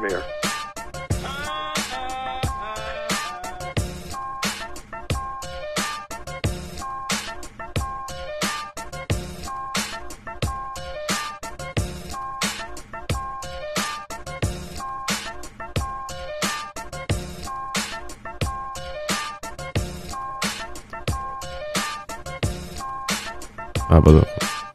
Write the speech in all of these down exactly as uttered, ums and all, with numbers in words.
nightmare. Από εδώ.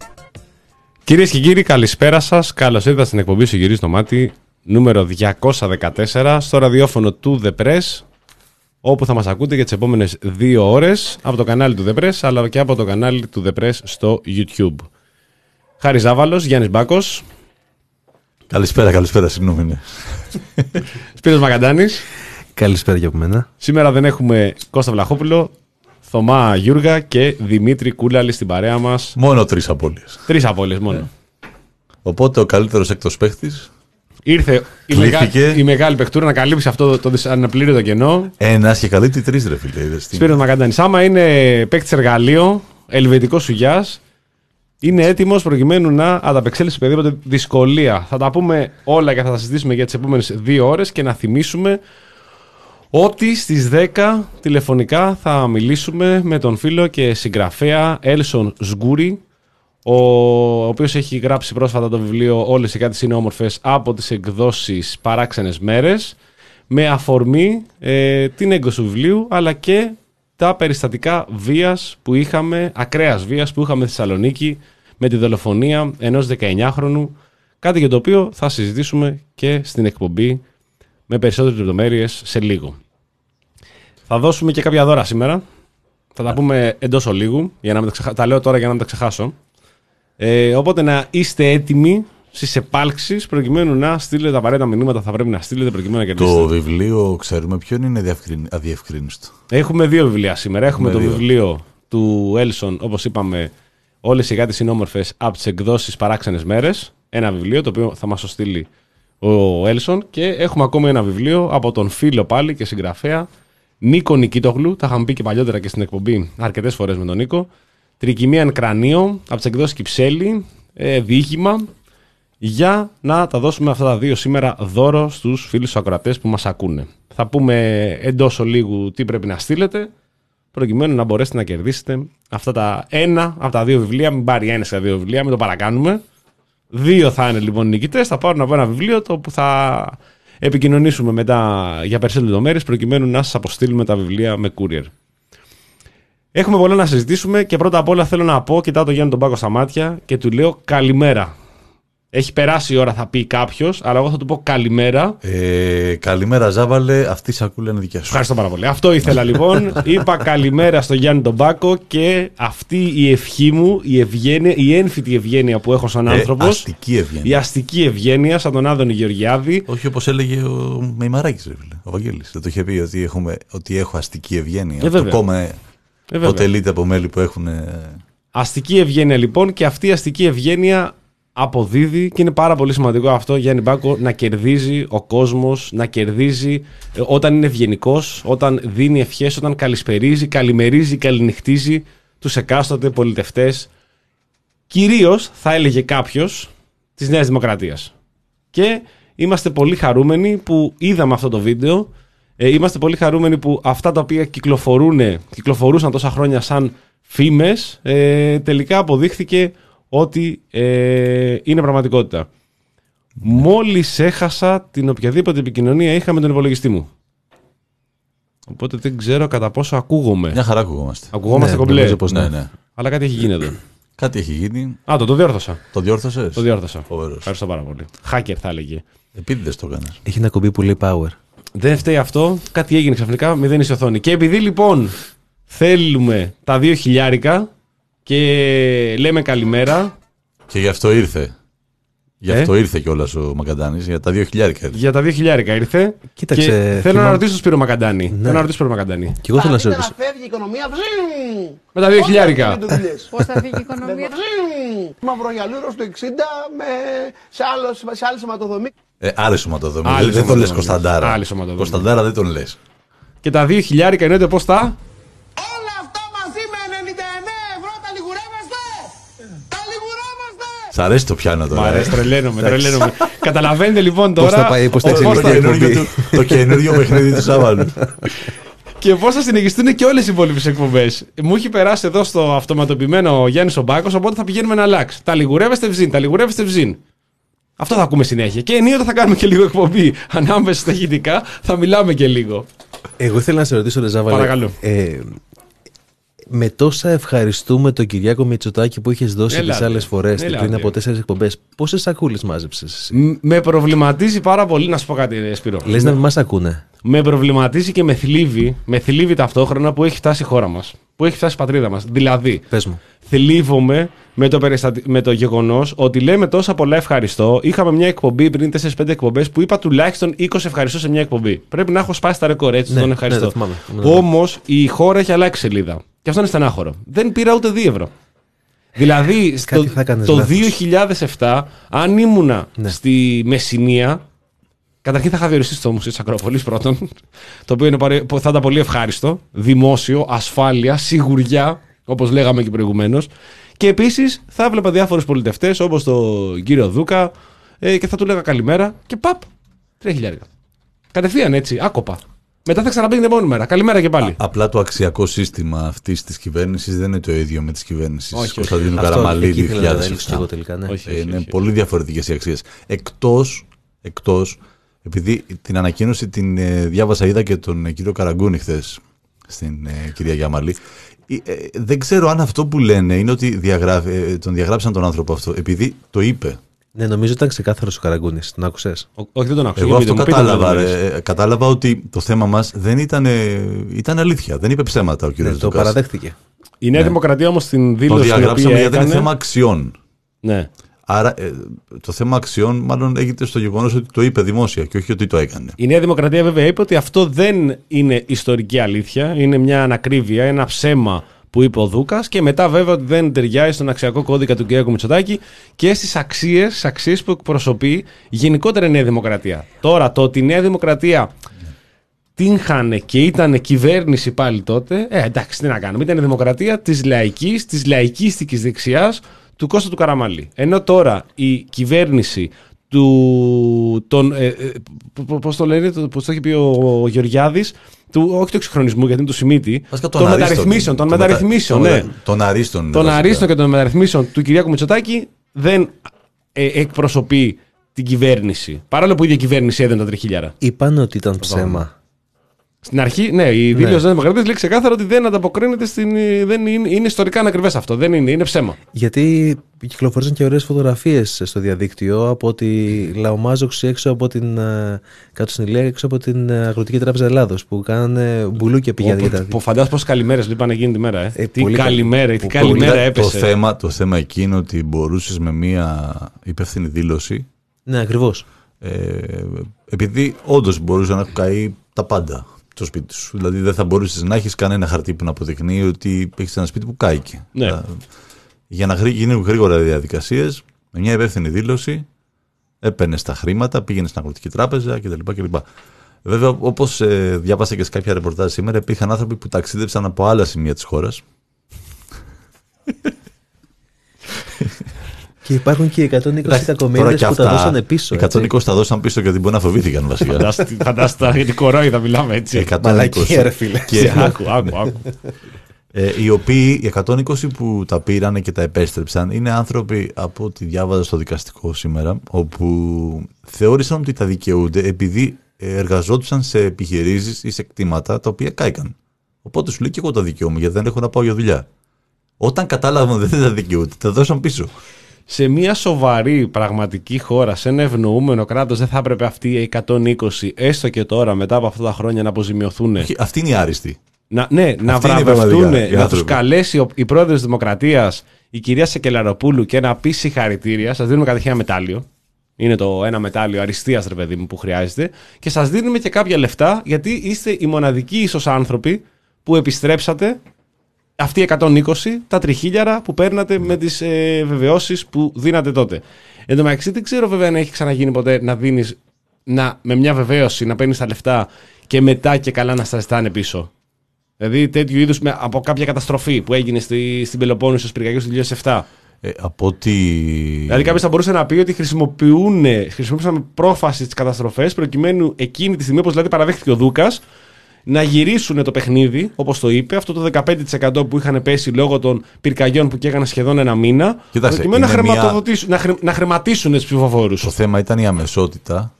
Κυρίες και κύριοι, καλησπέρα σας. Καλώς ήρθατε στην εκπομπή σου Γυρίζει το Μάτι, νούμερο διακόσια δεκατέσσερα, στο ραδιόφωνο του The Press, όπου θα μας ακούτε για τις επόμενες δύο ώρες από το κανάλι του The Press, αλλά και από το κανάλι του The Press στο YouTube. Χάρης Ζάβαλος, Γιάννης Μπάκος. Καλησπέρα, καλησπέρα, συγγνώμη. Ναι. Σπύρος Μακαντάνης. Καλησπέρα και από μένα. Σήμερα δεν έχουμε Κώστα Βλαχόπουλο, Θωμά Γιούργα και Δημήτρη Κούλαλη στην παρέα μας. Μόνο τρεις απώλειες. Τρεις απώλειες μόνο. Ε. Οπότε ο καλύτερος έκτος παίχτης ήρθε η, μεγα... η μεγάλη παιχτούρα να καλύψει αυτό το αναπλήρωτο κενό. Ένας και καλύπτει τρεις, ρε φίλε. Σπύρος Μακαντάνης. Άμα είναι παίκτης εργαλείο, ελβετικός σουγιάς, είναι έτοιμος προκειμένου να ανταπεξέλθει σε οποιαδήποτε δυσκολία. Θα τα πούμε όλα και θα τα συζητήσουμε για τις επόμενες δύο ώρες και να θυμίσουμε ότι στις δέκα τηλεφωνικά θα μιλήσουμε με τον φίλο και συγγραφέα Έλσον Σγκούρι, ο οποίος έχει γράψει πρόσφατα το βιβλίο «Όλες οι κάτες είναι όμορφες» από τις εκδόσεις Παράξενες Μέρες, με αφορμή ε, την έκδοση του βιβλίου, αλλά και τα περιστατικά βίας που είχαμε, ακραίας βίας που είχαμε στη Θεσσαλονίκη, με τη δολοφονία ενός δεκαεννιάχρονου, κάτι για το οποίο θα συζητήσουμε και στην εκπομπή με περισσότερες λεπτομέρειες σε λίγο. Θα δώσουμε και κάποια δώρα σήμερα. Θα τα πούμε εντός ολίγου. Για να μην τα, ξεχα... τα λέω τώρα για να μην τα ξεχάσω. Ε, οπότε να είστε έτοιμοι στις επάλξεις προκειμένου να στείλετε τα απαραίτητα μηνύματα. Θα πρέπει να στείλετε προκειμένου να κερδίσετε. Το βιβλίο, ξέρουμε ποιον είναι αδιευκρίνιστο. Έχουμε δύο βιβλία σήμερα. Έχουμε, Έχουμε το δύο. βιβλίο του Έλσον, όπως είπαμε, «Όλες οι γάτες είναι όμορφες» από τις εκδόσεις Παράξενες Μέρες. Ένα βιβλίο το οποίο θα μας το στείλει ο Έλσον. Και έχουμε ακόμα ένα βιβλίο από τον φίλο πάλι και συγγραφέα Νίκο Νικήτογλου. Τα είχαμε πει και παλιότερα και στην εκπομπή αρκετές φορές με τον Νίκο. «Τρικυμία εν κρανίο» από τις εκδόσεις Κυψέλη, ε, διήγημα, για να τα δώσουμε αυτά τα δύο σήμερα δώρο στους φίλους ακροατές που μας ακούνε. Θα πούμε εντός ολίγου τι πρέπει να στείλετε προκειμένου να μπορέσετε να κερδίσετε αυτά τα ένα από τα δύο βιβλία. Μην πάρει ένα στα δύο βιβλία, μην το παρακάνουμε. Δύο θα είναι λοιπόν οι νικητές, θα πάρουν από ένα βιβλίο το που θα επικοινωνήσουμε μετά για περισσότερες λεπτομέρειες προκειμένου να σας αποστείλουμε τα βιβλία με courier. Έχουμε πολλά να συζητήσουμε και πρώτα απ' όλα θέλω να πω, κοιτάω τον Γιάννη τον Πάκο στα μάτια και του λέω καλημέρα. Έχει περάσει η ώρα, θα πει κάποιος, αλλά εγώ θα του πω καλημέρα. Ε, καλημέρα, Ζάβαλε, αυτή η σακούλα είναι δικιά σου. Ευχαριστώ πάρα πολύ. Αυτό ήθελα λοιπόν. Είπα καλημέρα στον Γιάννη τον Πάκο και αυτή η ευχή μου, η ευγένεια, η έμφυτη ευγένεια που έχω σαν άνθρωπος. Ε, αστική ευγένεια. Η αστική ευγένεια, σαν τον Άδωνη Γεωργιάδη. Όχι όπως έλεγε ο Μεϊμαράκης, ρε φίλε. Ο Βαγγέλης. Δεν το είχε πει ότι, έχουμε, ότι έχω αστική ευγένεια. Ε, το κόμμα αποτελείται από μέλη που έχουν. Αστική ευγένεια λοιπόν, και αυτή η αστική ευγένεια αποδίδει και είναι πάρα πολύ σημαντικό αυτό, Γιάννη Μπάκο, να κερδίζει ο κόσμος, να κερδίζει όταν είναι ευγενικός, όταν δίνει ευχές, όταν καλησπερίζει, καλημερίζει, καληνυχτίζει τους εκάστοτε πολιτευτές, κυρίως θα έλεγε κάποιος της Νέας Δημοκρατίας. Και είμαστε πολύ χαρούμενοι που είδαμε αυτό το βίντεο, ε, είμαστε πολύ χαρούμενοι που αυτά τα οποία κυκλοφορούν, κυκλοφορούσαν τόσα χρόνια σαν φήμες, ε, τελικά αποδείχθηκε ότι ε, είναι πραγματικότητα. Mm. Μόλις έχασα την οποιαδήποτε επικοινωνία είχα με τον υπολογιστή μου. Οπότε δεν ξέρω κατά πόσο ακούγομαι. Μια χαρά ακουγόμαστε. Ακουγόμαστε ναι, κομπλέ. Ναι, ναι. Αλλά κάτι έχει γίνει εδώ. Κάτι έχει γίνει. Α, το, το διόρθωσα. Το διόρθωσες? Το διόρθωσα. Φοβερός. Ευχαριστώ πάρα πολύ. Hacker θα έλεγε. Επίτηδες το έκανες. Έχει ένα κουμπί που λέει power. Δεν φταίει αυτό. Κάτι έγινε ξαφνικά. Μηδέν η οθόνη. Και επειδή λοιπόν θέλουμε τα δύο χιλιάρικα και λέμε καλημέρα. Και γι' αυτό ήρθε. Γι' αυτό ε? ήρθε κιόλας ο Μακαντάνης. Για τα δύο χιλιάρικα ήρθε. Για τα δύο χιλιάρικα ήρθε. Κοίταξε. Και θέλω θυμά... να ρωτήσω τον Σπύρο Μακαντάνη. Ναι. Θέλω να ρωτήσω τον Σπύρο Μακαντάνη. Και εγώ θέλω να σε ρωτήσω. Φεύγει η οικονομία. Με τα δύο χιλιάρικα. Πώς θα φύγει η οικονομία? Μαυρογιαλούρος του εξήντα με... σε, άλλο, σε άλλη σωματοδομή. Ε, άλλη σωματοδομή. Άλλη δεν τον λες Κωνσταντάρα. Άλλη σωματοδομή. Κωνσταντάρα δεν τον λες. Και τα δύο χιλιάρικα εννοείται πώς τα. Σ' αρέσει το πιάνο τώρα. Μ' αρέσει, τρελαίνομαι, τρελαίνομαι. Καταλαβαίνετε λοιπόν τώρα. Πώς θα πάει, πώς θα εξελιχθεί το καινούριο παιχνίδι του Σάββαλου. Και πώς θα συνεχιστούν και όλες οι υπόλοιπες εκπομπές. Μου έχει περάσει εδώ στο αυτοματοποιημένο ο Γιάννης ο Μπάκος, οπότε θα πηγαίνουμε να αλλάξει. Τα λιγουρεύεστε βζίν, τα λιγουρεύεστε βζίν. Αυτό θα ακούμε συνέχεια. Και ενίοτε θα κάνουμε και λίγο εκπομπή. Ανάμεσα στα ηχητικά θα μιλάμε και λίγο. Εγώ ήθελα να σε ρωτήσω, Ρεζάβαλε. Παρακαλώ. Ε, με τόσα ευχαριστούμε τον Κυριάκο Μητσοτάκη που είχες δώσει τις άλλες φορές πριν από τέσσερις εκπομπές, πόσες σακούλες μάζεψες? Με προβληματίζει πάρα πολύ, να σου πω κάτι, Σπύρο. Λες να μην μας ακούνε? Με προβληματίζει και με θλίβει, με θλίβει ταυτόχρονα που έχει φτάσει η χώρα μας. Που έχει φτάσει η πατρίδα μας. Δηλαδή, πες μου. Θλίβομαι με το, περιστατη... με το γεγονός ότι λέμε τόσα πολλά ευχαριστώ. Είχαμε μια εκπομπή πριν τέσσερις πέντε εκπομπές που είπα τουλάχιστον είκοσι ευχαριστώ σε μια εκπομπή. Πρέπει να έχω σπάσει τα ρεκόρ, έτσι, ναι, τον ευχαριστώ. Ναι, όμως η χώρα έχει αλλάξει σελίδα. Και αυτό είναι στενάχωρο. Δεν πήρα ούτε δύο ευρώ. Δηλαδή, στο, το δύο χιλιάδες επτά, αν ήμουνα ναι. στη Μεσσηνία, καταρχήν θα είχα διοριστεί στο Μουσείο της Ακρόπολης πρώτον, το οποίο είναι, θα ήταν πολύ ευχάριστο, δημόσιο, ασφάλεια, σιγουριά, όπως λέγαμε και προηγουμένως. Και επίσης θα έβλεπα διάφορους πολιτευτές, όπως τον κύριο Δούκα, ε, και θα του λέγα καλημέρα και παπ, τρία χιλιάρικα. Κατευθείαν έτσι, άκοπα. Μετά θα ξαναπεί την επόμενη μέρα. Καλημέρα και πάλι. Α, απλά το αξιακό σύστημα αυτής της κυβέρνησης δεν είναι το ίδιο με τις κυβέρνησης Κωνσταντίνου Καραμαλή δύο χιλιάδες επτά. Ναι. Όχι, όχι, είναι όχι, πολύ διαφορετικές οι αξίες. Εκτός, εκτός, επειδή την ανακοίνωση την ε, διάβασα, είδα και τον ε, κύριο Καραγκούνη χθες στην ε, κυρία Γιάμαλη. Ε, ε, δεν ξέρω αν αυτό που λένε είναι ότι διαγράφει, ε, τον διαγράψαν τον άνθρωπο αυτό, επειδή το είπε. Ναι, νομίζω ήταν ξεκάθαρος ο Καραγκούνης. Τον άκουσες? Όχι, δεν τον άκουσα. Εγώ αυτό κατάλαβα. Ρε, κατάλαβα ότι το θέμα μας δεν ήταν, ήταν αλήθεια. Δεν είπε ψέματα ο κύριος ναι, το παραδέχτηκε. Η Νέα ναι. Δημοκρατία όμως στην δήλωση. Το διαγράψαμε γιατί έκανε... είναι θέμα αξιών. Ναι. Άρα ε, το θέμα αξιών μάλλον έγινε στο γεγονός ότι το είπε δημόσια και όχι ότι το έκανε. Η Νέα Δημοκρατία βέβαια είπε ότι αυτό δεν είναι ιστορική αλήθεια. Είναι μια ανακρίβεια, ένα ψέμα που είπε ο Δούκας, και μετά βέβαια ότι δεν ταιριάζει στον αξιακό κώδικα του κ. Μητσοτάκη και στις αξίες, στις αξίες που εκπροσωπεί γενικότερα η Νέα Δημοκρατία. Τώρα το ότι η Νέα Δημοκρατία τύχανε και ήταν κυβέρνηση πάλι τότε, ε, εντάξει, τι να κάνουμε, ήταν η δημοκρατία της λαϊκής, της λαϊκίστικης δεξιάς του Κώστα του Καραμαλή. Ενώ τώρα η κυβέρνηση του, τον, ε, ε, πώς το λένε, πώς το έχει πει ο, ο Γεωργιάδης, του, όχι του εξυγχρονισμού γιατί είναι του Σιμίτη, των μεταρρυθμίσεων, των μεταρρυθμίσεων, ναι. Των αρίστων. Των αρίστων και των μεταρρυθμίσεων του Κυριάκου Μητσοτάκη δεν ε, εκπροσωπεί την κυβέρνηση. Παρόλο που η ίδια κυβέρνηση έδινε τα τριχίλιαρα. Είπαν ότι ήταν ψέμα. Στην αρχή, ναι, η δήλωση της Δημοκρατίας λέει ξεκάθαρα ότι δεν ανταποκρίνεται στην. Δεν είναι, είναι ιστορικά ανακριβές αυτό. Δεν είναι, είναι ψέμα. Γιατί κυκλοφορήσαν και ωραίες φωτογραφίες στο διαδίκτυο από τη Λαομάζοξη έξω από την. Κάτω στην Ηλία, έξω από την Αγροτική Τράπεζα Ελλάδος που κάνανε μπουλούκια πηγαίνουν για τα δίκτυα. Που φαντάζομαι πόσες καλημέρες λείπανε εκείνη τη μέρα. Ε. Ε, τι καλημέρα, τι καλημέρα έπεσε. Το θέμα, το θέμα εκεί είναι ότι μπορούσες με μια υπεύθυνη δήλωση. Ναι, ακριβώς. Ε, επειδή όντως μπορούσε να έχουν καεί τα πάντα στο σπίτι σου. Δηλαδή δεν θα μπορούσες να έχεις κανένα χαρτί που να αποδεικνύει ότι έχεις ένα σπίτι που κάηκε. Ναι. Για να γίνουν γρήγορα διαδικασίες, με μια υπεύθυνη δήλωση, έπαιρνες τα χρήματα, πήγαινες στην Αγροτική Τράπεζα κτλ. κτλ. Βέβαια, όπως ε, διάβασα και σε κάποια ρεπορτάζ σήμερα, υπήρχαν άνθρωποι που ταξίδεψαν από άλλα σημεία της χώρας. Και υπάρχουν και εκατόν είκοσι κακομοίριδες που τα δώσαν πίσω. εκατόν είκοσι τα δώσαν πίσω γιατί μπορεί να φοβήθηκαν βασικά. Φαντάστα, γιατί κορόιδα θα μιλάμε έτσι. Μαλακία ρε φίλε. Και άκου, άκου, άκου. Ε, οι οποίοι, οι εκατόν είκοσι που τα πήραν και τα επέστρεψαν, είναι άνθρωποι από ό,τι διάβαζα στο δικαστικό σήμερα, όπου θεώρησαν ότι τα δικαιούνται επειδή εργαζόντουσαν σε επιχειρήσεις ή σε κτήματα τα οποία κάηκαν. Οπότε σου λέει και εγώ τα δικαιούμαι γιατί δεν έχω να πάω για δουλειά. Όταν κατάλαβαν ότι δεν τα δικαιούνται, τα δώσαν πίσω. Σε μια σοβαρή πραγματική χώρα, σε ένα ευνοούμενο κράτος, δεν θα έπρεπε αυτοί οι εκατόν είκοσι, έστω και τώρα μετά από αυτά τα χρόνια, να αποζημιωθούν? Αυτή είναι η άριστη. Να, ναι, να βραβευτούν, να τους καλέσει η πρόεδρος της Δημοκρατίας, η κυρία Σεκελαροπούλου, και να πει συγχαρητήρια. Σας δίνουμε καταρχήν ένα μετάλλιο. Είναι το ένα μετάλλιο αριστείας, ρε παιδί μου, που χρειάζεται. Και σας δίνουμε και κάποια λεφτά, γιατί είστε οι μοναδικοί ίσως άνθρωποι που επιστρέψατε αυτοί οι εκατόν είκοσι τα τριχίλιαρα που παίρνατε με τις ε, βεβαιώσεις που δίνατε τότε. Εν τω μεταξύ, δεν ξέρω βέβαια αν έχει ξαναγίνει ποτέ να δίνεις, να, με μια βεβαίωση να παίρνεις τα λεφτά και μετά και καλά να στα ζητάνε πίσω. Δηλαδή τέτοιου είδους από κάποια καταστροφή που έγινε στη, στην Πελοπόννησο στους πυρκαγιούς του δύο χιλιάδες επτά. Ε, από ότι... Δηλαδή, κάποιος θα μπορούσε να πει ότι χρησιμοποιούν, χρησιμοποιούσαν με πρόφαση τις καταστροφές προκειμένου εκείνη τη στιγμή, όπως δηλαδή παραδέχτηκε ο Δούκας, να γυρίσουν το παιχνίδι, όπως το είπε, αυτό το δεκαπέντε τοις εκατό που είχαν πέσει λόγω των πυρκαγιών που καίγανε σχεδόν ένα μήνα, Κοιτάξτε, προκειμένου να, μια... να, χρη... να χρηματίσουν τους ψηφοφόρους. Το θέμα ήταν η αμεσότητα.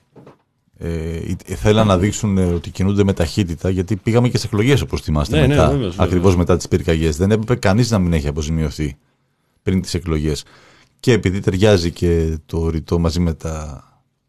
Ε, θέλαν να δείξουν ότι κινούνται με ταχύτητα, γιατί πήγαμε και σε εκλογές, όπως θυμάστε, ναι, μετά, ναι, βέβαια, ακριβώς βέβαια. μετά τις πυρκαγιές. Δεν έπρεπε κανείς να μην έχει αποζημιωθεί πριν τις εκλογές. Και επειδή ταιριάζει και το ρητό μαζί με τα,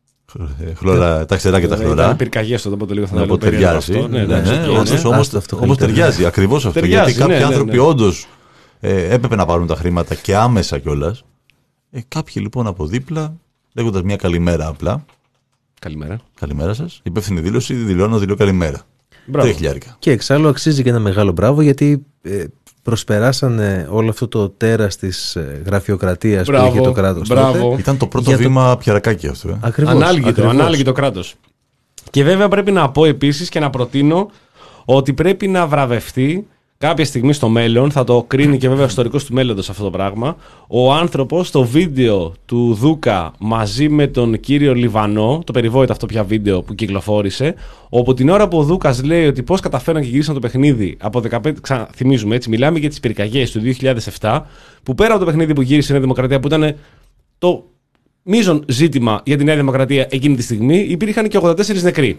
χλωρά, τα ξερά και τα χλωρά. Ήταν πυρκαγιές τότε, οπότε λίγο θα το ταιριάζει. Αυτό. Ναι, ναι, ναι, ναι, ναι, όντως, ναι. όμως, όμως ταιριάζει ακριβώς αυτό. Ταιριάζει, γιατί κάποιοι ναι, ναι, άνθρωποι ναι. όντως ε, έπρεπε να πάρουν τα χρήματα και άμεσα κιόλας. Ε, κάποιοι λοιπόν από δίπλα, λέγοντας μια καλημέρα απλά. Καλημέρα. Καλημέρα σας. Υπεύθυνη δήλωση, δηλώνω, δηλώ καλημέρα. Τρία χιλιάρικα. Και εξάλλου αξίζει και ένα μεγάλο μπράβο, γιατί ε, προσπεράσανε όλο αυτό το τέρας της ε, γραφειοκρατίας που είχε το κράτος τότε. Ήταν το πρώτο Για το- βήμα πιαρακάκι αυτό. Ε. Ακριβώς, Ανάλγητο, ακριβώς. ανάλγητο κράτος. Και βέβαια πρέπει να πω επίσης και να προτείνω ότι πρέπει να βραβευτεί κάποια στιγμή στο μέλλον, θα το κρίνει και βέβαια ο ιστορικός του μέλλοντος αυτό το πράγμα, ο άνθρωπος στο βίντεο του Δούκα μαζί με τον κύριο Λιβανό, το περιβόητο αυτό πια βίντεο που κυκλοφόρησε, όπου την ώρα που ο Δούκας λέει ότι πώς καταφέραν και γυρίσαν το παιχνίδι από δεκαπέντε, ξανά, θυμίζουμε έτσι, μιλάμε για τις πυρκαγιές του δύο χιλιάδες επτά, που πέρα από το παιχνίδι που γύρισε η Νέα Δημοκρατία, που ήταν το μείζον ζήτημα για τη Νέα Δημοκρατία εκείνη τη στιγμή, υπήρχαν και ογδόντα τέσσερις νεκροί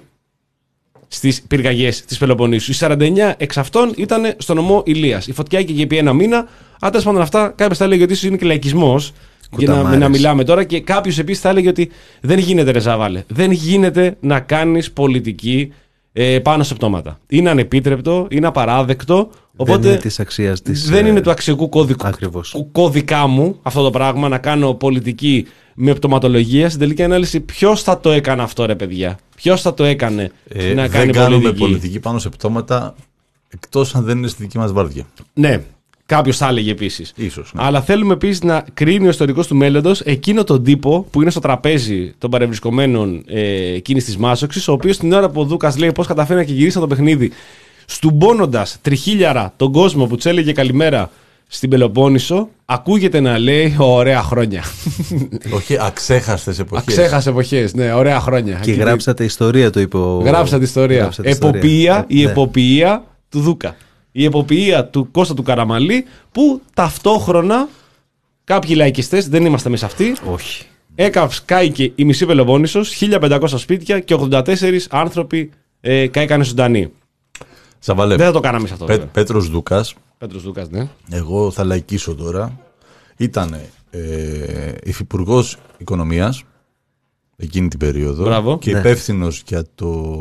στις πυρκαγιές της Πελοποννήσου. Οι σαράντα εννέα εξ αυτών ήταν στο νομό Ηλίας. Η φωτιά είχε επί ένα μήνα. Αν τέλος πάντων αυτά, κάποιος θα έλεγε ότι ίσως είναι και λαϊκισμός. Για να, Κουταμάρες. να μιλάμε τώρα. Και κάποιος επίσης θα έλεγε ότι δεν γίνεται, ρε Ζαβάλε. Δεν γίνεται να κάνεις πολιτική ε, πάνω σε πτώματα. Είναι ανεπίτρεπτο, είναι απαράδεκτο. Οπότε δεν είναι της αξίας της. δεν ε, είναι του αξιακού κώδικου, ακριβώς. κώδικα μου αυτό το πράγμα να κάνω πολιτική με πτωματολογία. Στην τελική ανάλυση, ποιος θα το έκανε αυτό, ρε παιδιά? Ποιος θα το έκανε Ε, να δεν κάνει κάνουμε πολιτική? πολιτική πάνω σε πτώματα, εκτός αν δεν είναι στη δική μας βάρδια. Ναι, κάποιος θα έλεγε επίσης. Ίσως. Ναι. Αλλά θέλουμε επίσης να κρίνει ο ιστορικός του μέλλοντος εκείνο τον τύπο που είναι στο τραπέζι των παρευρισκομένων ε, εκείνης της μάσοξης, ο οποίος την ώρα που ο Δούκας λέει πώς καταφέραν και γυρίσαν το παιχνίδι, στουμπώνοντας τριχίλιαρα τον κόσμο που τους έλεγε καλημέρα στην Πελοπόννησο, ακούγεται να λέει ωραία χρόνια. Όχι αξέχαστες εποχές. Αξέχασε εποχές, ναι, ωραία χρόνια. Και Εκεί- γράψατε ιστορία, το είπε ο... Γράψατε ιστορία. Γράψατε Εποπία, ιστορία. η Ναι. εποπία του Δούκα. Η εποπία του Κώστα του Καραμαλή, που ταυτόχρονα κάποιοι λαϊκιστές, δεν είμαστε εμείς αυτοί, Όχι. έκαψε, κάηκε η μισή Πελοπόννησος, χίλια πεντακόσια σπίτια και ογδόντα τέσσερις άνθρωποι ε, κάηκαν ζωντανοί. Σαββαλέ, Δεν θα το κάναμε σε αυτό. Πέ, βέβαια. Πέτρος Δούκας, Πέτρος Δούκας, ναι. εγώ θα λαϊκίσω τώρα, ήταν ε, υφυπουργός οικονομίας εκείνη την περίοδο. Μπράβο. Και Ναι. υπεύθυνος για το,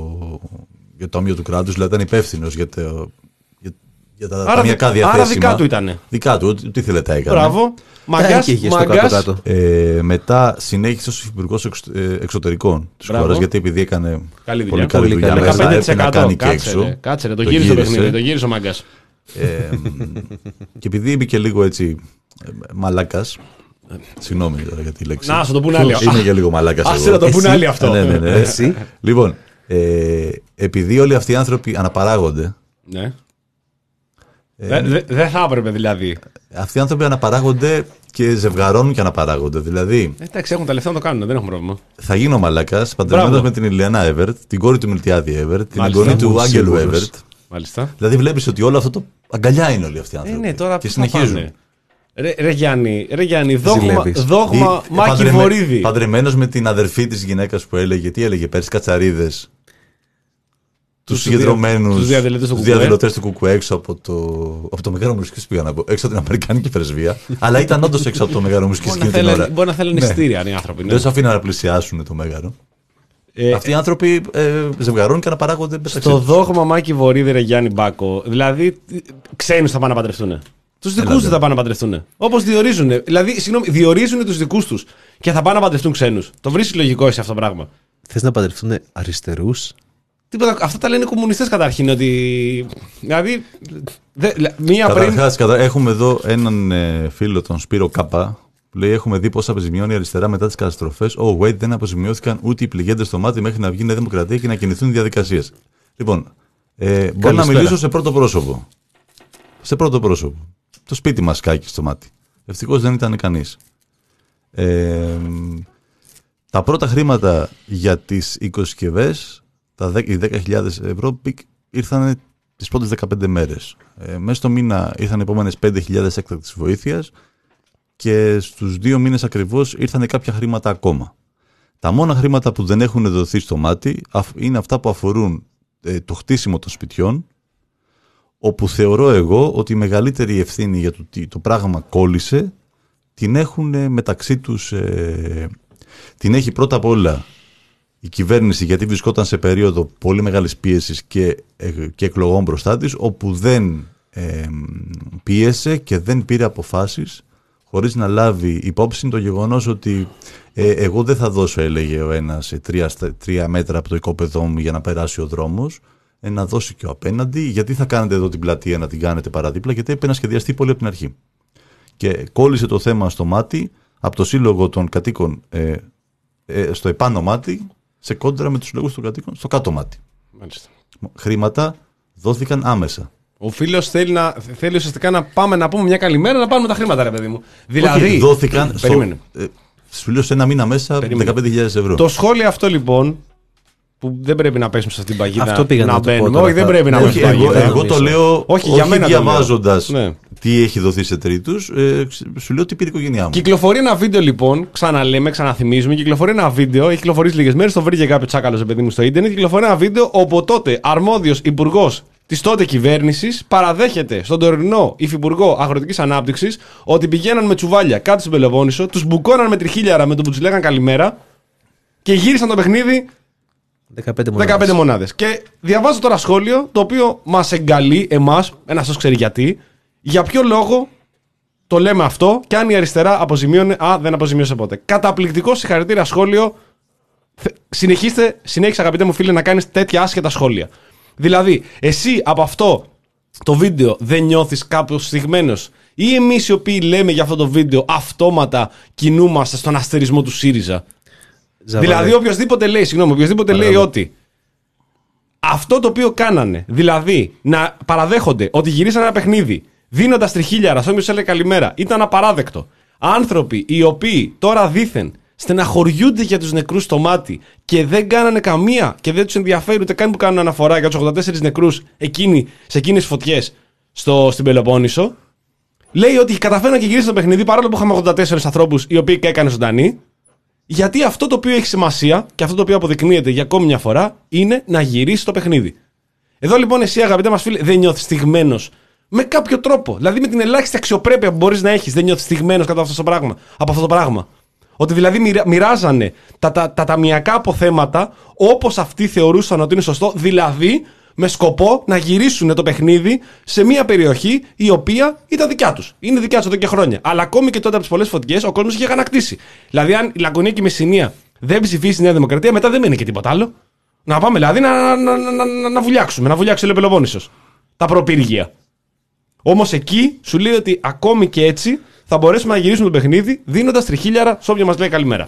για το ταμείο του κράτους, δηλαδή ήταν υπεύθυνος για, το, για, για τα Άρα, ταμιακά διαθέσιμα. άρα δικά του ήτανε. Δικά του, ό,τι ό,τι ήθελε τα έκανε. Μπράβο. Τα Μαγκάς, είχε στο μαγκάς. κάτω-κάτω. Ε, μετά συνέχισε ως υφυπουργός εξ, ε, εξωτερικών της Μπράβο. χώρας, γιατί επειδή έκανε Καλή δουλειά. πολύ καλή Πολύ δουλειά καλή. μέσα, δεκαπέντε τοις έπρεπε να εκατό. κάνει και Κάτσε, έξω. ρε, κάτσε, ρε, το, Το γύρισε το γύρισε. παιχνίδι, το γύρισε ο Μαγκάς. Ε, και επειδή είμαι και λίγο έτσι ε, μαλάκας, συγγνώμη τώρα για τη λέξη. Να, σου το πούνε άλλοι. Είμαι και λίγο μαλάκας Άσε εγώ. να το πούνε Εσύ. άλλοι αυτό. Ναι, ναι, ναι. Εσύ. Λοιπόν, ε, επειδή όλοι αυτοί οι άνθρωποι αναπαράγονται, Ναι. Δεν δε, δε θα έπρεπε δηλαδή. αυτοί οι άνθρωποι αναπαράγονται και ζευγαρώνουν και αναπαράγονται. Δηλαδή, Ε, Εντάξει, έχουν τα λεφτά να το κάνουν, δεν έχουν πρόβλημα. θα γίνω μαλάκας παντρεμένος Μπράβο. με την Ηλιανά Εύερτ, την κόρη του Μιλτιάδη Εύερτ, την Μάλιστα. εγγονή του Είμαι Άγγελου σίγουρος. Εύερτ. Μάλιστα. Δηλαδή, βλέπεις ότι όλο αυτό το αγκαλιά είναι όλοι αυτοί οι Ε, άνθρωποι. ναι, τώρα και πού θα συνεχίζουν. πάνε? Ρε, ρε Γιάννη, ρε Γιάννη, δόγμα, Ζηλεύεις. δόγμα Ή, Μάκη παντρεμε- Βορύδη. Παντρεμένος με την αδερφή της γυναίκας που έλεγε, τι έλεγε πέρσι, κατσαρίδες. Τους Τους συγκεντρωμένους, τους διαδηλωτές του τους Κουκουέ. διαδηλωτές του Κουκουέ έξω από το, από το Μεγάλο Μουσικής, πήγα να πω, έξω από την Αμερικάνικη πρεσβεία. Αλλά ήταν όντως έξω από το Μεγάλο Μουσικής Μπορεί να εκείνη την ώρα. θέλουν- Μπορεί να θέλουν Ναι. εισιτήρια αν οι άνθρωποι. ναι. Δεν τους αφήναν να πλησιάσουν το Μέγαρο. Ε, Αυτοί οι άνθρωποι ε, ζευγαρώνουν και αναπαράγονται μεταξύ Στο τους. δόγμα Μάκη Βορύδη, ρε Γιάννη Μπάκο, δηλαδή ξένους θα πάνε να παντρευτούν. Τους δικούς Έλατε. τους θα πάνε να παντρευτούν. Όπως διορίζουν. Δηλαδή, συγγνώμη, διορίζουν τους δικούς τους και θα πάνε να παντρευτούν ξένους. Το βρίσκει λογικό εσύ αυτό το πράγμα. Θες να παντρευτούν αριστερούς? Τίποτα, αυτά τα λένε οι κομμουνιστές καταρχήν. Ότι. Δηλαδή. Δε, λα- μία πριν. Καταρχάς, κατα... έχουμε εδώ έναν ε, φίλο, τον Σπύρο Κάπα, που λέει: Έχουμε δει πώς αποζημιώνει η αριστερά μετά τις καταστροφές. Oh, wait, δεν αποζημιώθηκαν ούτε οι πληγέντες στο μάτι μέχρι να βγει η Νέα Δημοκρατία και να κινηθούν οι διαδικασίες. Λοιπόν, ε, μπορώ να Καλησπέρα. μιλήσω σε πρώτο πρόσωπο. Σε πρώτο πρόσωπο. Το σπίτι μας κάκι στο μάτι. Ευτυχώς δεν ήταν κανείς. Ε, τα πρώτα χρήματα για τις οικοσκευές, τα δέκα χιλιάδες ευρώ, ήρθαν τις πρώτες δεκαπέντε μέρες. Ε, μέσα στο μήνα ήρθαν οι επόμενες πέντε χιλιάδες έκτακτης βοήθειας και στους δύο μήνες ακριβώς ήρθαν κάποια χρήματα ακόμα. Τα μόνα χρήματα που δεν έχουν δοθεί στο μάτι είναι αυτά που αφορούν ε, το χτίσιμο των σπιτιών, όπου θεωρώ εγώ ότι η μεγαλύτερη ευθύνη για το ότι το πράγμα κόλλησε την έχουν ε, μεταξύ τους, ε, την έχει πρώτα απ' όλα η κυβέρνηση, γιατί βρισκόταν σε περίοδο πολύ μεγάλης πίεσης και, ε, και εκλογών μπροστά της, όπου δεν ε, πίεσε και δεν πήρε αποφάσεις χωρίς να λάβει υπόψη το γεγονός ότι ε, εγώ δεν θα δώσω, έλεγε ο ένας, τρία, τρία μέτρα από το οικόπεδό μου για να περάσει ο δρόμος, ε, να δώσει και ο απέναντι, γιατί θα κάνετε εδώ την πλατεία να την κάνετε παραδίπλα, γιατί έπρεπε να σχεδιαστεί πολύ από την αρχή. Και κόλλησε το θέμα στο μάτι, από το Σύλλογο των Κατοίκων ε, ε, στο επάνω μάτι, σε κόντρα με τους συλλόγους των κατοίκων στο κάτω μάτι. Μάλιστα. Χρήματα δόθηκαν άμεσα. Ο φίλος θέλει, να, θέλει ουσιαστικά να πάμε να πούμε μια καλημέρα, να πάρουμε τα χρήματα, ρε παιδί μου. Δηλαδή. Όχι, δόθηκαν. Περίμενε. Στο, ε, σου λέω σε ένα μήνα μέσα Περίμενε. δεκαπέντε χιλιάδες ευρώ. Το σχόλιο αυτό λοιπόν, που δεν πρέπει να πέσουμε σε αυτήν την παγίδα. Αυτό πήγα να, να να το πω μπαίνουμε. τώρα. Όχι, δεν πρέπει να Όχι, μπαίνουμε στην εγώ, παγίδα. εγώ το λέω όχι, όχι για μένα διαβάζοντας ναι. τι έχει δοθεί σε τρίτους, ε, σου λέω τι πήρε η οικογένειά μου. Κυκλοφορεί ένα βίντεο λοιπόν, ξαναλέμε, ξαναθυμίζουμε. Κυκλοφορεί ένα βίντεο, έχει κυκλοφορήσει λίγες μέρες, το βρήκε κάποιο τσάκαλο παιδί μου στο ίντερνετ. Κυκλοφορεί ένα βίντεο όπου τότε αρμόδιος υπουργός της τότε κυβέρνησης παραδέχεται στον τωρινό υφυπουργό Αγροτικής Ανάπτυξης ότι πηγαίναν με τσουβάλια κάτω στην Πελοπόννησο, τους μπουκώναν με τριχίλιαρα με το που τους λέγαν καλημέρα και γύρισαν το παιχνίδι δεκαπέντε μονάδες. δεκαπέντε μονάδες. Και διαβάζω τώρα σχόλιο το οποίο μας εγκαλεί εμάς, ένας σας ξέρει γιατί, για ποιο λόγο το λέμε αυτό και αν η αριστερά αποζημίωνε. Α, δεν αποζημίωσε ποτέ. Καταπληκτικό συγχαρητήρια σχόλιο. Συνεχίστε, συνέχισε αγαπητέ μου φίλε να κάνεις τέτοια άσχετα σχόλια. Δηλαδή, εσύ από αυτό το βίντεο δεν νιώθεις κάπως στιγμένος, ή εμείς οι οποίοι λέμε για αυτό το βίντεο αυτόματα κινούμαστε στον αστερισμό του ΣΥΡΙΖΑ? Ζαβαρέ. Δηλαδή, οποιοδήποτε λέει, συγγνώμη, οποιοδήποτε λέει ότι αυτό το οποίο κάνανε, δηλαδή να παραδέχονται ότι γυρίσαν ένα παιχνίδι δίνοντας τριχίλιαρα σε όποιον έλεγε καλημέρα, ήταν απαράδεκτο. Άνθρωποι οι οποίοι τώρα δήθεν στεναχωριούνται για τους νεκρούς στο μάτι και δεν κάνανε καμία και δεν τους ενδιαφέρει ούτε καν που κάνουν αναφορά για τους ογδόντα τέσσερις νεκρούς εκείνοι, σε εκείνες τις φωτιές στο, στην Πελοπόννησο, λέει ότι καταφέραν και γυρίσαν το παιχνίδι παρόλο που είχαμε ογδόντα τέσσερις ανθρώπους οι οποίοι έκανε ζωντανοί. Γιατί αυτό το οποίο έχει σημασία και αυτό το οποίο αποδεικνύεται για ακόμη μια φορά είναι να γυρίσει το παιχνίδι. Εδώ λοιπόν εσύ, αγαπητέ μας φίλε, δεν νιώθεις στιγμένος με κάποιο τρόπο. Δηλαδή με την ελάχιστη αξιοπρέπεια που μπορείς να έχεις, δεν νιώθεις στιγμένος από αυτό το πράγμα. Από αυτό το πράγμα. Ότι δηλαδή μοιράζανε τα, τα, τα ταμιακά αποθέματα όπως αυτοί θεωρούσαν ότι είναι σωστό, δηλαδή με σκοπό να γυρίσουν το παιχνίδι σε μια περιοχή η οποία ήταν δικιά τους. Είναι δικιά τους εδώ και χρόνια. Αλλά ακόμη και τότε από τις πολλές φωτιές ο κόσμος είχε αγανακτήσει. Δηλαδή, αν η Λακωνία και η Μεσσηνία δεν ψηφίσει η Νέα Δημοκρατία, μετά δεν μένει και τίποτα άλλο. Να πάμε δηλαδή να, να, να, να, να, να βουλιάξουμε, να βουλιάξει ο Πελοπόννησος. Τα προπύργια. Όμως εκεί σου λέει ότι ακόμη και έτσι θα μπορέσουμε να γυρίσουμε το παιχνίδι δίνοντας τριχίλιαρα σε όποιον μας λέει καλημέρα.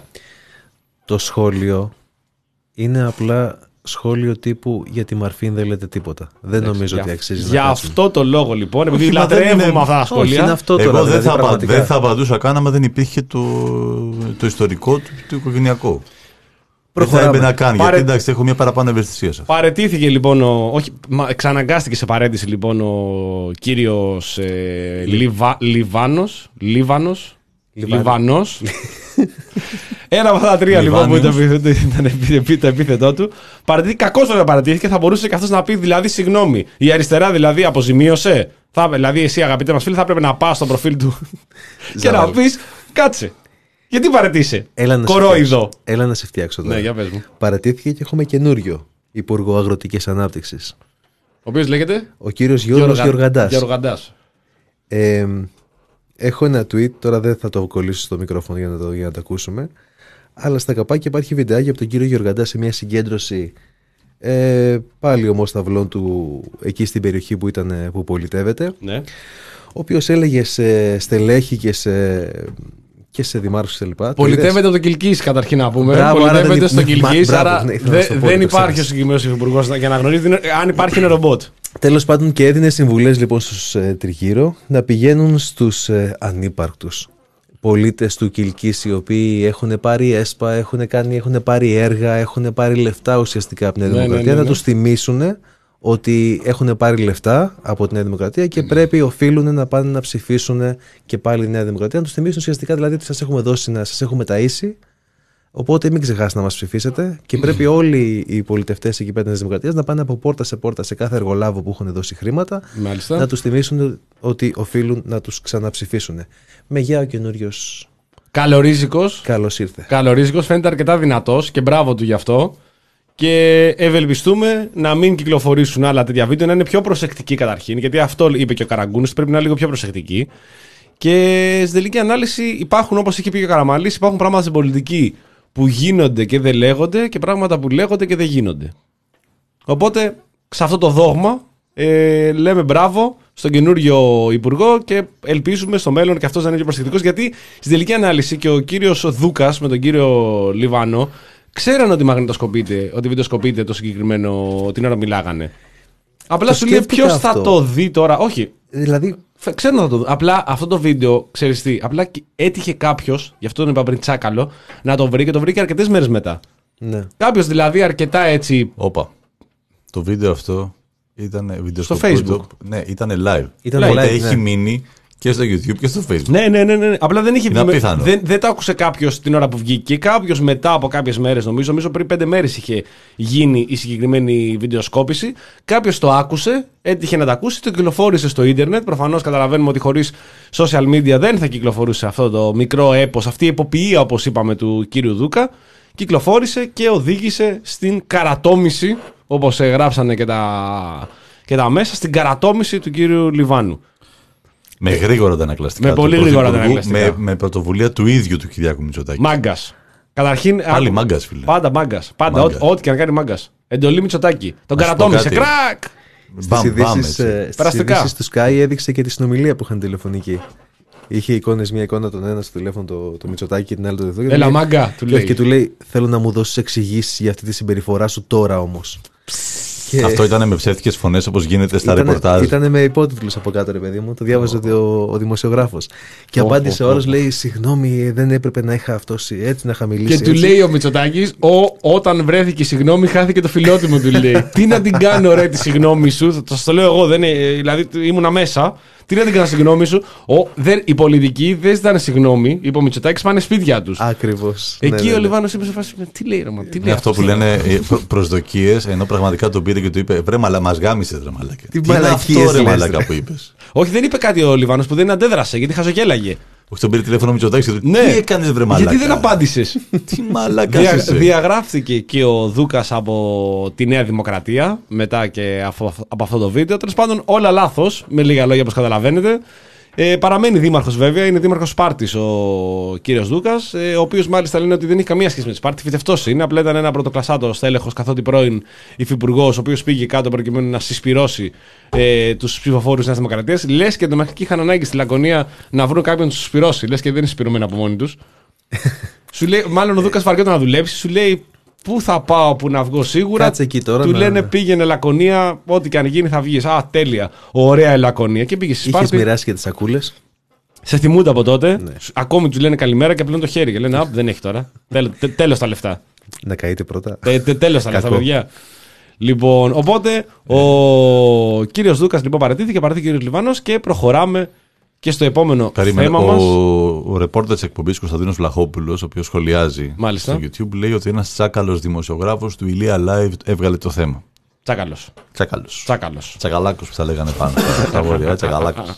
Το σχόλιο είναι απλά σχόλιο τύπου για τη Μαρφίν δεν λέτε τίποτα. Δεν Εντάξει, νομίζω για, ότι αξίζει για να αυτό το λόγο λοιπόν, επειδή Όχι, μα δεν λατρεύουμε είναι- αυτά τα σχόλια. Όχι, είναι αυτό τώρα. Εγώ δεν, δηλαδή, θα, απα- πραγματικά. δεν θα απαντούσα καν άμα δεν υπήρχε το, το ιστορικό του, του οικογενειακού. Δεν θα Προχωράμε. έμπαινα καν, Πάρε- γιατί εντάξει έχω μια παραπάνω ευαισθησία σε αυτό. Παρετήθηκε λοιπόν ο. Όχι, μα, εξαναγκάστηκε σε παρέτηση λοιπόν ο κύριος ε, Λιβα, Λιβάνος. Λίβανος. Λιβανός. Ένα από αυτά τα τρία λοιπόν που ήταν, Λιβάνιος. ήταν επί- επί- το επίθετό του. Παρατήθηκε, κακώς βέβαια παρατήθηκε. Θα μπορούσε και αυτός να πει δηλαδή συγγνώμη. Η αριστερά δηλαδή αποζημίωσε. Θα, δηλαδή εσύ αγαπητέ μας φίλοι θα έπρεπε να πας στο προφίλ του και να Ζάβαλο. πεις κάτσε. Γιατί παρετήσε. Έλα να, σε Κορόιδο. φτιάξω. Έλα να σε φτιάξω τώρα. Ναι, για πες μου. Παρατήθηκε και έχουμε καινούριο Υπουργό Αγροτικής Ανάπτυξης. Ο οποίος λέγεται Ο κύριος Γιώργος Γεωργα- Γεωργαντάς. Γεωργαντάς. Ε, έχω ένα tweet, τώρα δεν θα το κολλήσω στο μικρόφωνο για να το, για να το ακούσουμε. Αλλά στα καπάκια υπάρχει βιντεάκι από τον κύριο Γεωργαντά σε μια συγκέντρωση ε, πάλι ομόσταυλών του εκεί στην περιοχή που, ήταν, που πολιτεύεται. Ναι. Ο οποίος έλεγε σε στελέχη και σε, και σε δημάρχους κλπ. Πολιτεύεται από το Κιλκής, καταρχήν να πούμε. Μπράβο, Πολιτεύεται άρα στο δεν- Κιλκής, Μπράβο, άρα ναι, ήθελα δε- να σου το πω, δεν το υπάρχει ο ξέρεις. συγκεκριμένος υφυπουργός για να γνωρίζει. Αν υπάρχει, είναι ρομπότ. Τέλος πάντων, και έδινε συμβουλές λοιπόν στους ε, τριγύρω να πηγαίνουν στους ε, ανύπαρκτους πολίτες του Κιλκής, οι οποίοι έχουν πάρει ΕΣΠΑ, έχουν, κάνει, έχουν πάρει έργα, έχουν πάρει λεφτά ουσιαστικά από την Νέα Ναι, ναι, Δημοκρατία, ναι, ναι. να τους θυμίσουν ότι έχουν πάρει λεφτά από τη Νέα Δημοκρατία και πρέπει, οφείλουν να πάνε να ψηφίσουν και πάλι η Νέα Δημοκρατία. Να τους θυμίσουν ουσιαστικά δηλαδή ότι σας έχουμε δώσει, να σας έχουμε ταΐσει. Οπότε μην ξεχάσετε να μας ψηφίσετε και πρέπει όλοι οι πολιτευτές εκεί πέρα της Δημοκρατίας να πάνε από πόρτα σε πόρτα σε κάθε εργολάβο που έχουν δώσει χρήματα, Μάλιστα. να τους θυμίσουν ότι οφείλουν να τους ξαναψηφίσουν. Με γεια ο καινούριος. Καλορίζικος. Καλώς ήρθε. Καλορίζικος, φαίνεται αρκετά δυνατός και μπράβο του γι' αυτό. Και ευελπιστούμε να μην κυκλοφορήσουν άλλα τέτοια βίντεο, να είναι πιο προσεκτικοί καταρχήν. Γιατί αυτό είπε και ο Καραγκούνης, πρέπει να είναι λίγο πιο προσεκτικοί. Και στην τελική ανάλυση υπάρχουν, όπως είχε πει και ο Καραμανλής, υπάρχουν πράγματα στην πολιτική που γίνονται και δεν λέγονται και πράγματα που λέγονται και δεν γίνονται. Οπότε, σε αυτό το δόγμα, ε, λέμε μπράβο στον καινούριο υπουργό και ελπίζουμε στο μέλλον και αυτός να είναι και προσεκτικός. Γιατί στην τελική ανάλυση και ο κύριος Δούκας με τον κύριο Λιβάνο ξέραν ότι μαγνητοσκοπείται, ότι βιντεοσκοπείται το συγκεκριμένο την ώρα μιλάγανε. Απλά Το σου λέει σκέφτηκα ποιος θα αυτό. το δει τώρα. Όχι, Δηλαδή, Φε- ξέρω να το δω. Απλά αυτό το βίντεο, ξέρεις τι, απλά και- έτυχε κάποιος, γι' αυτό τον είπα πριν τσάκαλο, να το βρει και το βρήκε αρκετές μέρες μετά. ναι. Κάποιος δηλαδή αρκετά έτσι. Όπα. Το βίντεο αυτό ήταν βίντεο Στο Facebook. Ναι, ήταν live. Ήταν Οπότε live, έχει ναι. μείνει και στο YouTube και στο Facebook. Ναι, ναι, ναι, ναι. Απλά δεν είχε Είναι βγει. απίθανο. Δεν, δεν το άκουσε κάποιος την ώρα που βγήκε. Κάποιος μετά από κάποιες μέρες, νομίζω, νομίζω πριν πέντε μέρες είχε γίνει η συγκεκριμένη βιντεοσκόπηση. Κάποιος το άκουσε, έτυχε να το ακούσει, το κυκλοφόρησε στο ίντερνετ. Προφανώς καταλαβαίνουμε ότι χωρίς social media δεν θα κυκλοφορούσε αυτό το μικρό έπος, αυτή η εποποιία, όπως είπαμε, του κύριου Δούκα. Κυκλοφόρησε και οδήγησε στην καρατόμηση, όπως ε, γράψανε και τα, και τα μέσα, στην καρατόμηση του κύριου Λιβάνου. Με γρήγορα τα ανακλαστικά. Με του πολύ γρήγορα τα Πρωθυπουργού, ανακλαστικά. Με, με πρωτοβουλία του ίδιου του Κυριάκου Μητσοτάκη. Μάγκας. Καταρχήν. Πάλι άκου- μάγκας, φίλε. Πάντα μάγκας. Πάντα. Μάγκας. Ό,τι ό,τι και να κάνει μάγκας. Εντολή Μητσοτάκη. Τον Να σου πω καρατόμησε. κάτι. Κρακ! Στις Μπαμ, μπαμ, ειδήσεις, έτσι. ε, στις Περαστικά. ειδήσεις του Sky έδειξε και τη συνομιλία που είχαν τηλεφωνική. Είχε εικόνες, μια εικόνα τον ένα στο τηλέφωνο το, το Μητσοτάκη και την άλλη το Δεδό. Έλα, μάγκα, του και, λέει. και του λέει: Θέλω να μου δώσεις εξηγήσεις για αυτή τη συμπεριφορά σου τώρα όμως. Και Αυτό ήταν με ψεύτικες φωνές όπως γίνεται στα ήτανε- ρεπορτάζ. Ήτανε με υπότιτλους από κάτω, ρε παιδί μου. Το διάβαζε ο, ο δημοσιογράφος. Και Ω, απάντησε ω, ο ω. άλλος, λέει: Συγγνώμη, δεν έπρεπε να είχα αυτό έτσι, να είχα μιλήσει. Και του έτσι». λέει ο Μητσοτάκης, «Ο, όταν βρέθηκε συγγνώμη, χάθηκε το φιλότιμο», του λέει. Τι να την κάνω, ρε, τη συγγνώμη σου. Θα σας το λέω εγώ, δεν είναι, δηλαδή ήμουνα μέσα. Τι να την κάνω συγγνώμη σου. Ο, δεν, οι πολιτικοί δεν ζητάνε συγγνώμη. Είπε ο Μητσοτάκης, πάνε σπίτια τους. Ακριβώς. Εκεί Ναι, ναι, ο ναι. Λιβάνος είπε σε φάση, τι λέει, ρε, μα, τι λέει Είναι αυτό που αυτός, λένε ε, προ- προσδοκίες, ενώ πραγματικά τον πήρε και του είπε: Βρε, μαλα, μας γάμισες, ρε μαλάκα. Τι είναι μαλακίες αυτό, ρε λες, μαλάκα ρε. που είπες. Όχι, δεν είπε κάτι ο Λιβάνος που δεν αντέδρασε, γιατί χαζοκέλαγε. Όχι, τον πήρε τηλέφωνο ο Μητσοτάκης και του Ναι. Τι έκανες, βρε μαλάκα. Γιατί δεν απάντησες. Τι μαλάκα Δια, είσαι. διαγράφτηκε και ο Δούκας από τη Νέα Δημοκρατία μετά και αφο- από αυτό το βίντεο. Τέλος πάντων, όλα λάθος, με λίγα λόγια όπως καταλαβαίνετε. Ε, παραμένει δήμαρχος βέβαια, είναι δήμαρχος Σπάρτης ο κύριος Δούκας, ε, ο οποίος μάλιστα λένε ότι δεν έχει καμία σχέση με τη Σπάρτη. Φυτευτός είναι, απλά ήταν ένα πρωτοκλασσάτο στέλεχος καθότι πρώην υφυπουργός, ο οποίος πήγε κάτω προκειμένου να συσπυρώσει ε, τους ψηφοφόρους της Νέας Δημοκρατίας. Λες και εντωμεταξύ είχαν ανάγκη στη Λακωνία να βρουν κάποιον να τους συσπυρώσει. Λες και δεν είναι συσπυρωμένοι από μόνοι τους. Σου λέει, μάλλον ο Δούκας βαριόταν να δουλέψει, σου λέει πού θα πάω που να βγω σίγουρα. Κάτσε εκεί τώρα Του να- λένε πήγαινε Λακωνία, ό,τι και αν γίνει θα βγεις. Α, τέλεια. Ωραία η Λακωνία. Και πήγε στη Είχες Σπάρτη. μοιράσει και τις σακούλες. Σε θυμούνται από τότε. Ναι. Ακόμη του λένε καλημέρα και πλέον το χέρι. Και λένε, Α, δεν έχει τώρα. Τέλο τα λεφτά. Να καείτε πρώτα. Τέλο τα λεφτά, Κακό. παιδιά. Λοιπόν, οπότε ο κύριος Δούκας λοιπόν παρατήθηκε, παρατήθηκε ο κύριος Λιβάνος και προχωράμε και στο επόμενο Περίμενε, θέμα ο, μας. ο ρεπόρτερ της εκπομπής Κωνσταντίνος Βλαχόπουλος, ο οποίος σχολιάζει Μάλιστα. στο YouTube, λέει ότι ένας τσάκαλος δημοσιογράφος του Ηλία Live έβγαλε το θέμα. Τσάκαλος. Τσάκαλος. Τσάκαλος. Τσακαλάκος που θα λέγανε πάνω στα- στα βόρεια. Τσακαλάκος.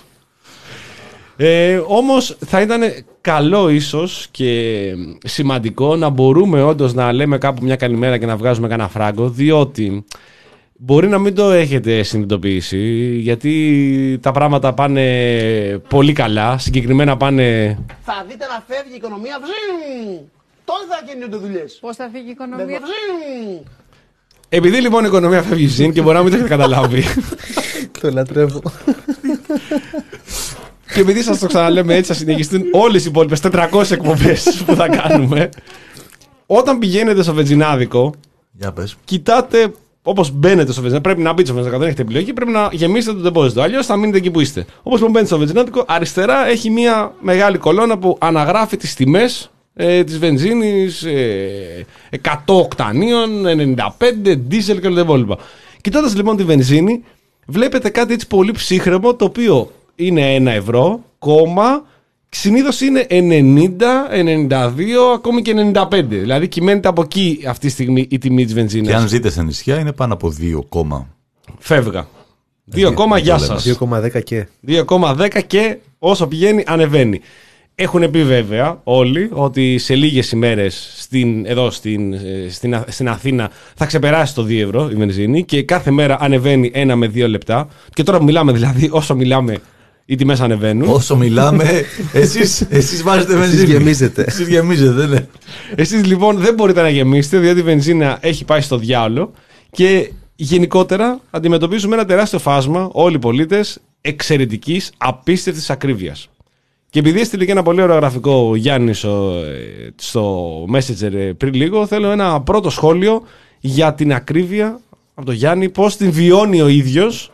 Ε, όμως θα ήταν καλό ίσως και σημαντικό να μπορούμε όντως να λέμε κάπου μια καλημέρα και να βγάζουμε κανένα φράγκο, διότι μπορεί να μην το έχετε συνειδητοποιήσει, γιατί τα πράγματα πάνε πολύ καλά, συγκεκριμένα πάνε... Θα δείτε να φεύγει η οικονομία. Βζζζ. Τότε θα γίνονται δουλειές. Πώς θα φύγει η οικονομία. Βζζζ. Επειδή λοιπόν η οικονομία φεύγει ζήν και μπορεί να μην το έχετε καταλάβει, Το λατρεύω. Και επειδή σας το ξαναλέμε έτσι, θα συνεχιστούν όλες οι υπόλοιπες τετρακόσιες εκπομπές που θα κάνουμε. Όταν πηγαίνετε στο βενζινάδικο, Για πες. κοιτάτε, όπως μπαίνετε στο βενζινάδικο, πρέπει να μπείτε στο βενζινάδικο, δεν έχετε επιλογή, πρέπει να γεμίσετε το deposit. Αλλιώς θα μείνετε εκεί που είστε. Όπως λοιπόν μπαίνετε στο βενζινάδικο, αριστερά έχει μια μεγάλη κολόνα που αναγράφει τις τιμές ε, της βενζίνης, ε, εκατό οκτανίων, ενενήντα πέντε, δίζελ και όλα τα υπόλοιπα. Κοιτώντας λοιπόν τη βενζίνη, βλέπετε κάτι έτσι πολύ ψύχρεμο, το οποίο είναι ένα ευρώ, κόμμα, συνήθως είναι ενενήντα, ενενήντα δύο, ακόμη και ενενήντα πέντε. Δηλαδή κυμαίνεται από εκεί αυτή τη στιγμή η τιμή της βενζίνης. Και αν ζείτε σε νησιά είναι πάνω από δύο κόμμα. Φεύγα. δύο, γεια σας. δύο κόμμα δέκα και. δύο κόμμα δέκα και όσο πηγαίνει ανεβαίνει. Έχουν πει βέβαια όλοι ότι σε λίγες ημέρες στην, εδώ στην, στην, στην Αθήνα θα ξεπεράσει το δύο ευρώ η βενζίνη και κάθε μέρα ανεβαίνει ένα με δύο λεπτά. Και τώρα που μιλάμε δηλαδή, όσο μιλάμε, οι τιμές ανεβαίνουν. Όσο μιλάμε, εσείς, εσείς βάζετε βενζίνη. Εσείς γεμίζετε. Εσείς γεμίζετε, ναι. Εσείς λοιπόν δεν μπορείτε να γεμίσετε, διότι η βενζίνα έχει πάει στο διάολο και γενικότερα αντιμετωπίζουμε ένα τεράστιο φάσμα, όλοι οι πολίτες, εξαιρετικής, απίστευτης ακρίβειας. Και επειδή έστειλε και ένα πολύ ωραίο γραφικό ο Γιάννης στο, στο Messenger πριν λίγο, θέλω ένα πρώτο σχόλιο για την ακρίβεια από τον Γιάννη, πώς την βιώνει ο ίδιος.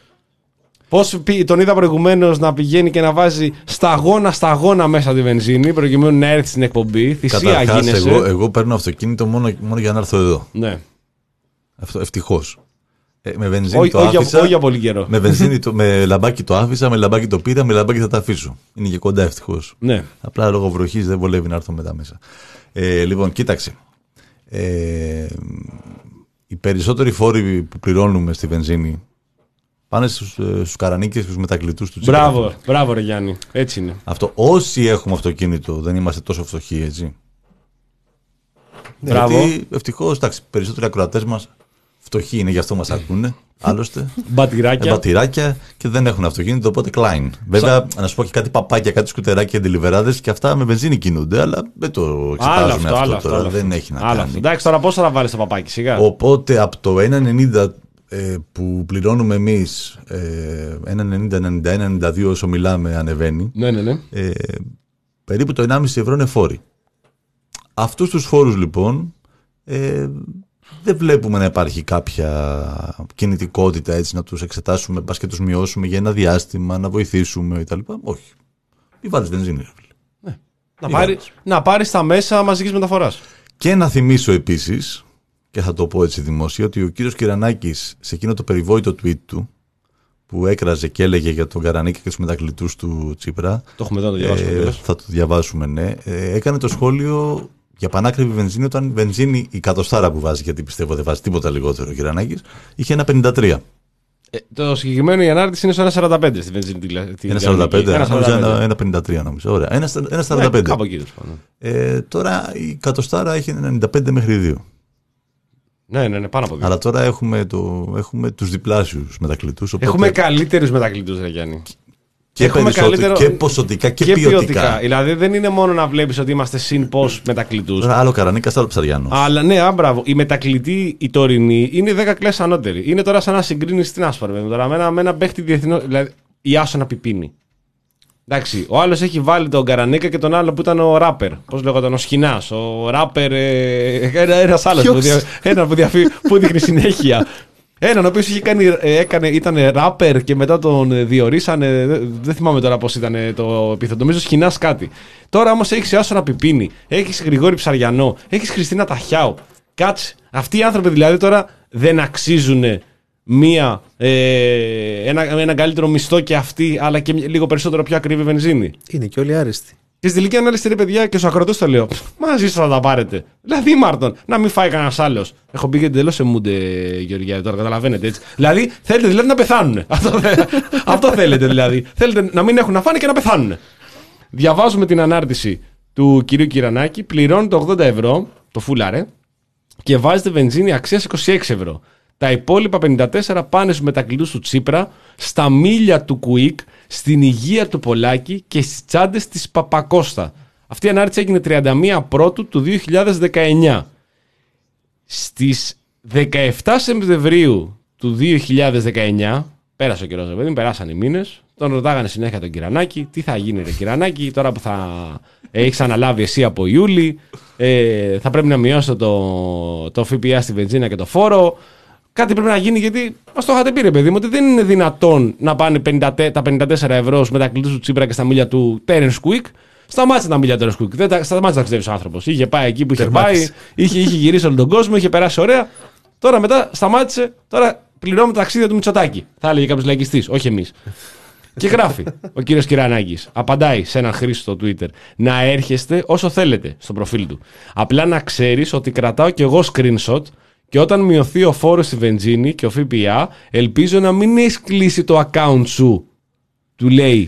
Πώς τον είδα προηγουμένως να πηγαίνει και να βάζει σταγόνα σταγόνα μέσα τη βενζίνη προκειμένου να έρθει στην εκπομπή. Θυσία Καταρχάς, γίνεσαι. εγώ, εγώ παίρνω αυτοκίνητο μόνο, μόνο για να έρθω εδώ. Ναι. Αυτό, ευτυχώς. Ε, με βενζίνη Όχι το όχι άφησα. για, για πολύ καιρό. Με, βενζίνη, το, με λαμπάκι το άφησα, με λαμπάκι το πήρα, με λαμπάκι θα τα αφήσω. Είναι και κοντά ευτυχώς. Ναι. Απλά λόγω βροχής δεν βολεύει να έρθω μετά μέσα. Ε, λοιπόν, κοίταξε. Ε, οι περισσότεροι φόροι που πληρώνουμε στη βενζίνη πάνε στους, στους καρανίκες και στους μετακλητούς του Τσίπρα. Μπράβο, μπράβο ρε Γιάννη. Έτσι είναι. Αυτό, όσοι έχουμε αυτοκίνητο δεν είμαστε τόσο φτωχοί, έτσι. Μπράβο. Γιατί ευτυχώς, εντάξει, περισσότεροι ακροατές μας φτωχοί είναι, γι' αυτό μας ακούνε. Άλλωστε. Μπατηράκια. Ε, μπατηράκια και δεν έχουν αυτοκίνητο, οπότε Klein. Βέβαια, να σου πω και κάτι παπάκια, κάτι σκουτεράκια, ντελιβεράδες και αυτά με βενζίνη κινούνται, αλλά δεν το εξετάζουμε αυτό, αυτό, αυτό τώρα. Αυτό, δεν έχει να άλλο κάνει. Αυτό. Εντάξει, τώρα πόσα θα βάλεις το παπάκι, σιγά. Οπότε από το ένα ενενήντα ε, που πληρώνουμε εμείς, ε, ένα ενενήντα, ενενήντα ένα, ενενήντα δύο όσο μιλάμε ανεβαίνει. Ναι, ναι, ναι. Ε, περίπου το ενάμιση ευρώ είναι φόροι. Αυτούς τους φόρους λοιπόν ε, δεν βλέπουμε να υπάρχει κάποια κινητικότητα έτσι να τους εξετάσουμε, πας και τους μειώσουμε για ένα διάστημα, να βοηθήσουμε κτλ. Όχι. Μη βάλεις βενζίνη. Ναι. Να, πάρει, να πάρεις τα μέσα μαζικής μεταφοράς. Και να θυμίσω επίσης, και θα το πω έτσι δημόσια, ότι ο κύριος Κυρανάκης σε εκείνο το περιβόητο tweet του που έκραζε και έλεγε για τον Καρανίκη και τους μετακλητούς του Τσίπρα, το έχουμε εδώ, το διαβάσουμε. Ε, θα το διαβάσουμε, ναι. Ε, έκανε το σχόλιο για πανάκριβη βενζίνη όταν η βενζίνη, η κατοστάρα που βάζει, γιατί πιστεύω δεν βάζει τίποτα λιγότερο ο Κυρανάκης, είχε ένα πενήντα τρία. Ε, το συγκεκριμένο η ανάρτηση είναι στο ένα σαράντα πέντε στη βενζίνη. ένα σαράντα πέντε, ένα πενήντα τρία νομίζω. Ωραία. ένα σαράντα πέντε. Ναι, κάπου εκεί, ε, τώρα η κατοστάρα έχει ενενήντα πέντε μέχρι δύο. Ναι, ναι, ναι, πάνω από δύο. Αλλά τώρα έχουμε, το, έχουμε τους διπλάσιους μετακλητούς. Οπότε... Έχουμε καλύτερους μετακλητούς, ρε Γιάννη. Και, καλύτερο... και ποσοτικά και, και ποιοτικά. ποιοτικά. Δηλαδή δεν είναι μόνο να βλέπεις ότι είμαστε συν πώς μετακλητούς. Άλλο Καρανίκας, άλλο Ψαριάνος. Αλλά ναι, άμπραβο. Οι μετακλητοί, οι τωρινοί, είναι δέκα κλάσεις ανώτεροι. Είναι τώρα σαν να συγκρίνεις την άσπαρη. Τώρα με ένα, με ένα παίχτη διεθνό. Δηλαδή η Άσονα Πιπίνη. Εντάξει, ο άλλος έχει βάλει τον Καρανίκα και τον άλλο που ήταν ο ράπερ. Πώς λέγονταν, ο Σχοινάς. Ο ράπερ. Ε, ένα ένας άλλος που, δια, ένα που, διαφύ, που δείχνει συνέχεια. Έναν ο οποίος είχε κάνει, έκανε, ήταν ράπερ και μετά τον διορίσανε. Δεν θυμάμαι τώρα πώς ήταν το επίθετο. Νομίζω Σχοινάς κάτι. Τώρα όμως έχεις Άσονα Πιπίνη, έχεις Γρηγόρη Ψαριανό, έχεις Χριστίνα Ταχιάου. Κάτσε. Αυτοί οι άνθρωποι δηλαδή τώρα δεν αξίζουν μία, ε, ένα, ένα καλύτερο μισθό και αυτοί, αλλά και λίγο περισσότερο πιο ακριβή βενζίνη. Είναι και όλοι άριστοι. Και στη τελική ανάλυση, ρε παιδιά, και στου ακροτές το λέω. Μαζί σας θα τα πάρετε. Δηλαδή, Μάρτον, να μην φάει κανένα άλλο. Έχω πει και εντελώς σε μούντε, Γεωργιάδη, τώρα καταλαβαίνετε έτσι. Δηλαδή, θέλετε δηλαδή να πεθάνουν. Αυτό, αυτό θέλετε δηλαδή. Θέλετε να μην έχουν να φάνε και να πεθάνουν. Διαβάζουμε την ανάρτηση του κυρίου Κυρανάκη, πληρώνετε ογδόντα ευρώ, το φούλαρε, και βάζετε βενζίνη αξίας είκοσι έξι ευρώ. Τα υπόλοιπα πενήντα τέσσερα πάνε στους μετακλητούς του Τσίπρα, στα μίλια του Κουίκ, στην υγεία του Πολάκη και στις τσάντες της Παπακώστα. Αυτή η ανάρτηση έγινε τριάντα μία Πρώτου του δύο χιλιάδες δεκαεννιά. Στις δεκαεπτά Σεπτεμβρίου του δύο χιλιάδες δεκαεννιά, πέρασε ο καιρός, παιδί, περάσαν οι μήνες, Τον ρωτάγανε συνέχεια τον Κυρανάκη, τι θα γίνει, ρε Κυρανάκη, τώρα που θα έχει αναλάβει εσύ από Ιούλη, ε, θα πρέπει να μειώσω το, το ΦΠΑ στη βενζίνα και το φόρο. Κάτι πρέπει να γίνει, γιατί μας το είχατε πει, ρε παιδί μου, ότι δεν είναι δυνατόν να πάνε πενήντα, τα πενήντα τέσσερα ευρώ με τα κλειδί του Τσίπρα και στα μίλια του Terence Quick. Σταμάτησε τα μίλια του Terence Quick. Δεν τα, σταμάτησε να ξεδεύει ο άνθρωπος. Είχε πάει εκεί που είχε πάει, είχε, είχε γυρίσει όλο τον κόσμο, είχε περάσει ωραία. Τώρα μετά σταμάτησε, τώρα πληρώνουμε τα ταξίδια του Μητσοτάκη. Θα έλεγε κάποιος λαϊκιστής, όχι εμείς. Και γράφει ο κύριος Κυρανάκης, απαντάει σε έναν χρήστη στο Twitter, να έρχεστε όσο θέλετε στο προφίλ του. Απλά να ξέρεις ότι κρατάω κι εγώ screenshot και όταν μειωθεί ο φόρος στη βενζίνη και ο ΦΠΑ, ελπίζω να μην έχεις κλείσει το account σου. Του λέει.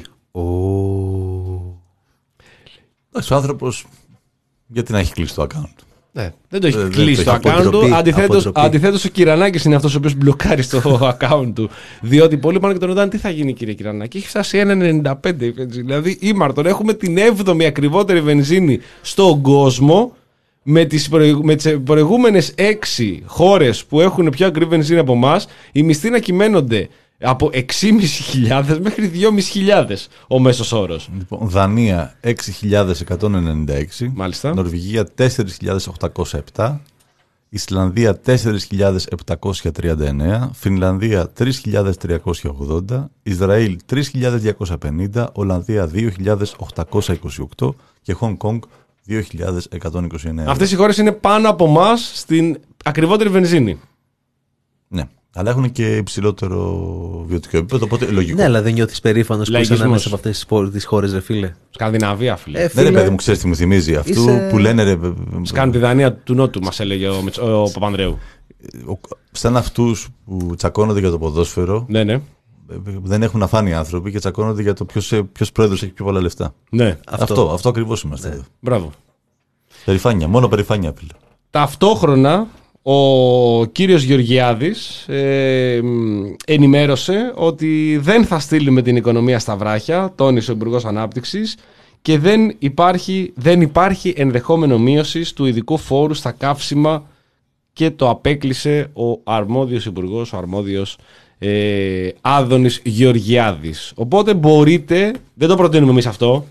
Ο άνθρωπος, γιατί να έχει κλείσει το account. Ναι. Δεν το έχει δεν κλείσει το το έχει account του. αποτροπή. Αντιθέτως, ο Κυρανάκης είναι αυτός ο οποίος μπλοκάρει το account του. Διότι πολλοί πάνε και τον ρωτάνε τι θα γίνει, κύριε Κυρανάκη. Έχει φτάσει ένα ενενήντα πέντε η βενζίνη. Δηλαδή, ήμαρτον, έχουμε την έβδομη ακριβότερη βενζίνη στον κόσμο. Με τις, προηγου... με τις προηγούμενες έξι χώρες που έχουν πιο ακριβή βενζίνη από εμάς, οι μισθοί να κυμαίνονται από έξι χιλιάδες πεντακόσιες μέχρι δυόμισι χιλιάδες ο μέσος όρος. Λοιπόν, Δανία έξι χιλιάδες εκατόν ενενήντα έξι, Μάλιστα. Νορβηγία τέσσερις χιλιάδες οκτακόσια επτά, Ισλανδία τέσσερις χιλιάδες επτακόσια τριάντα εννέα, Φινλανδία τρεις χιλιάδες τριακόσια ογδόντα, Ισραήλ τρεις χιλιάδες διακόσια πενήντα, Ολλανδία δύο χιλιάδες οκτακόσια είκοσι οκτώ και Χονγκ Κονγκ δύο χιλιάδες εκατόν είκοσι εννέα. Αυτές οι χώρες είναι πάνω από εμάς στην ακριβότερη βενζίνη. Ναι, αλλά έχουν και υψηλότερο βιωτικό επίπεδο, οπότε λογικό. Ναι, αλλά δεν νιώθεις περήφανος που είσαι Λαϊκισμός. ανάμεσα από αυτές τις χώρες, ρε φίλε. Σκανδιναβία, φίλε. Ε, Ναι, φίλε, ρε παιδί μου, ξέρεις τι μου θυμίζει αυτού είσαι- που λένε. Ρε, Σκάνει τη Δανία του Νότου, μας έλεγε ο, Μητσ- ο Παπανδρέου. ο- σαν αυτούς που τσακώνονται για το ποδόσφαιρο, Ναι, ναι. δεν έχουν αφάνει άνθρωποι και τσακώνονται για το ποιος, ποιος πρόεδρος έχει πιο πολλά λεφτά. ναι. Αυτό, αυτό, αυτό ακριβώς είμαστε εδώ. Μπράβο. Περηφάνεια, μόνο περηφάνεια, φίλε. Ταυτόχρονα, ο κύριος Γεωργιάδης ε, ενημέρωσε ότι δεν θα στείλει με την οικονομία στα βράχια, τόνισε ο Υπουργός Ανάπτυξης, και δεν υπάρχει, δεν υπάρχει ενδεχόμενο μείωσης του ειδικού φόρου στα καύσιμα, και το απέκλεισε ο αρμόδιος υπουργός, ο αρμόδιος ε, Άδωνης Γεωργιάδης. Οπότε μπορείτε, δεν το προτείνουμε εμείς αυτό,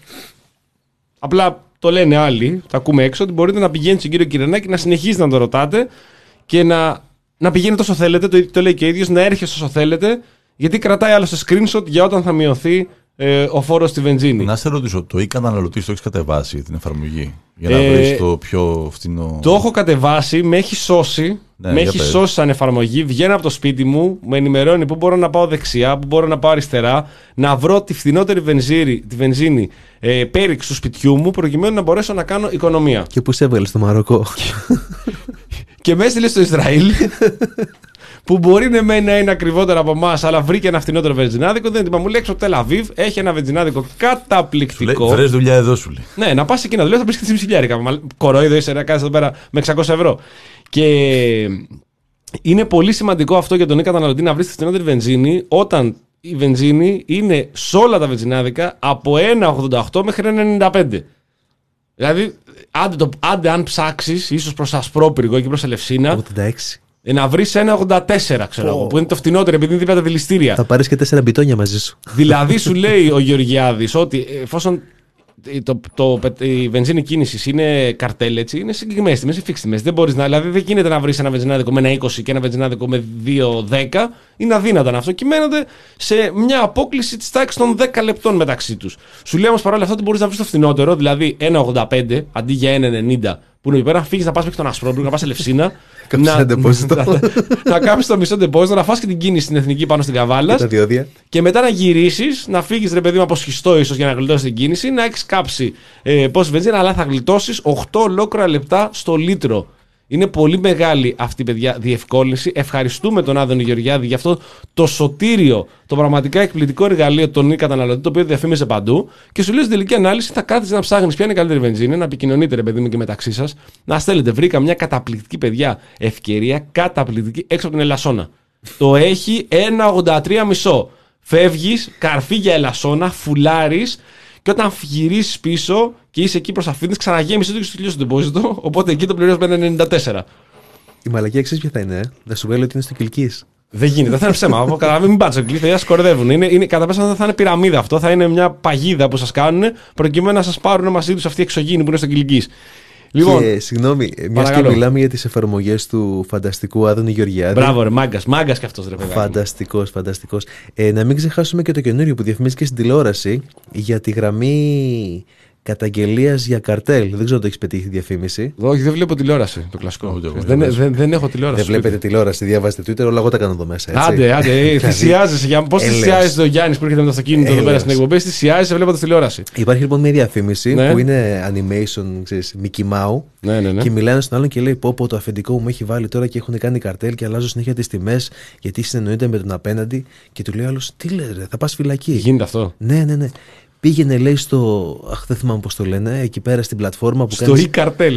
απλά το λένε άλλοι, τα ακούμε έξω, ότι μπορείτε να πηγαίνετε στον κύριο Κυρανάκη, να συνεχίζετε να το ρωτάτε και να, να πηγαίνετε όσο θέλετε, το, το λέει και ο ίδιος, να έρχεστε όσο θέλετε, γιατί κρατάει άλλο σε screenshot για όταν θα μειωθεί ε, ο φόρος στη βενζίνη. Να σε ρωτήσω, το e-καταναλωτή το έχεις κατεβάσει την εφαρμογή για να Ε, βρεις το πιο φθηνό. Το έχω κατεβάσει, με έχει σώσει. Ναι, με για έχει πες. σώσει σαν εφαρμογή. Βγαίνω από το σπίτι μου, με ενημερώνει πού μπορώ να πάω δεξιά, πού μπορώ να πάω αριστερά, να βρω τη φθηνότερη βενζίνη, τη βενζίνη ε, πέριξ του σπιτιού μου, προκειμένου να μπορέσω να κάνω οικονομία. Και πού σε έβγαλε στο Μαροκό. Και με έστειλε στο Ισραήλ, που μπορεί ναι, μεν να είναι ακριβότερα από εμά, αλλά βρήκε ένα φθηνότερο βενζινάδικο. Δεν είπα, μου λέει έξω από Τελαβίβ, έχει ένα βενζινάδικο καταπληκτικό. Βρες δουλειά εδώ, σου λέει. Ναι, να πα εκεί να δουλεύει, θα βρει και τρεις χιλιάρικα. Κοροϊδό είσαι, να κάνει εδώ πέρα με εξακόσια ευρώ. Και είναι πολύ σημαντικό αυτό για τον καταναλωτή να βρει τη φθηνότερη βενζίνη, όταν η βενζίνη είναι σε όλα τα βενζινάδικα από ένα ογδόντα οκτώ μέχρι ένα ενενήντα πέντε. Δηλαδή, άντε, το, άντε αν ψάξει, ίσω προ Ασπρόπυργο και προ Ελευσίνα, ογδόντα έξι. να βρει ένα ογδόντα τέσσερα, ξέρω εγώ, που είναι το φθηνότερο επειδή είναι δίπλα τα δηληστήρια. Θα πάρεις και τέσσερα μπιτόνια μαζί σου. Δηλαδή, σου λέει ο Γεωργιάδης ότι εφόσον το, το, το, η βενζίνη κίνηση είναι καρτέλ, έτσι, είναι συγκεκριμένες τιμές, είναι fixed τιμές. Δεν μπορείς να, δηλαδή, δεν γίνεται να βρεις ένα βενζινάδικο με ένα είκοσι και ένα βενζινάδικο με δύο δέκα. Είναι αδύνατα αυτό. Κυμαίνονται σε μια απόκληση της τάξης των δέκα λεπτών μεταξύ τους. Σου λέει όμως παρόλα αυτά ότι μπορείς να βρεις το φθηνότερο, δηλαδή ένα ογδόντα πέντε αντί για ένα ενενήντα, που είναι εκεί πέρα, να φύγεις να πας μέχρι τον Ασπρόπυργο, να πας Ελευσίνα. Κάψεις ένα ντεπόζιτο. να, να κάψεις το μισό ντεπόζιτο, να φας και την κίνηση στην εθνική πάνω στην Καβάλα. Τα διόδια. Και μετά να γυρίσεις, να φύγεις ρε παιδί μου από σχιστό ίσως για να γλιτώσεις την κίνηση, να έχεις κάψει ε, πόση βενζίνα, αλλά θα γλιτώσεις οκτώ ολόκληρα λεπτά στο λίτρο. Είναι πολύ μεγάλη αυτή, παιδιά, διευκόλυνση. Ευχαριστούμε τον Άδωνη Γεωργιάδη για αυτό το σωτήριο, το πραγματικά εκπληκτικό εργαλείο των καταναλωτών, το οποίο διαφήμιζε παντού. Και σου λέει στην τελική ανάλυση θα κάθεσαι να ψάχνεις ποια είναι η καλύτερη βενζίνη, να επικοινωνείτε ρε παιδί μου και μεταξύ σας, να στέλνετε. Βρήκα μια καταπληκτική, παιδιά, ευκαιρία, καταπληκτική έξω από την Ελασσόνα. Το έχει ένα ογδόντα τρία κόμμα πέντε. Φεύγεις, καρφί για Ελασσόνα, φουλάρεις. Και όταν γυρίσεις πίσω και είσαι εκεί προς αφήνεις, ξαναγέμισε το και σου τελειώσει το ντεπόζιτο. Οπότε εκεί το πληρώνεις με ένα ενενήντα τέσσερα. Η μαλακία ξέρεις ποια θα είναι, ε? Θα σου βγάλει ότι είναι στο Κιλκής. Δεν γίνεται, δεν θα είναι ψέμα. Καταλαβαίνετε, μην πάτε στο κλειδί, θα σκορδεύουν. Είναι, είναι, κατά πάσα θα είναι πυραμίδα αυτό, θα είναι μια παγίδα που σας κάνουν προκειμένου να σας πάρουν μαζί τους αυτοί οι εξωγήινοι που είναι στο Κιλικής. Λοιπόν, και, συγγνώμη, μια και μιλάμε για τις εφαρμογές του φανταστικού Άδωνη Γεωργιάδη. Μπράβο, ρε, μάγκας, μάγκας κι αυτός, ρε παιδάκι. Φανταστικός, φανταστικός. Ε, να μην ξεχάσουμε και το καινούριο που διαφημίζει στην τηλεόραση για τη γραμμή καταγγελίας για καρτέλ. Δεν ξέρω αν το έχει πετύχει διαφήμιση. Όχι, δεν βλέπω τηλεόραση το κλασικό. Oh, δεν, δεν, δεν έχω τηλεόραση. Δεν βλέπετε τηλεόραση, διαβάζετε Twitter, όλα εγώ τα κάνω εδώ μέσα. Έτσι. Άντε, άντε, θυσιάζεσαι. Πώ θυσιάζεσαι ο Γιάννη που έρχεται με το αυτοκίνητο εδώ πέρα στην εκπομπή, θυσιάζεσαι βλέποντα τηλεόραση. Υπάρχει λοιπόν μια διαφήμιση ναι. που είναι animation, ξέρεις, Mickey Mouse. Ναι, ναι, ναι. Και μιλάνε στον άλλον και λέει: Πω, πω, το αφεντικό μου έχει βάλει τώρα και έχουν κάνει καρτέλ και αλλάζω συνέχεια τις τιμές γιατί συνεννοείται με τον απέναντι. Και του λέει ο άλλος: Τι λες, ρε, θα πας φυλακή. Γίνεται αυτό. Ναι, ναι, ναι. Πήγαινε, λέει, στο. Αχ, δεν θυμάμαι πώς το λένε, εκεί πέρα στην πλατφόρμα που κάνει. Στο e-cartel.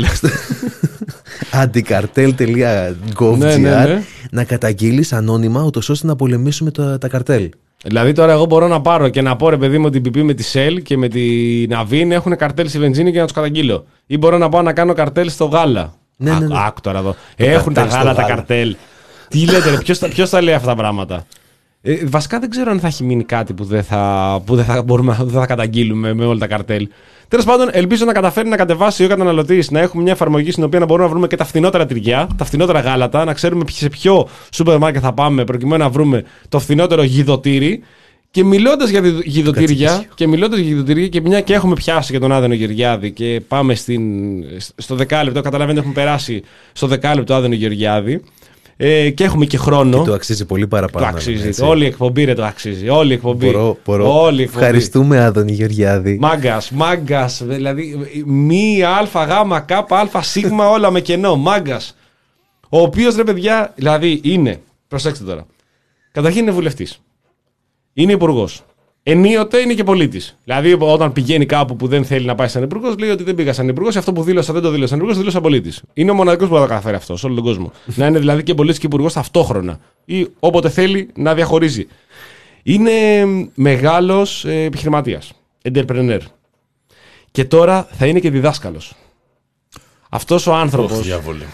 anticartel τελεία gov τελεία gr ναι, ναι, ναι. να καταγγείλεις ανώνυμα, ούτως ώστε να πολεμήσουμε τα, τα καρτέλ. Δηλαδή τώρα εγώ μπορώ να πάρω και να πω ρε παιδί μου ότι η μπι πι με τη Shell και με την Avin έχουν καρτέλ στη βενζίνη και να τους καταγγείλω. Ή μπορώ να πάω να κάνω καρτέλ στο γάλα. Ναι, ναι, ναι. Άκου τώρα εδώ. Έχουν τα γάλα τα καρτέλ. Τι λέτε ρε, ποιος, ποιος θα λέει αυτά τα πράγματα. Ε, βασικά δεν ξέρω αν θα έχει μείνει κάτι που δεν θα, που δεν θα, μπορούμε, δεν θα καταγγείλουμε με όλα τα καρτέλ. Τέλος πάντων, ελπίζω να καταφέρει να κατεβάσει ο καταναλωτής να έχουμε μια εφαρμογή στην οποία να μπορούμε να βρούμε και τα φθηνότερα τυριά, τα φθηνότερα γάλατα, να ξέρουμε σε ποιο σούπερ μάρκετ θα πάμε προκειμένου να βρούμε το φθηνότερο γιδοτήρι. Και μιλώντας για γιδοτήρια, και μιλώντας για γιδοτήρια, και μια και έχουμε πιάσει και τον Άδωνο Γεωργιάδη και πάμε στην, στο δεκάλεπτο, καταλαβαίνετε, έχουμε περάσει στο δεκάλεπτο Άδωνο Γεωργιάδη. Ε, και έχουμε και χρόνο. Και το αξίζει πολύ παραπάνω. Το αξίζει. Έτσι. Όλη η εκπομπή ρε, το αξίζει. Όλη η εκπομπή. Μπορώ, μπορώ. Όλη η εκπομπή. Ευχαριστούμε, Άδωνη Γεωργιάδη. Μάγκας, μάγκας. Δηλαδή, μη αλφα, γάμα, κάπα, αλφα, σίγμα, όλα με κενό. Μάγκας. Ο οποίος ρε παιδιά, δηλαδή είναι. Προσέξτε τώρα. Καταρχήν είναι βουλευτής. Είναι υπουργός. Ενίοτε είναι και πολίτης. Δηλαδή, όταν πηγαίνει κάπου που δεν θέλει να πάει σαν υπουργός, λέει ότι δεν πήγα σαν υπουργός, αυτό που δήλωσα δεν το δήλωσα σαν υπουργός, το δήλωσα πολίτης. Είναι ο μοναδικός που θα το καταφέρει αυτό σε όλο τον κόσμο. Να είναι δηλαδή και πολίτης και υπουργός ταυτόχρονα. Ή όποτε θέλει να διαχωρίζει. Είναι μεγάλος ε, επιχειρηματίας. Entrepreneur. Και τώρα θα είναι και διδάσκαλος. Αυτός ο άνθρωπος.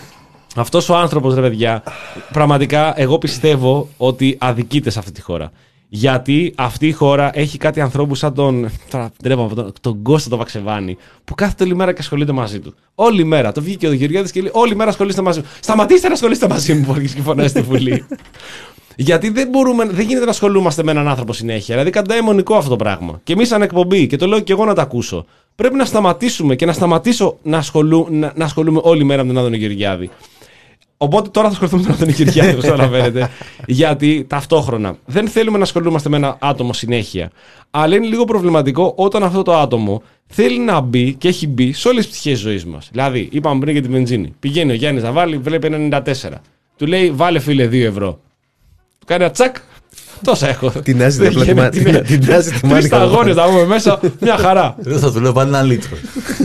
Αυτός ο άνθρωπος, ρε παιδιά, πραγματικά εγώ πιστεύω ότι αδικείται σε αυτή τη χώρα. Γιατί αυτή η χώρα έχει κάτι ανθρώπους σαν τον. Τώρα δεν είπαμε τον, τον Κώστα τον Βαξεβάνη, που κάθεται όλη μέρα και ασχολείται μαζί του. Όλη μέρα. Το βγήκε ο Γεωργιάδης και λέει: Όλη μέρα ασχολείστε μαζί μου. Σταματήστε να ασχολείστε μαζί μου, μπορεί και φωνάζει στη Βουλή. Γιατί δεν, μπορούμε, δεν γίνεται να ασχολούμαστε με έναν άνθρωπο συνέχεια. Δηλαδή, κατά αιμονικό αυτό το πράγμα. Και εμείς σαν εκπομπή, και το λέω και εγώ να το ακούσω, πρέπει να σταματήσουμε και να σταματήσω να, ασχολού, να, να ασχολούμαι όλη μέρα με τον Άδωνο Γεωργιάδη. Οπότε τώρα θα ασχοληθούμε με τον Άδωνο Γεωργιάδη, όπως καταλαβαίνετε. Γιατί ταυτόχρονα δεν θέλουμε να ασχολούμαστε με ένα άτομο συνέχεια. Αλλά είναι λίγο προβληματικό όταν αυτό το άτομο θέλει να μπει και έχει μπει σε όλες τις πτυχές της ζωής μας. Δηλαδή, είπαμε πριν για τη βενζίνη. Πηγαίνει ο Γιάννης να βάλει, βλέπει ένα ενενήντα τέσσερα. Του λέει: Βάλε φίλε δύο ευρώ. Του κάνει ένα τσακ. Τόσα έχω. Την άζει τη μάνη. Τα αγώνες να πούμε μέσα, μια χαρά. Δεν θα του λέω πάλι ένα λίτρο.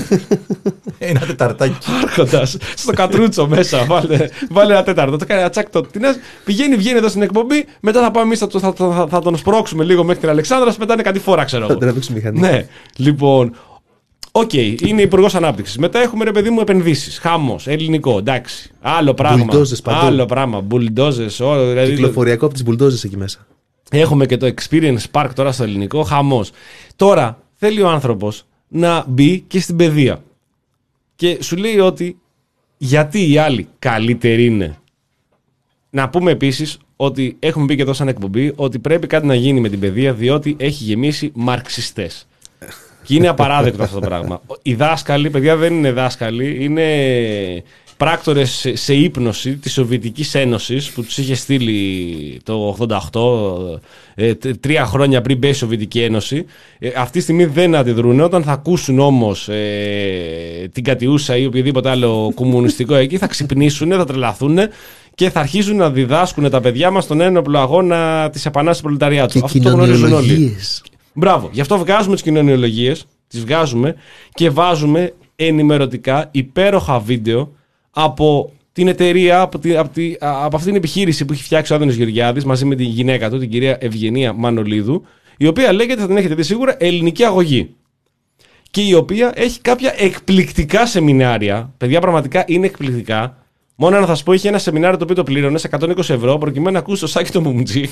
Ένα τεταρτάκι. Άρχοντας στο κατρούτσο μέσα, βάλε, βάλε ένα τέταρτο. Το κάνει ένα τσακ. Το, πηγαίνει, βγαίνει εδώ στην εκπομπή. Μετά θα πάμε εμείς, θα, θα, θα, θα τον σπρώξουμε λίγο μέχρι την Αλεξάνδρα. Μετά είναι κάτι φορά, ξέρω εγώ. Θα τραβήξουμε μηχανή. Ναι, λοιπόν. Οκ, okay, είναι υπουργός ανάπτυξης. Μετά έχουμε ρε παιδί μου επενδύσεις. Χάμος, ελληνικό, εντάξει. Άλλο πράγμα. Μπουλντόζες παντού. Άλλο πράγμα. Μπουλντόζες. Δηλαδή, κυκλοφοριακό από τις μπουλντόζες εκεί μέσα. Έχουμε και το Experience Park τώρα στο ελληνικό. Χαμός. Τώρα θέλει ο άνθρωπος να μπει και στην παιδεία. Και σου λέει ότι γιατί οι άλλοι καλύτεροι είναι. Να πούμε επίσης ότι έχουμε πει και εδώ σαν εκπομπή ότι πρέπει κάτι να γίνει με την παιδεία διότι έχει γεμίσει μαρξιστές. Και είναι απαράδεκτο αυτό το πράγμα. Οι δάσκαλοι, παιδιά δεν είναι δάσκαλοι, είναι πράκτορες σε ύπνωση της Σοβιετικής Ένωσης που τους είχε στείλει το ογδόντα οκτώ, ε, τρία χρόνια πριν μπει η Σοβιετική Ένωση. Ε, αυτή τη στιγμή δεν αντιδρούν. Όταν θα ακούσουν όμως ε, την Κατιούσα ή οποιοδήποτε άλλο κομμουνιστικό εκεί θα ξυπνήσουν, θα τρελαθούν και θα αρχίζουν να διδάσκουν τα παιδιά μας στον ένοπλο αγώνα της επανάστασης του προλεταριάτου. Αυτό το γνωρίζουν όλοι. Μπράβο. Γι' αυτό βγάζουμε τις κοινωνιολογίες, τις βγάζουμε και βάζουμε ενημερωτικά υπέροχα βίντεο από την εταιρεία, από, τη, από, τη, από αυτήν την επιχείρηση που έχει φτιάξει ο Άδωνος Γεωργιάδης μαζί με την γυναίκα του, την κυρία Ευγενία Μανολίδου, η οποία λέγεται, θα την έχετε δει σίγουρα, Ελληνική Αγωγή. Και η οποία έχει κάποια εκπληκτικά σεμινάρια, παιδιά πραγματικά είναι εκπληκτικά, Μόνο ένα θα σου πω, είχε ένα σεμινάριο το οποίο το πλήρωνε σε εκατόν είκοσι ευρώ προκειμένου να ακούσει το Σάκη το Μουμτζή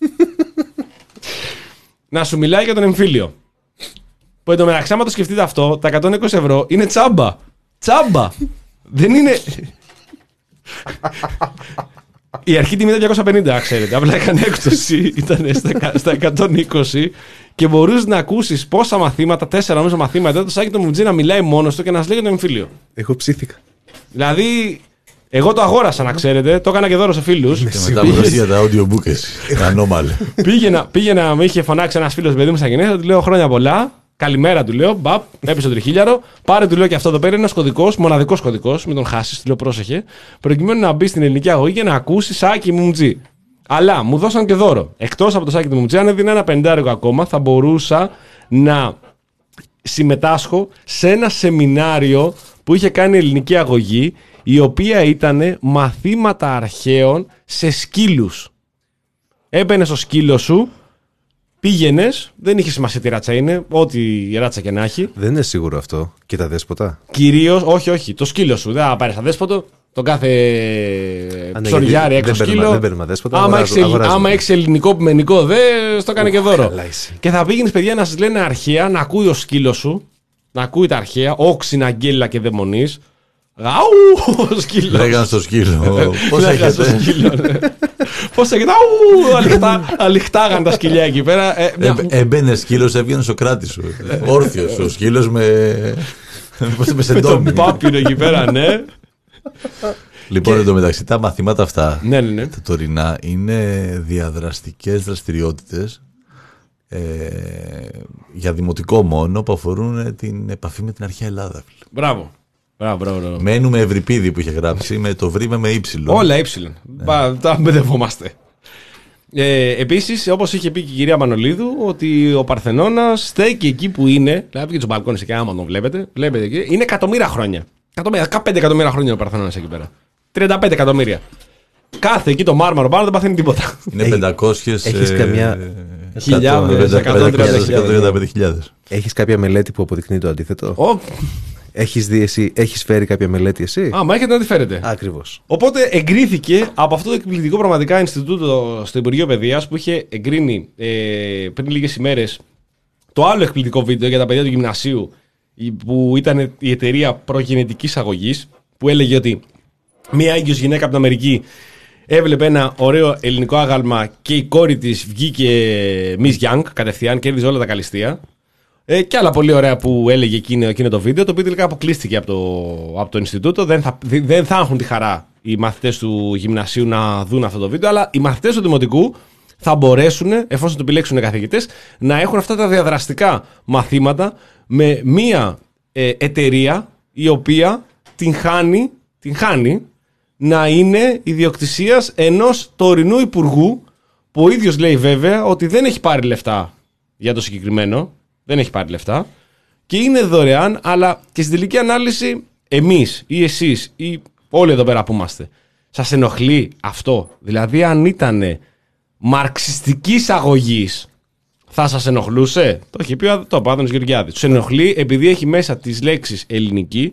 να σου μιλάει για τον εμφύλιο. Που εντωμεταξύ, άμα το σκεφτείτε αυτό, τα εκατόν είκοσι ευρώ είναι τσάμπα. Τσάμπα! Δεν είναι. Η αρχή τιμή ήταν διακόσια πενήντα, ξέρετε. Απλά έκανε έκπτωση, ήταν στα εκατόν είκοσι και μπορούσε να ακούσει πόσα μαθήματα, τέσσερα νομίζω μαθήματα, το Σάκη το Μουμτζή να μιλάει μόνο του και να σου λέει για τον εμφύλιο. Εγώ ψήθηκα. Δηλαδή, εγώ το αγόρασα να ξέρετε, το έκανα και δώρο σε φίλους. Και μετά μιλήσει για τα audiobook εσύ. Ανώμαλε. πήγαινα, πήγαινα, με είχε φωνάξει ένας φίλος παιδί μου στα γενέθλια, του λέω χρόνια πολλά. Καλημέρα του λέω, μπαπ, έπεσε το τριχίλιαρο. Πάρε του λέω και αυτό εδώ πέρα είναι ένας κωδικός, μοναδικός κωδικός, μην τον χάσεις, του λέω πρόσεχε. Προκειμένου να μπει στην ελληνική αγωγή και να ακούσει Σάκη Μουμτζή. Αλλά μου δώσαν και δώρο. Εκτός από το Σάκη του Μουμτζή, αν έδινε ένα πεντάρικο ακόμα, θα μπορούσα να συμμετάσχω σε ένα σεμινάριο που είχε κάνει ελληνική αγωγή, η οποία ήταν μαθήματα αρχαίων σε σκύλους. Έμπαινε στο σκύλο σου. Πήγαινες, δεν είχε σημασία τι ράτσα είναι, ό,τι ράτσα και να έχει. Δεν είναι σίγουρο αυτό. Και τα δέσποτα. Κυρίως, όχι, όχι, το σκύλο σου. Δεν θα πάρεις τα δέσποτο, τον κάθε ψωριάρι έξω σκύλο. Δεν παίρνουμε δέσποτα. Άμα έχεις άμα έχεις ελληνικό ποιμενικό, δε στο κάνει και δώρο. Και θα πήγαινες, παιδιά, να σας λένε αρχαία, να ακούει ο σκύλο σου, να ακούει τα αρχαία, όξινα, αγγέλα και δαιμονείς. Αου, ο σκύλος. Λέγανε στο σκύλο. Πώς έχετε. Πώς έχετε. Αλιχτάγαν τα σκυλιά εκεί πέρα. Έμπαινε σκύλος, έβγαινε ο κράτης σου. Όρθιος ο σκύλος με. Με σεντόμι. Με τον πάπυρο εκεί πέρα, ναι. Λοιπόν, εν τω μεταξύ τα μαθήματα αυτά, ναι, ναι, ναι. τα τωρινά, είναι διαδραστικές δραστηριότητες ε, για δημοτικό μόνο που αφορούν την επαφή με την αρχαία Ελλάδα. Μπράβο. Μπράβο, μπράβο, μπράβο. Μένουμε Ευρυπίδη που είχε γράψει με το βρήμε με ύψιλον. Όλα ύψιλον. Ναι. Τα μπερδευόμαστε. Ε, επίσης, όπως είχε πει και η κυρία Μανολίδου, ότι ο Παρθενώνας στέκει εκεί που είναι. Δηλαδή, και του μπαλκόνι εκεί, άμα τον βλέπετε, βλέπετε εκεί, είναι εκατομμύρια χρόνια. δεκαπέντε εκατομμύρια χρόνια ο Παρθενώνας εκεί πέρα. τριάντα πέντε εκατομμύρια. Κάθε εκεί το μάρμαρο πάνω δεν παθαίνει τίποτα. Είναι πεντακόσιες Έχεις καμιά. Χιλιάδες, εκατόν τριάντα πέντε χιλιάδες. Έχεις κάποια μελέτη που αποδεικνύει το αντίθετο. Oh. Έχεις δει εσύ, έχεις φέρει κάποια μελέτη εσύ. Άμα έχετε να τη φέρετε. Ακριβώς. Οπότε εγκρίθηκε από αυτό το εκπληκτικό πραγματικά Ινστιτούτο στο Υπουργείο Παιδείας που είχε εγκρίνει ε, πριν λίγες ημέρες το άλλο εκπληκτικό βίντεο για τα παιδιά του γυμνασίου που ήταν η εταιρεία προγενετικής αγωγής που έλεγε ότι μία έγκυος γυναίκα από την Αμερική έβλεπε ένα ωραίο ελληνικό άγαλμα και η κόρη της βγήκε Miss Young κατευθείαν, κέρδιζε όλα τα καλυστεία. Ε, και άλλα πολύ ωραία που έλεγε εκείνο, εκείνο το βίντεο, το οποίο τελικά αποκλείστηκε από το, από το Ινστιτούτο. Δεν θα, δεν θα έχουν τη χαρά οι μαθητές του γυμνασίου να δουν αυτό το βίντεο, αλλά οι μαθητές του δημοτικού θα μπορέσουν, εφόσον το επιλέξουν οι καθηγητές, να έχουν αυτά τα διαδραστικά μαθήματα με μία ε, εταιρεία η οποία την χάνει, την χάνει να είναι ιδιοκτησίας ενός τωρινού υπουργού που ο ίδιος λέει βέβαια ότι δεν έχει πάρει λεφτά για το συγκεκριμένο. Δεν έχει πάρει λεφτά και είναι δωρεάν, αλλά και στην τελική ανάλυση εμείς ή εσείς ή όλοι εδώ πέρα που είμαστε, σας ενοχλεί αυτό? Δηλαδή, αν ήταν μαρξιστικής αγωγής, θα σας ενοχλούσε? Το έχει πει το Πάδωνος Γεωργιάδης. Τους ενοχλεί επειδή έχει μέσα τις λέξεις ελληνική,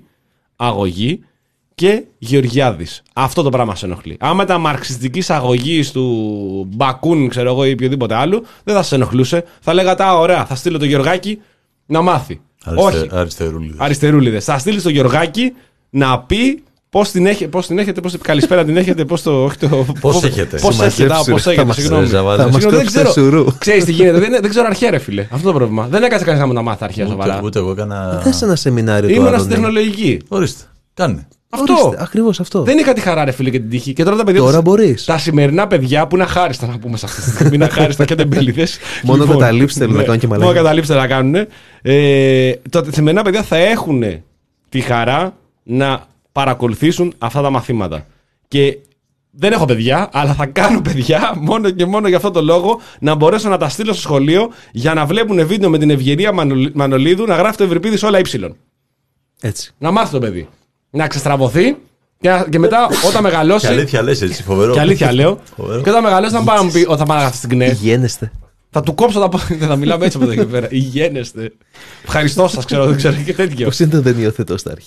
αγωγή και Γεωργιάδης. Αυτό το πράγμα σε ενοχλεί. Άμα ήταν μαρξιστικής αγωγής του Μπακούν, ξέρω εγώ, ή οποιοδήποτε άλλου, δεν θα σε ενοχλούσε. Θα λέγατε, α, ωραία, θα στείλω το Γεωργάκη να μάθει. Αριστε, Όχι. Αριστερούλιδες. Αριστερούλιδες. Θα στείλει το Γεωργάκη να πει πώς την, έχε, πώς την έχετε, πώς καλησπέρα την έχετε, πώς το. Όχι το πώς έχετε. Πώς έχετε, πώς έχετε. Συγγνώμη. Δεν ξέρω. Ξέρεις τι γίνεται. Δεν, δεν ξέρω αρχαία, ρε φίλε. Αυτό το πρόβλημα. Δεν έκατσε κανείς να μου τα μάθει αρχαία σοβαρά. Ούτε εγώ έκανα. Δεν σε ένα σεμινάριο. Ήμουν στην τεχνολογική. Ορίστε. Κάνε. Αυτό. Ακριβώς αυτό. Δεν είχα τη χαρά, ρε φίλε, και την τύχη. Και τώρα τα παιδιά. Τώρα μπορείς. Τα σημερινά παιδιά που είναι αχάριστα, να πούμε σε αυτή τη στιγμή. Είναι αχάριστα και τεμπέληδες. Μόνο λοιπόν, καταλήψεις θέλουν να κάνουν και μαλακίες. Μόνο καταλήψεις να κάνουν. Ε, τα σημερινά παιδιά θα έχουν τη χαρά να παρακολουθήσουν αυτά τα μαθήματα. Και δεν έχω παιδιά, αλλά θα κάνω παιδιά μόνο και μόνο για αυτό το λόγο, να μπορέσω να τα στείλω στο σχολείο για να βλέπουν βίντεο με την Ευγενία Μανολίδου να γράφει το Ευρυπίδης όλα ύψιλον. Έτσι. Να μάθει το παιδί. Να ξεστραβωθεί και, και μετά όταν μεγαλώσει. Και αλήθεια λες έτσι, φοβερό. Και αλήθεια λέω. Και όταν μεγαλώσει θα πάει να μου πει ότι θα πάει να γράφει στην ΚΝΕ. Υγιένεστε. Θα του κόψω τα πόδια. Δεν θα μιλάμε έτσι από εδώ και πέρα. Υγιένεστε. Ευχαριστώ σας, ξέρω, δεν ξέρω και τέτοιο. Πώς είναι το δεν υιοθετώ στα αρχαία?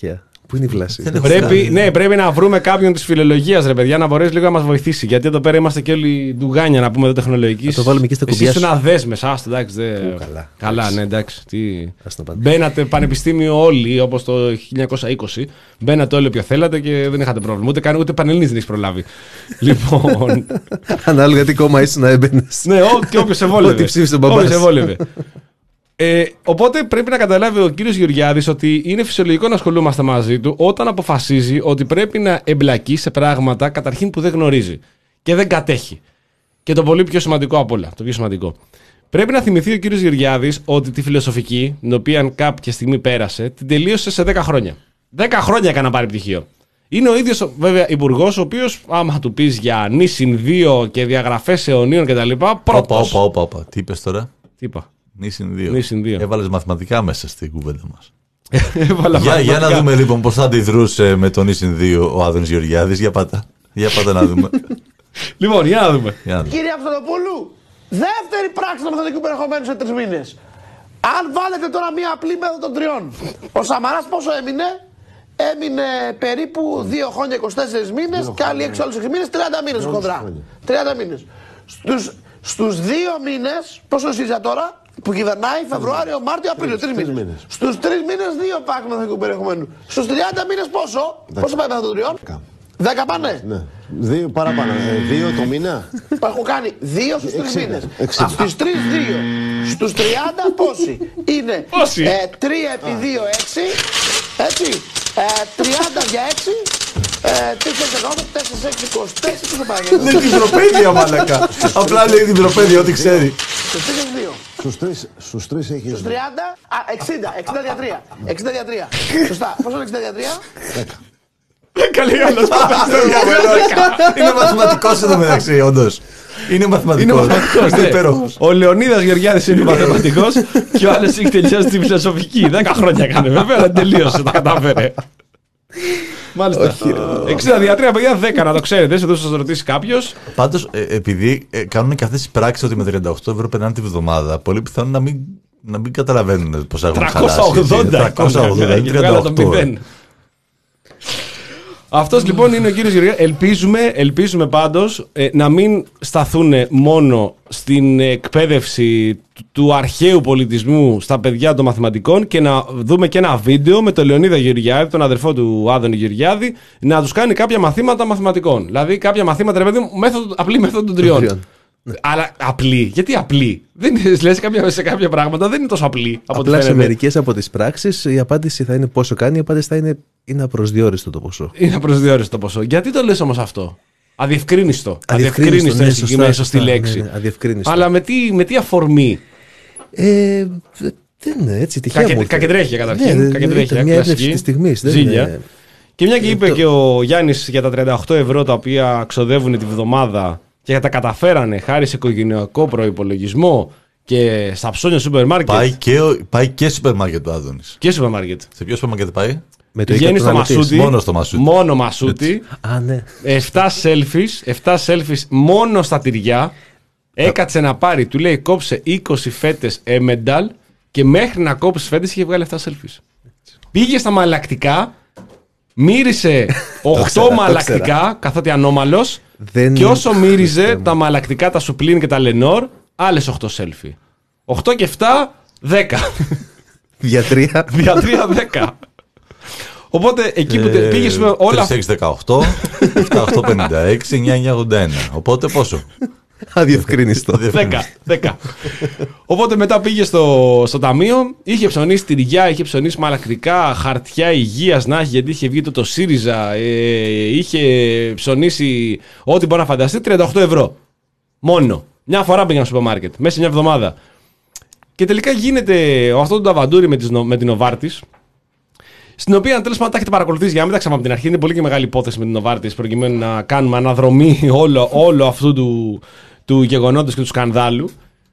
Πού είναι η βλάση. Πρέπει, ναι, πρέπει να βρούμε κάποιον τη φιλολογία, ρε παιδιά, να μπορέσει λίγο να μα βοηθήσει. Γιατί εδώ πέρα είμαστε και όλοι ντουγάνια, να πούμε εδώ τεχνολογική. Θα το βάλουμε και στα κουμπιά. Εσείς ήσουν αδέσμες, άστο, εντάξει. Δε... καλά. Καλά, ναι, εντάξει. Τι... το Μπαίνατε πανεπιστήμιο όλοι, όπως το χίλια εννιακόσια είκοσι. Μπαίνατε όλοι όποιο θέλατε και δεν είχατε πρόβλημα. Ούτε, καν, ούτε πανελλήνης δεν έχει προλάβει. Λοιπόν. Ανάλογα τι κόμμα ήσουν να έμπαινε. Ναι, όποιο σε βόλευε. Ό,τι ψήφισε τον μπαμπά. σε βόλευε. Ε, οπότε πρέπει να καταλάβει ο κύριος Γεωργιάδης ότι είναι φυσιολογικό να ασχολούμαστε μαζί του όταν αποφασίζει ότι πρέπει να εμπλακεί σε πράγματα καταρχήν που δεν γνωρίζει και δεν κατέχει. Και το πολύ πιο σημαντικό απ' όλα, το πιο σημαντικό. Πρέπει να θυμηθεί ο κύριος Γεωργιάδης ότι τη φιλοσοφική, την οποία κάποια στιγμή πέρασε, την τελείωσε σε δέκα χρόνια. δέκα χρόνια έκανε να πάρει πτυχίο. Είναι ο ίδιος βέβαια υπουργός, ο οποίος, άμα του πεις για νήσιν δύο και διαγραφές αιωνίων κτλ. Πρώτος. Όπα, όπα, όπα. Τι είπες τώρα. Τι είπα. Νήσιν δύο. Νήσιν δύο. Έβαλες μαθηματικά μέσα στην κουβέντα μας. για, για να δούμε λοιπόν πώς θα αντιδρούσε με τον νήσιν δύο ο Άδωνης Γεωργιάδης. Για πάτα. Για πάτα να δούμε. Λοιπόν, για να δούμε. Για να δούμε. Κύριε Αυτοδοπούλου, δεύτερη πράξη του μαθηματικού περιεχομένου σε τρεις μήνες. Αν βάλετε τώρα μία απλή μέθοδο των τριών, ο Σαμαράς πόσο έμεινε? Έμεινε περίπου δύο χρόνια είκοσι τέσσερις μήνες και άλλοι έξι άλλους έξι μήνες, τριάντα μήνες χοντρά. τριάντα μήνες. Στους, στους δύο μήνες, πόσο ΣΥΡΙΖΑ τώρα, που κυβερνάει Φεβρουάριο, Μάρτιο, Απρίλιο, τρεις μήνες. Στους τρεις μήνες δύο πράξη μαθηματικού περιεχομένου. Στους τριάντα μήνες πόσο, πόσο πάει μέθοδο των τριών? δέκα πάνε. Ναι. Δύο παραπάνω. Ε, δύο το μήνα. Έχω κάνει δύο στους τρεις μήνες. Στους τρεις δύο. Στους τριάντα πόσοι είναι? Πόσοι? Ε, τρία επί δύο, έξι. Έτσι. Ε, τριάντα για έξι. τέσσερα δεκαοκτώ, τέσσερα έξι, είκοσι τέσσερα. Τι θα πάει? Είναι διπλοπαίδεια, μαλακά. Απλά λέει διπλοπαίδεια, ό,τι ξέρει. Στους τρεις δύο. Στους τρεις, στους τρεις έχεις... Στους τριάντα, α, εξήντα. εξήντα για τρία. εξήντα για τρία. Σωστά. Πόσο είναι εξήντα για τρία? Καλή άλλος. Είναι μαθηματικός εδώ μεταξύ, όντως. Είναι μαθηματικός. Είναι υπέροχος. Ο Λεωνίδας Γεωργιάδης είναι μαθηματικός και ο άλλος έχει τελειώσει τη φιλοσοφική. Δέκα χρόνια έκανε βέβαια, αλλά τελείωσε, τα κατάφερε. Μάλιστα. εξήντα δια τρία, παιδιά, δέκα, να το ξέρετε, σε εδώ σας ρωτήσει κάποιος. Πάντως, επειδή κάνουν και αυτές τις πράξεις ότι με τριάντα οκτώ ευρώ περνάνε τη βδομάδα, πολύ πιθανόν να μην, να μην καταλαβαίνουν πώς έχουν χαλάσει. τριακόσια ογδόντα. τριάντα οκτώ. Αυτός λοιπόν είναι ο κύριος Γεωργιάδης. Ελπίζουμε, ελπίζουμε πάντως ε, να μην σταθούν μόνο στην εκπαίδευση του, του αρχαίου πολιτισμού στα παιδιά των μαθηματικών και να δούμε και ένα βίντεο με τον Λεωνίδα Γεωργιάδη, τον αδερφό του Άδωνη Γεωργιάδη, να τους κάνει κάποια μαθήματα μαθηματικών. Δηλαδή κάποια μαθήματα, ρε παιδί μου, μέθοδο, απλή μέθοδο των τριών. Ναι. Αλλά απλή. Γιατί απλή? Δεν είναι, λες, κάποια, σε κάποια πράγματα δεν είναι τόσο απλή. Από απλά σε μερικές από τις πράξεις η απάντηση θα είναι πόσο κάνει, η απάντηση θα είναι είναι απροσδιόριστο το ποσό. Είναι απροσδιόριστο το ποσό. Γιατί το λες όμως αυτό? Αδιευκρίνιστο. Αδιευκρίνιστο, ναι, σωστά, είναι σωστή λέξη. Ναι, ναι, αδιευκρίνιστο. Αλλά με τι, με τι αφορμή? Ε, δεν είναι έτσι, τυχαία Κακε, μου. Κακεντρέχεια καταρχήν. Ναι, Κακεντρέχεια, μια έμπνευση της στιγμής. Ζήλια. Είναι... Και μια και είπε το... και ο Γιάννης για τα τριάντα οκτώ ευρώ τα οποία ξοδεύουν τη βδομάδα και τα καταφέρανε χάρη σε οικογενειακό προϋπολογισμό και στα ψώνια σούπερ μάρκετ. Πάει και, πάει και σούπερ μάρκετ ο Άδωνης. Και σούπερ μάρκετ. Σε ποιο σούπερ μάρκετ πάει? Με το Πηγαίνει στο Μασούτι. Μόνο στο Μασούτι. Μόνο Μασούτι. Α, ναι. εφτά selfies, εφτά selfies μόνο στα τυριά. Έκατσε να πάρει, του λέει κόψε είκοσι φέτες εμεντάλ και μέχρι να κόψει φέτες είχε βγάλει εφτά selfies. Πήγε στα μαλακτικά, μύρισε οκτώ μαλακτικά, καθότι ανώμαλος. Δεν... Και όσο μύριζε τα μαλακτικά, τα Σουπλίν και τα Λενόρ, άλλες οκτώ selfie. οκτώ και εφτά, δέκα. Δια τρία. Δια τρία, δέκα. Οπότε εκεί που ε, πήγες με όλα. τρία έξι δεκαοκτώ, επτά οκτώ πενήντα έξι, εννιά εννιά ογδόντα ένα. Οπότε πόσο? Αδιευκρίνιστο. δέκα, δέκα. Οπότε μετά πήγε στο, στο ταμείο, είχε ψωνίσει τυριά, είχε ψωνίσει μαλακτικά, χαρτιά υγείας να έχει, γιατί είχε βγει το, το ΣΥΡΙΖΑ, ε, είχε ψωνίσει ό,τι μπορεί να φανταστεί, τριάντα οκτώ ευρώ. Μόνο. Μια φορά πήγαινε στο σούπερ μάρκετ, μέσα σε μια εβδομάδα. Και τελικά γίνεται αυτό το ταβαντούρι με, τις, με την Νοβάρτης, στην οποία τέλος πάντων τα έχετε παρακολουθήσει, για να μην τα ξέραμε από την αρχή. Είναι πολύ και μεγάλη υπόθεση με την Νοβάρτης, προκειμένου να κάνουμε αναδρομή όλο, όλο αυτού του, του γεγονότος και του σκανδάλου.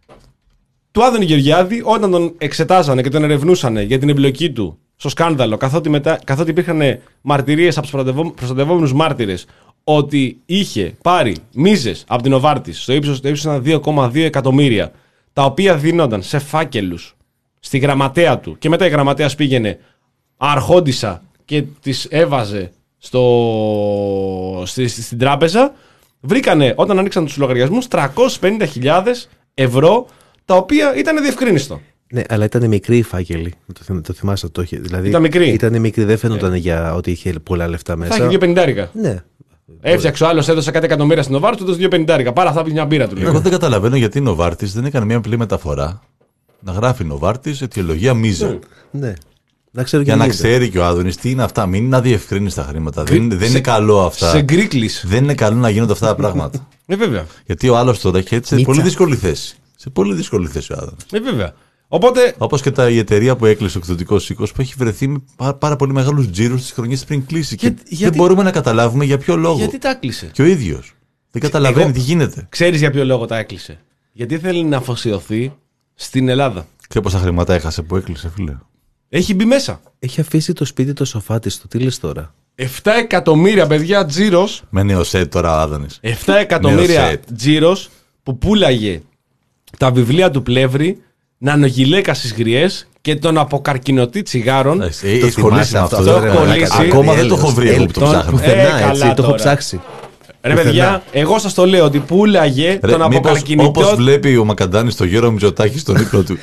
Του Άδωνη Γεωργιάδη, όταν τον εξετάζανε και τον ερευνούσαν για την εμπλοκή του στο σκάνδαλο, καθότι, μετά, καθότι υπήρχαν μαρτυρίες από τους προστατευόμενους μάρτυρες ότι είχε πάρει μίζες από την Νοβάρτης στο ύψος, στο ύψος δύο κόμμα δύο εκατομμύρια, τα οποία δίνονταν σε φάκελους στη γραμματέα του και μετά η γραμματέας πήγαινε αρχόντισσα και τις έβαζε στο, στη, στην τράπεζα, βρήκανε όταν ανοίξαν τους λογαριασμούς τριακόσιες πενήντα χιλιάδες ευρώ, τα οποία ήταν διευκρίνιστο. Ναι, αλλά ήταν μικρή η φάκελη. Το, το θυμάσαι το είχε. Δηλαδή, ήταν μικρή. Ήταν μικρή, δεν φαίνονταν yeah. για ότι είχε πολλά λεφτά μέσα. Θα είχε δύο πενηντάρικα. Ναι. Έφτιαξε ο άλλος, έδωσε κάτι εκατομμύρια στην Νοβάρτης, του έδωσε δύο πενηντάρικα. Πάρα αυτά, μια μπύρα του. Εγώ λέει. δεν καταλαβαίνω γιατί η Νοβάρτης δεν έκανε μια απλή μεταφορά. Να γράφει Νοβάρτης, αιτιολογία μίζα. Ναι. Να ξέρω για να γίνεται. Ξέρει και ο Άδωνης τι είναι αυτά. Μην είναι αδιευκρίνηστα τα χρήματα. Γκρι... Δεν, δεν σε... είναι καλό αυτά. Σε γκρίκλεις. Δεν είναι καλό να γίνονται αυτά τα πράγματα. Ε, βέβαια. Γιατί ο άλλος τώρα έχει έτσι σε πολύ δύσκολη θέση. Σε πολύ δύσκολη θέση ο Άδωνης. Ε, βέβαια. Οπότε... Όπως και τα, η εταιρεία που έκλεισε ο εκδοτικός οίκος που έχει βρεθεί με πάρα, πάρα πολύ μεγάλους τζίρους τις χρονιές πριν κλείσει. Για, και γιατί... δεν μπορούμε να καταλάβουμε για ποιο λόγο. Γιατί τα έκλεισε. Και ο ίδιος. Δεν καταλαβαίνει Εγώ... τι γίνεται. Ξέρεις για ποιο λόγο τα έκλεισε. Γιατί θέλει να αφοσιωθεί στην Ελλάδα. Ξέρεις πόσα χρήματα έχασε που έκλεισε, φίλε. Έχει μπει μέσα. Έχει αφήσει το σπίτι το σοφά της. Το τι λες τώρα. επτά εκατομμύρια παιδιά τζίρος. Με νεοσέτ τώρα ο Άδωνης. επτά εκατομμύρια τζίρος που πούλαγε τα βιβλία του Πλεύρη, νανογυλαίκα στις γριές και τον αποκαρκινωτή τσιγάρων. Έχει κολλήσει με αυτό. Ακόμα δεν το έχω βρει εγώ που το ψάχνω. Πουθενά, έτσι, το έχω ψάξει. Ρε παιδιά, εγώ σας το λέω ότι πούλαγε τον αποκαρκινητό. Όπως βλέπει ο Μακαντάνης το Γιώργο Μητσοτάκη στον ύπνο του.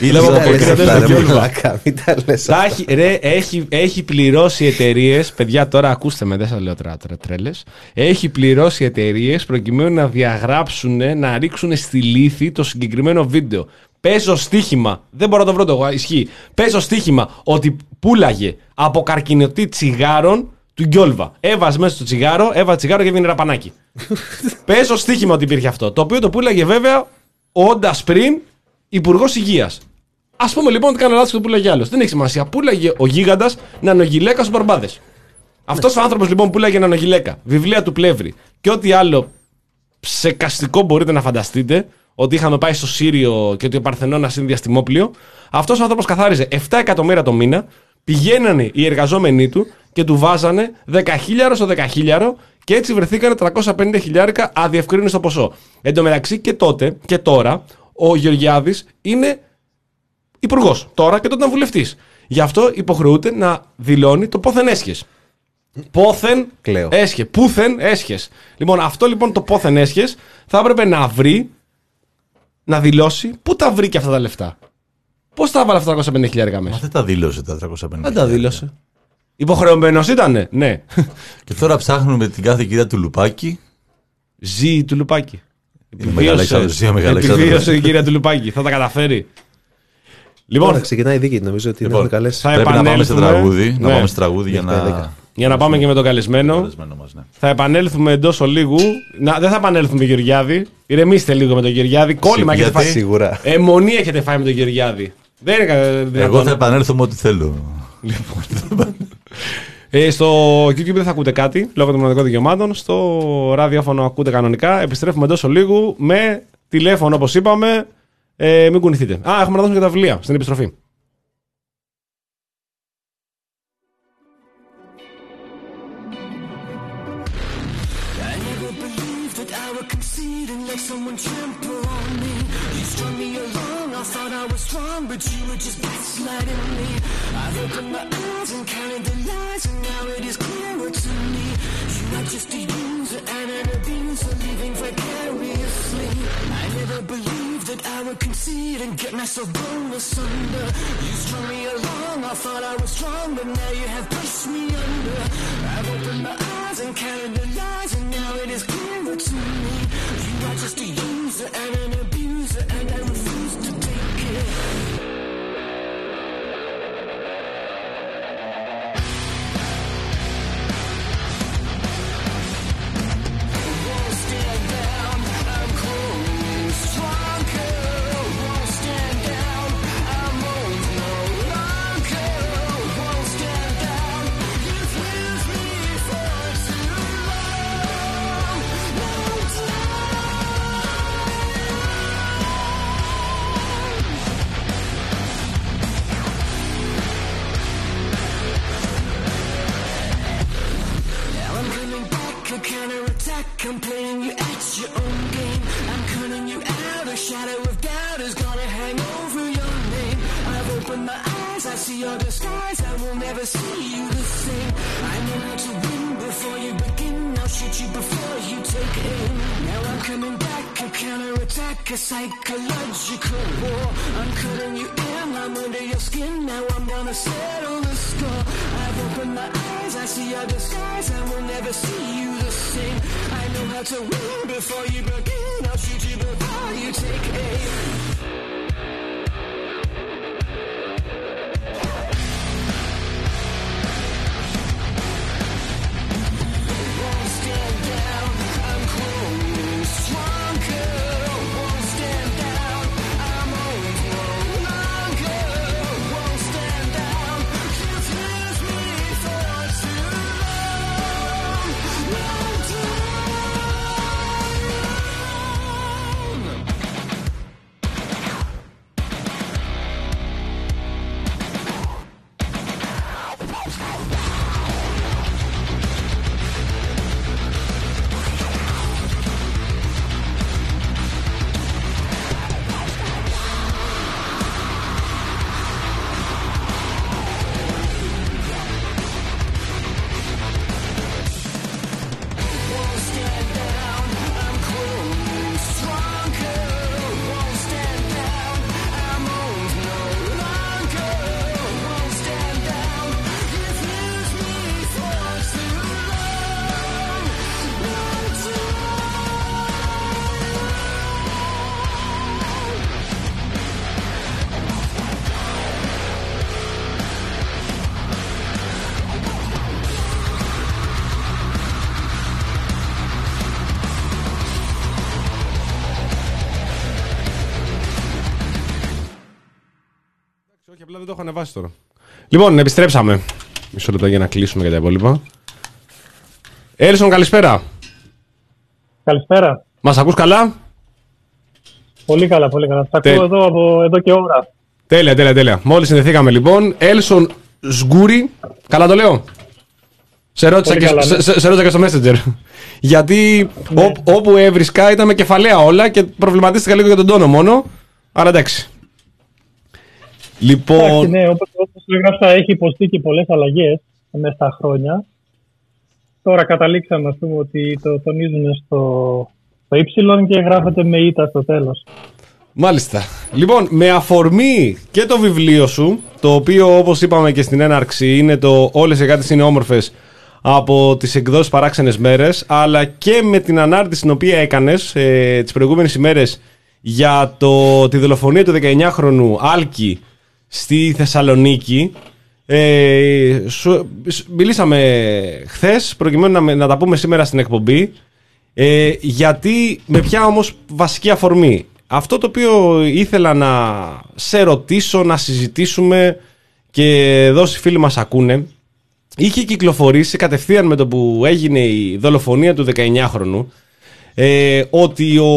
Έχει πληρώσει εταιρείες. Παιδιά, τώρα ακούστε με, δεν σας λέω τρέλες. Έχει πληρώσει εταιρείες προκειμένου να διαγράψουν, να ρίξουν στη λύθη το συγκεκριμένο βίντεο. Παίζω στοίχημα, δεν μπορώ να το βρω το ισχύει. Παίζω στοίχημα ότι πούλαγε αποκαρκινωτή τσιγάρων του Γκιόλβα. Έβαζε μέσα στο τσιγάρο, έβαζε τσιγάρο και έβγαινε ραπανάκι. Παίζω στοίχημα ότι υπήρχε αυτό. Το οποίο το πούλαγε βέβαια όντας πριν υπουργός υγείας. Ας πούμε λοιπόν ότι κάνω λάθος και το πούλαγε άλλος. Δεν έχει σημασία. Πούλαγε ο γίγαντας νανογυλαίκα στους μπαρμπάδες. Αυτός ο άνθρωπος λοιπόν πούλαγε νανογυλαίκα, βιβλία του Πλεύρη και ό,τι άλλο ψεκαστικό μπορείτε να φανταστείτε. Ότι είχαμε πάει στο Σύριο και ότι ο Παρθενώνας είναι διαστημόπλιο. Αυτός ο άνθρωπος καθάριζε επτά εκατομμύρια το μήνα. Πηγαίνανε οι εργαζόμενοι του και του βάζανε δεκαχίλιαρο στο δεκαχίλιαρο και έτσι βρεθήκανε τριακόσια πενήντα χιλιάρικα αδιευκρίνιστο ποσό. Εν τω μεταξύ και τότε και τώρα ο Γεωργιάδης είναι υπουργός. Τώρα και τότε ήταν βουλευτής. Γι' αυτό υποχρεούται να δηλώνει το πόθεν έσχες. Πόθεν έσχε. Πούθεν έσχες. Λοιπόν, αυτό λοιπόν το πόθεν έσχες θα έπρεπε να βρει, να δηλώσει πού τα βρήκε αυτά τα λεφτά. Πώς τα έβαλε αυτά τα τριακόσια πενήντα χιλιάρικα μέσα. Μα δεν τα δήλωσε τα τριακόσια πενήντα. Δεν τα δήλωσε. Υποχρεωμένος ήτανε, ναι. Και τώρα ψάχνουμε την κάθε κυρία του Λουπάκη. Ζει του Λουπάκη. Επιβίωσε η κυρία του Λουπάκη. Θα τα καταφέρει. Λοιπόν, τώρα ξεκινάει η δίκη, νομίζω ότι λοιπόν, είναι καλές. Θα πρέπει να πάμε σε τραγούδι, ναι. να πάμε σε τραγούδι για να... Για να πάμε και με τον καλεσμένο. Μας, ναι. Θα επανέλθουμε εντός ολίγου. Να, δεν θα επανέλθουμε Γεωργιάδη. Ηρεμήστε λίγο με τον Γεωργιάδη. Κόλλημα έχετε φάει. Σίγουρα. Αιμονή έχετε φάει με τον Γεωργιάδη. Δεν είναι δυνατόν. Εγώ θα επανέλθω με ό,τι θέλω. Λοιπόν. ε, στο YouTube δεν θα ακούτε κάτι λόγω των μοναδικών δικαιωμάτων. Στο ραδιόφωνο ακούτε κανονικά. Επιστρέφουμε εντός ολίγου με τηλέφωνο όπως είπαμε. Ε, μην κουνηθείτε. Α, έχουμε να δώσουμε και τα βιβλία στην επιστροφή. But you were just gaslighting me. I've opened my eyes and counted the lies, and now it is clearer to me. You're not just a user and an abuser, living vicariously. I never believed that I would concede and get myself blown asunder. You strung me along, I thought I was strong, but now you have pushed me under. I've opened my eyes and counted the lies, and now it is clearer to me. You are just a user and an abuser, and I refuse to take it. I see your disguise, I will never see you the same. I know how to win before you begin, I'll shoot you before you take aim. Now I'm coming back, a counterattack, a psychological war. I'm cutting you in, I'm under your skin, now I'm gonna settle the score. I've opened my eyes, I see your disguise, I will never see you the same. I know how to win before you begin, I'll shoot you before you take aim. Όχι, απλά δεν το έχω ανεβάσει τώρα. Λοιπόν, επιστρέψαμε. Μισό λεπτό για να κλείσουμε για τα υπόλοιπα. Έλσον, καλησπέρα. Καλησπέρα. Μας ακούς καλά? Πολύ καλά, πολύ καλά. Σας Τε... ακούω εδώ, από, εδώ και ώρα. Τέλεια, τέλεια, τέλεια. Μόλις συνδεθήκαμε λοιπόν. Έλσον Σγκούρι. Καλά το λέω? Σε ρώτησα, και, καλά, ναι. σε, σε ρώτησα και στο Messenger. Γιατί ναι. ό, όπου έβρισκα ήταν με κεφαλαία όλα και προβληματίστηκα λίγο για τον τόνο μόνο. Άρα εντάξει. Λοιπόν... Εντάξει, ναι, όπως, όπως έγραψα, έχει υποστεί και πολλές αλλαγές μέσα στα χρόνια. Τώρα καταλήξαμε, ας πούμε, ότι το τονίζουν στο, στο Y και γράφεται με ήττα στο τέλος. Μάλιστα. Λοιπόν, με αφορμή και το βιβλίο σου, το οποίο όπως είπαμε και στην έναρξη είναι το «Όλες οι γάτες είναι όμορφες» από τις εκδόσεις Παράξενες Μέρες, αλλά και με την ανάρτηση την οποία έκανες ε, τις προηγούμενες ημέρες για το, τη δολοφονία του δεκαεννιάχρονου Άλκη στη Θεσσαλονίκη. Ε, σου, μιλήσαμε χθες προκειμένου να, να τα πούμε σήμερα στην εκπομπή, ε, γιατί με ποια όμως βασική αφορμή. Αυτό το οποίο ήθελα να σε ρωτήσω, να συζητήσουμε και εδώ οι φίλοι μας ακούνε, είχε κυκλοφορήσει κατευθείαν με το που έγινε η δολοφονία του δεκαεννιάχρονου ε, ότι ο,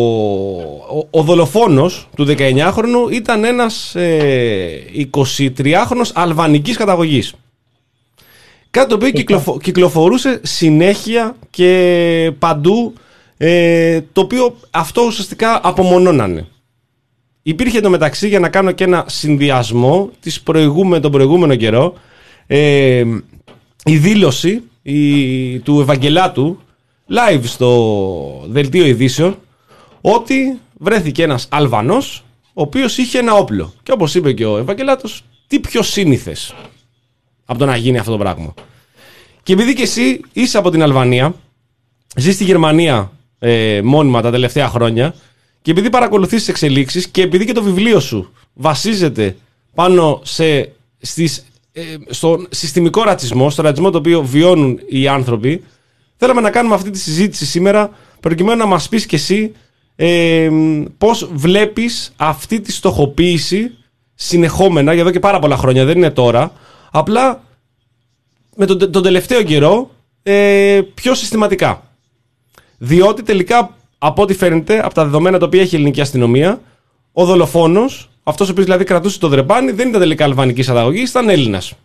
ο, ο δολοφόνος του δεκαεννιάχρονου ήταν ένας ε, εικοσιτριάχρονος αλβανικής καταγωγής. Κάτι το οποίο κυκλοφο, κυκλοφορούσε συνέχεια και παντού, ε, το οποίο αυτό ουσιαστικά απομονώνανε. Υπήρχε εντωμεταξύ, για να κάνω και ένα συνδυασμό της προηγούμε, τον προηγούμενο καιρό, ε, η δήλωση η, του Ευαγγελάτου live στο δελτίο ειδήσεων ότι βρέθηκε ένας Αλβανός ο οποίος είχε ένα όπλο. Και όπως είπε και ο Ευαγγελάτος, τι πιο σύνηθες από το να γίνει αυτό το πράγμα. Και επειδή και εσύ είσαι από την Αλβανία, ζεις στη Γερμανία ε, μόνιμα τα τελευταία χρόνια, και επειδή παρακολουθείς τις εξελίξεις και επειδή και το βιβλίο σου βασίζεται πάνω σε, στις, ε, στον συστημικό ρατσισμό, στο ρατσισμό το οποίο βιώνουν οι άνθρωποι, θέλαμε να κάνουμε αυτή τη συζήτηση σήμερα προκειμένου να μας πεις και εσύ ε, πώς βλέπεις αυτή τη στοχοποίηση συνεχόμενα για εδώ και πάρα πολλά χρόνια, δεν είναι τώρα, απλά με τον, τον τελευταίο καιρό ε, πιο συστηματικά. Διότι τελικά, από ό,τι φαίνεται, από τα δεδομένα τα οποία έχει η ελληνική αστυνομία, ο δολοφόνος, αυτός ο οποίος δηλαδή κρατούσε το δρεπάνι, δεν ήταν τελικά αλβανικής καταγωγής, ήταν Έλληνας.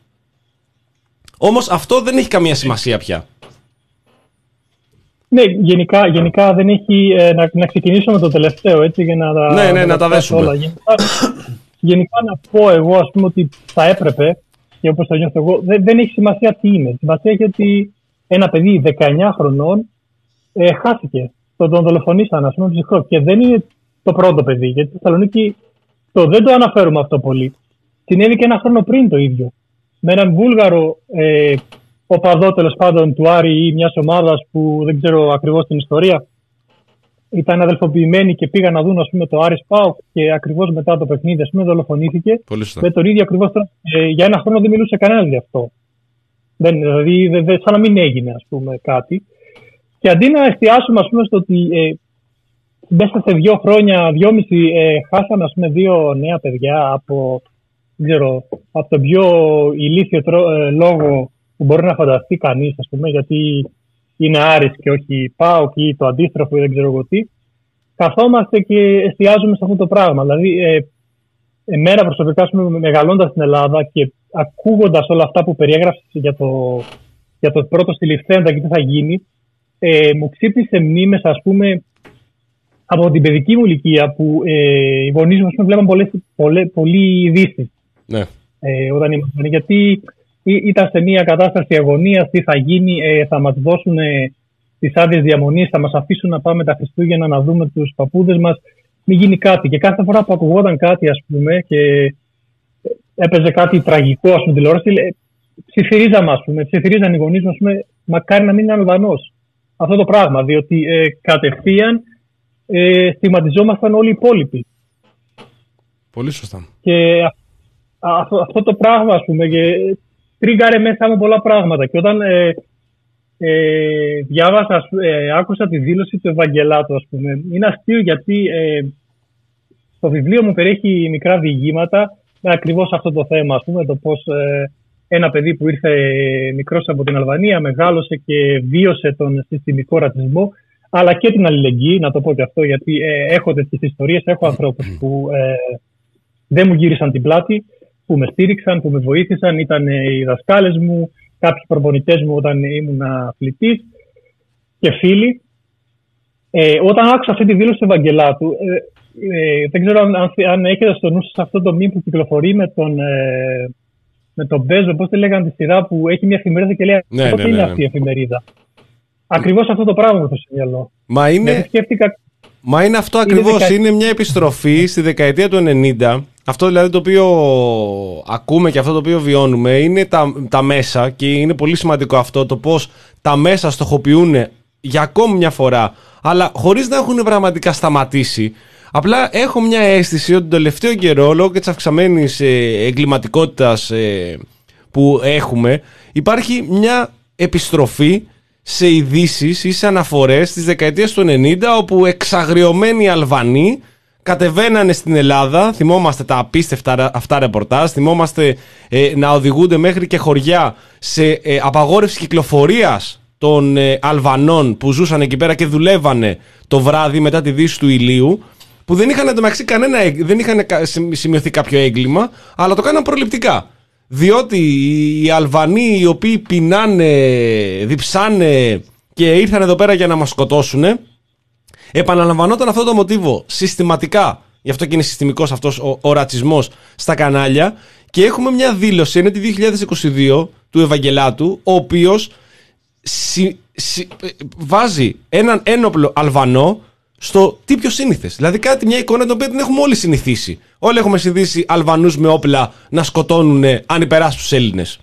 Όμως αυτό δεν έχει καμία σημασία πια. Ναι, γενικά, γενικά δεν έχει. Ε, να, να ξεκινήσω με το τελευταίο, έτσι, για να τα, ναι, ναι, να να τα δέσουμε. Όλα. Γενικά, γενικά να πω εγώ, ας πούμε, ότι θα έπρεπε, και όπως το νιώθω εγώ, δεν, δεν έχει σημασία τι είναι. Σημασία έχει ότι ένα παιδί δεκαεννιά χρονών ε, χάθηκε. Τον, τον δολοφονήσαν, ας πούμε, ψυχρό. Και δεν είναι το πρώτο παιδί, γιατί στη Θεσσαλονίκη το, δεν το αναφέρουμε αυτό πολύ. Συνέβη και ένα χρόνο πριν το ίδιο. Με έναν Βούλγαρο ε, οπαδό, τέλος πάντων, του Άρη ή μιας ομάδας που δεν ξέρω ακριβώς την ιστορία. Ήταν αδελφοποιημένοι και πήγαν να δουν, ας πούμε, το Άρης ΠΑΟΚ και ακριβώς μετά το παιχνίδι, ας πούμε, δολοφονήθηκε. Με τον ίδιο ακριβώς τρόπο. Ε, για ένα χρόνο δεν μιλούσε κανένας γι' αυτό. Δεν, δηλαδή, δε, δε, σαν να μην έγινε, ας πούμε, κάτι. Και αντί να εστιάσουμε, ας πούμε, στο ότι ε, μέσα σε δύο χρόνια, δυόμιση, ε, χάσαμε, ας πούμε, δύο νέα παιδιά από, δεν ξέρω, από τον πιο ηλίθιο τρό, ε, λόγο που μπορεί να φανταστεί κανείς, ας πούμε, γιατί είναι Άρης και όχι ΠΑΟΚ ή το αντίστροφο ή δεν ξέρω εγώ τι. Καθόμαστε και εστιάζουμε σε αυτό το πράγμα. Δηλαδή, ε, εμένα προσωπικά, μεγαλώντας στην Ελλάδα και ακούγοντας όλα αυτά που περιέγραψες για το, για το πρώτο στη Λιφθέντα και τι θα γίνει, ε, μου ξύπνησε μνήμες, ας πούμε, από την παιδική μου ηλικία που ε, οι γονείς μου βλέπαν πολλές, πολλές, πολλοί ειδήσεις. Ναι. Ε, όταν ήμασταν, γιατί ήταν σε μια κατάσταση αγωνίας, τι θα γίνει, ε, θα μας δώσουν ε, τις άδειες διαμονής, θα μας αφήσουν να πάμε τα Χριστούγεννα να δούμε τους παππούδες μας, μην γίνει κάτι. Και κάθε φορά που ακουγόταν κάτι, ας πούμε, και έπαιζε κάτι τραγικό, ας πούμε, τηλεόραση, ε, ψιθυρίζαμε, ας πούμε, ψιθυρίζαν οι γονείς μου, ας πούμε, μακάρι να μην είναι Αλβανός. Αυτό το πράγμα, διότι ε, κατευθείαν ε, στιγματιζόμασταν όλοι οι υπόλοιποι. Πολύ σωστά. Και α, αυτό, αυτό το πράγμα, ας πούμε, και τρίγκαρε μέσα μου πολλά πράγματα. Και όταν ε, ε, διάβασα, ε, άκουσα τη δήλωση του Ευαγγελάτου, ας πούμε, είναι αστείο γιατί ε, το βιβλίο μου περιέχει μικρά διηγήματα με ακριβώς αυτό το θέμα, ας πούμε, το πώς ε, ένα παιδί που ήρθε μικρός από την Αλβανία, μεγάλωσε και βίωσε τον συστημικό ρατσισμό, αλλά και την αλληλεγγύη, να το πω και αυτό, γιατί ε, έχω τέτοιες ιστορίες, έχω ανθρώπους που ε, δεν μου γύρισαν την πλάτη, που με στήριξαν, που με βοήθησαν, ήταν οι δασκάλες μου, κάποιοι προπονητές μου όταν ήμουν αθλητής και φίλοι. Ε, όταν άκουσα αυτή τη δήλωση του Ευαγγελάτου, ε, ε, δεν ξέρω αν, αν, αν έχετε στο νου σας αυτό το μήνυμα που κυκλοφορεί με τον, ε, με τον Μπέζο, πώς τη λέγανε τη σειρά, που έχει μια εφημερίδα και λέει ναι, πότε ναι, είναι ναι, ναι. αυτή η εφημερίδα. Ακριβώς αυτό το πράγμα μου το μυαλό. Μα είναι, σκέφτηκα... μα είναι αυτό ακριβώς. Είναι, είναι μια επιστροφή στη δεκαετία του ενενήντα. Αυτό δηλαδή το οποίο ακούμε και αυτό το οποίο βιώνουμε είναι τα, τα μέσα, και είναι πολύ σημαντικό αυτό, το πώς τα μέσα στοχοποιούν για ακόμη μια φορά, αλλά χωρίς να έχουν πραγματικά σταματήσει. Απλά έχω μια αίσθηση ότι τον τελευταίο καιρό, λόγω και της αυξαμένης ε, εγκληματικότητας ε, που έχουμε, υπάρχει μια επιστροφή σε ειδήσεις ή σε αναφορές της δεκαετίας του ενενήντα, όπου εξαγριωμένοι Αλβανοί κατεβαίνανε στην Ελλάδα. Θυμόμαστε τα απίστευτα αυτά ρεπορτάζ, θυμόμαστε ε, να οδηγούνται μέχρι και χωριά σε ε, απαγόρευση κυκλοφορίας των ε, Αλβανών που ζούσαν εκεί πέρα και δουλεύανε το βράδυ μετά τη δύση του ηλίου, που δεν είχαν εντωμεταξύ κανένα, δεν είχαν σημειωθεί κάποιο έγκλημα, αλλά το κάναν προληπτικά. Διότι οι Αλβανοί οι οποίοι πεινάνε, διψάνε και ήρθαν εδώ πέρα για να μας σκοτώσουν, επαναλαμβανόταν αυτό το μοτίβο συστηματικά. Γι' αυτό και είναι συστημικός αυτός ο, ο ρατσισμός στα κανάλια. Και έχουμε μια δήλωση, είναι τη δύο χιλιάδες είκοσι δύο, του Ευαγγελάτου, ο οποίος συ, συ, βάζει έναν ένοπλο Αλβανό στο τι πιο σύνηθες. Δηλαδή κάτι, μια εικόνα την οποία την έχουμε όλοι συνηθίσει. Όλοι έχουμε συνηθίσει Αλβανούς με όπλα να σκοτώνουν ανυπεράσπιστους Έλληνες.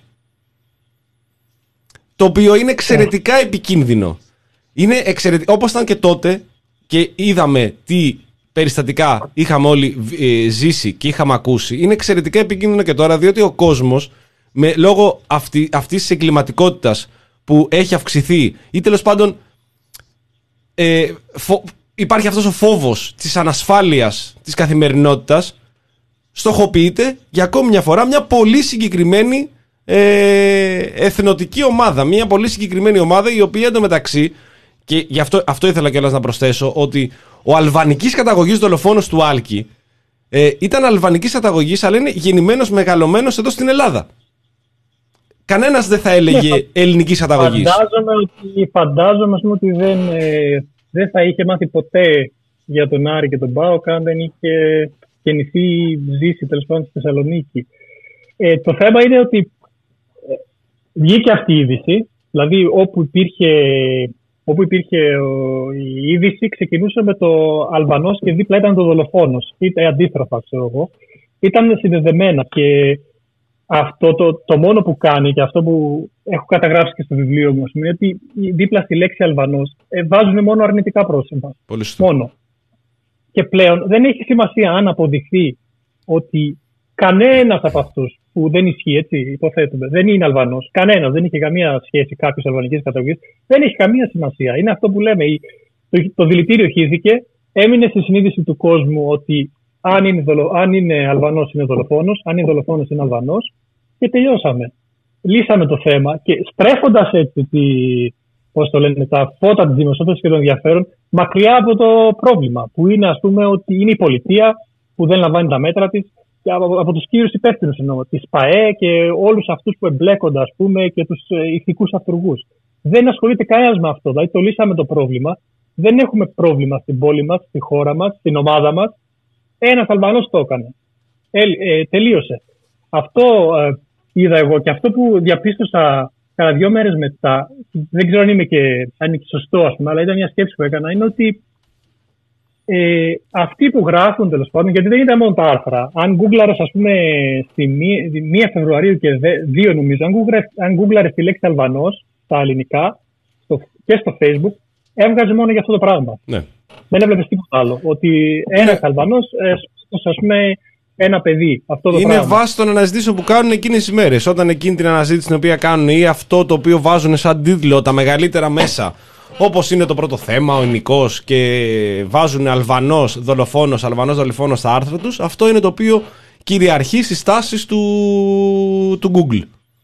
Το οποίο είναι εξαιρετικά επικίνδυνο. Είναι εξαιρετικά, όπως ήταν και τότε, και είδαμε τι περιστατικά είχαμε όλοι ε, ζήσει και είχαμε ακούσει. Είναι εξαιρετικά επικίνδυνο και τώρα, διότι ο κόσμος, με, λόγω αυτή, αυτής της εγκληματικότητας που έχει αυξηθεί, ή τέλος πάντων ε, φο, υπάρχει αυτός ο φόβος της ανασφάλειας της καθημερινότητας, στοχοποιείται για ακόμη μια φορά μια πολύ συγκεκριμένη ε, εθνοτική ομάδα. Μια πολύ συγκεκριμένη ομάδα, η οποία εντωμεταξύ, και γι' αυτό, αυτό ήθελα κιόλας να προσθέσω, ότι ο αλβανικής καταγωγής δολοφόνος του Άλκη ε, ήταν αλβανικής καταγωγής, αλλά είναι γεννημένος, μεγαλωμένος εδώ στην Ελλάδα. Κανένας δεν θα έλεγε ναι, ελληνικής καταγωγής. Φαντάζομαι ότι, φαντάζομαι, πούμε, ότι δεν, ε, δεν θα είχε μάθει ποτέ για τον Άρη και τον ΠΑΟΚ αν δεν είχε γεννηθεί, ζήσει τέλος πάντων στη Θεσσαλονίκη. Ε, το θέμα είναι ότι ε, βγήκε αυτή η είδηση, δηλαδή όπου υπήρχε, όπου υπήρχε ο, η είδηση ξεκινούσε με το Αλβανός και δίπλα ήταν το δολοφόνος, ή αντίστροφα ξέρω εγώ. Ήταν συνδεδεμένα και αυτό το, το μόνο που κάνει και αυτό που έχω καταγράψει και στο βιβλίο μου είναι ότι δίπλα στη λέξη Αλβανός ε, βάζουν μόνο αρνητικά πρόσωπα. Μόνο. Και πλέον δεν έχει σημασία αν αποδειχθεί ότι κανένας από αυτούς που δεν ισχύει, έτσι υποθέτουμε, δεν είναι Αλβανός, κανένας, δεν είχε καμία σχέση κάποιος αλβανικής καταγωγής, δεν έχει καμία σημασία. Είναι αυτό που λέμε, το, το δηλητήριο χύθηκε, έμεινε στη συνείδηση του κόσμου ότι αν είναι, δολο, αν είναι Αλβανός είναι δολοφόνος, αν είναι δολοφόνος είναι Αλβανός και τελειώσαμε. Λύσαμε το θέμα και στρέφοντας έτσι τη, πώς το λένε, τα φώτα της δημοσιότητας και των ενδιαφέρον μακριά από το πρόβλημα που είναι ας πούμε ότι είναι η πολιτεία που δεν λαμβάνει τα μέτρα της και από, από τους κύριους υπεύθυνους εννοώ, της ΠΑΕ και όλους αυτούς που εμπλέκονται ας πούμε και τους ε, ηθικούς αυτούργους. Δεν ασχολείται κανένας με αυτό, δηλαδή το λύσαμε το πρόβλημα, δεν έχουμε πρόβλημα στην πόλη μας, στη χώρα μας, στην ομάδα μας. Ένας Αλβανός το έκανε. Ε, ε, τελείωσε. Αυτό ε, είδα εγώ και αυτό που διαπίστωσα κατά δύο μέρες μετά, δεν ξέρω αν, είμαι και, αν είναι και σωστό, ας πούμε, αλλά ήταν μια σκέψη που έκανα, είναι ότι ε, αυτοί που γράφουν τέλος πάντων, γιατί δεν ήταν μόνο τα άρθρα. Αν γκούγκλαρες, ας πούμε, στη μία Φεβρουαρίου και δύο νομίζω, αν γκούγκλαρες τη λέξη Αλβανός στα ελληνικά στο, και στο Facebook, έβγαζε μόνο για αυτό το πράγμα. Ναι. Δεν έβλεπες τίποτα άλλο. Ότι ένας Αλβανός, ε, ας πούμε, ένα παιδί. Αυτό το είναι πράγμα. βάση των αναζητήσεων που κάνουν εκείνες τις ημέρες. Όταν εκείνη την αναζήτηση την οποία κάνουν ή αυτό το οποίο βάζουν σαν τίτλο τα μεγαλύτερα μέσα, όπως είναι το πρώτο θέμα, ο Ινικός, και βάζουν Αλβανός δολοφόνος, Αλβανός δολοφόνος στα άρθρα τους, αυτό είναι το οποίο κυριαρχεί στις τάσεις του, του Google.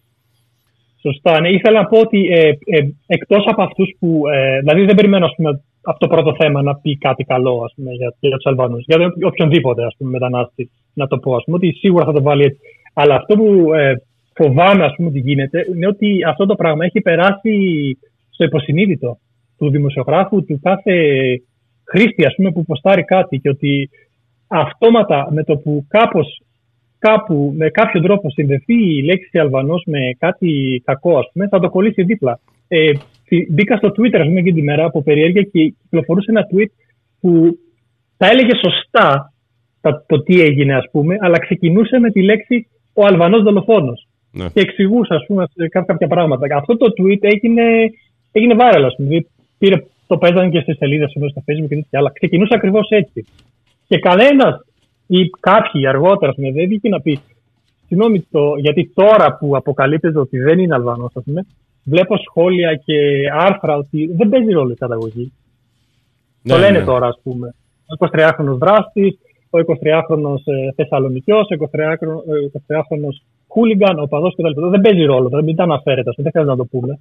Σωστά. Ναι. Ήθελα να πω ότι ε, ε, εκτός από αυτούς που. Ε, δηλαδή δεν περιμένω ας πούμε, από το πρώτο θέμα να πει κάτι καλό ας πούμε, για, για τους Αλβανούς. Για τον οποιονδήποτε ας πούμε, μετανάστη να το πω. Ας πούμε, ότι σίγουρα θα το βάλει έτσι. Αλλά αυτό που ε, φοβάμαι ας πούμε, ότι γίνεται είναι ότι αυτό το πράγμα έχει περάσει στο υποσυνείδητο του δημοσιογράφου, του κάθε χρήστη ας πούμε, που ποστάρει κάτι. Και ότι αυτόματα με το που κάπως. Κάπου με κάποιο τρόπο συνδεθεί η λέξη Αλβανός με κάτι κακό, ας πούμε, θα το κολλήσει δίπλα. Ε, μπήκα στο Twitter, ας πούμε, εκείνη τη μέρα από περιέργεια και κυκλοφορούσε ένα tweet που τα έλεγε σωστά το τι έγινε, ας πούμε, αλλά ξεκινούσε με τη λέξη ο Αλβανός δολοφόνος. Ναι. Και εξηγούσε, ας πούμε, κάποια πράγματα. Αυτό το tweet έγινε, έγινε viral, ας πούμε. Πήρε, το παίζανε και στις σελίδες στο Facebook και τέτοια, αλλά ξεκινούσε ακριβώς έτσι. Και κανένας ή κάποιοι αργότερα δεν βγήκε να πει συγγνώμη, γιατί τώρα που αποκαλύπτεται ότι δεν είναι Αλβανός, ας πούμε, βλέπω σχόλια και άρθρα ότι δεν παίζει ρόλο η καταγωγή. Ναι, το λένε ναι. Τώρα, ας πούμε. Ο εικοσιτριάχρονος δράστης, ο εικοσιτριάχρονος ε, Θεσσαλονικιός, ο εικοσιτριάχρονος χούλιγκαν, ο παδός κτλ. Δεν παίζει ρόλο, δεν μην τα αναφέρεται, δεν χρειάζεται να το πούμε.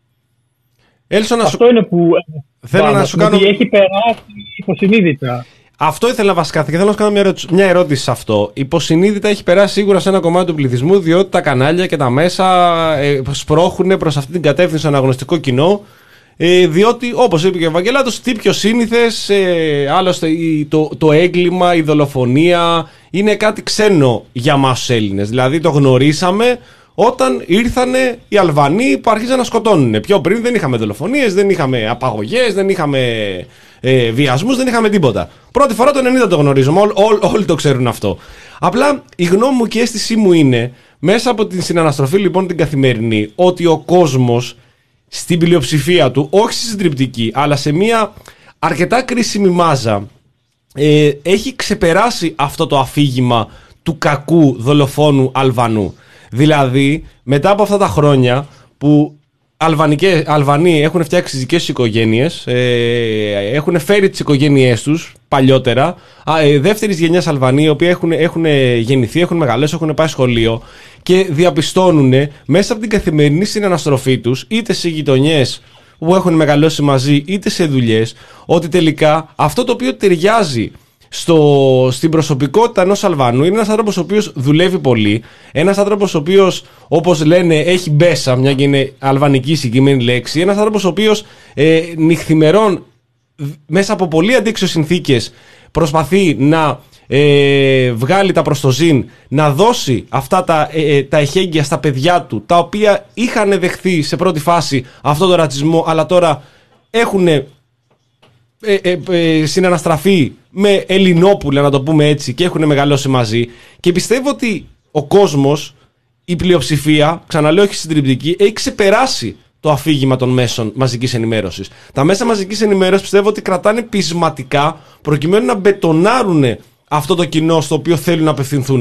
Έλσον, αυτό σου... είναι που ε, θέλω πάνω, να σου κάνω... έχει περάσει υποσυνείδητα. Αυτό ήθελα βασικά και θέλω να σου κάνω μια ερώτηση, μια ερώτηση σε αυτό. Υποσυνείδητα έχει περάσει σίγουρα σε ένα κομμάτι του πληθυσμού, διότι τα κανάλια και τα μέσα ε, σπρώχουν προς αυτή την κατεύθυνση στο αναγνωστικό κοινό. Ε, διότι, όπως είπε και ο Ευαγγελάτος, τι πιο σύνηθες, ε, άλλωστε το, το έγκλημα, η δολοφονία είναι κάτι ξένο για μας τους Έλληνες. Δηλαδή το γνωρίσαμε όταν ήρθανε οι Αλβανοί που αρχίζαν να σκοτώνουν. Πιο πριν δεν είχαμε δολοφονίες, δεν είχαμε απαγωγές, δεν είχαμε ε, βιασμούς, δεν είχαμε τίποτα. Πρώτη φορά το ενενήντα το γνωρίζουμε, ό, ό, όλοι το ξέρουν αυτό. Απλά η γνώμη μου και η αίσθησή μου είναι, μέσα από την συναναστροφή λοιπόν την καθημερινή, ότι ο κόσμος στην πλειοψηφία του, όχι στη συντριπτική, αλλά σε μια αρκετά κρίσιμη μάζα, ε, έχει ξεπεράσει αυτό το αφήγημα του κακού δολοφόνου Αλβανού. Δηλαδή, μετά από αυτά τα χρόνια που Αλβανικές, Αλβανοί έχουν φτιάξει τις δικές τους οικογένειες, ε, έχουν φέρει τις οικογένειές τους παλιότερα, ε, δεύτερης γενιάς Αλβανοί, οι οποίοι έχουν, έχουν γεννηθεί, έχουν μεγαλώσει, έχουν πάει σχολείο και διαπιστώνουν μέσα από την καθημερινή συναναστροφή τους, είτε σε γειτονιές που έχουν μεγαλώσει μαζί, είτε σε δουλειές, ότι τελικά αυτό το οποίο ταιριάζει Στο, στην προσωπικότητα ενός Αλβανού είναι ένας άνθρωπος ο οποίος δουλεύει πολύ, ένας άνθρωπος ο οποίος, όπως λένε, έχει μπέσα, μια και είναι αλβανική συγκεκριμένη λέξη, ένας άνθρωπος ο οποίος ε, νυχθημερών μέσα από πολύ αντίξωες συνθήκες προσπαθεί να ε, βγάλει τα προστοζήν, να δώσει αυτά τα, ε, τα εχέγγυα στα παιδιά του, τα οποία είχαν δεχθεί σε πρώτη φάση αυτόν τον ρατσισμό, αλλά τώρα έχουν ε, ε, ε, συναναστραφεί με Ελληνόπουλα, να το πούμε έτσι, και έχουν μεγαλώσει μαζί. Και πιστεύω ότι ο κόσμος, η πλειοψηφία, ξαναλέω όχι συντριπτική, έχει ξεπεράσει το αφήγημα των μέσων μαζικής ενημέρωσης. Τα μέσα μαζικής ενημέρωσης πιστεύω ότι κρατάνε πεισματικά προκειμένου να μπετονάρουν αυτό το κοινό στο οποίο θέλουν να απευθυνθούν.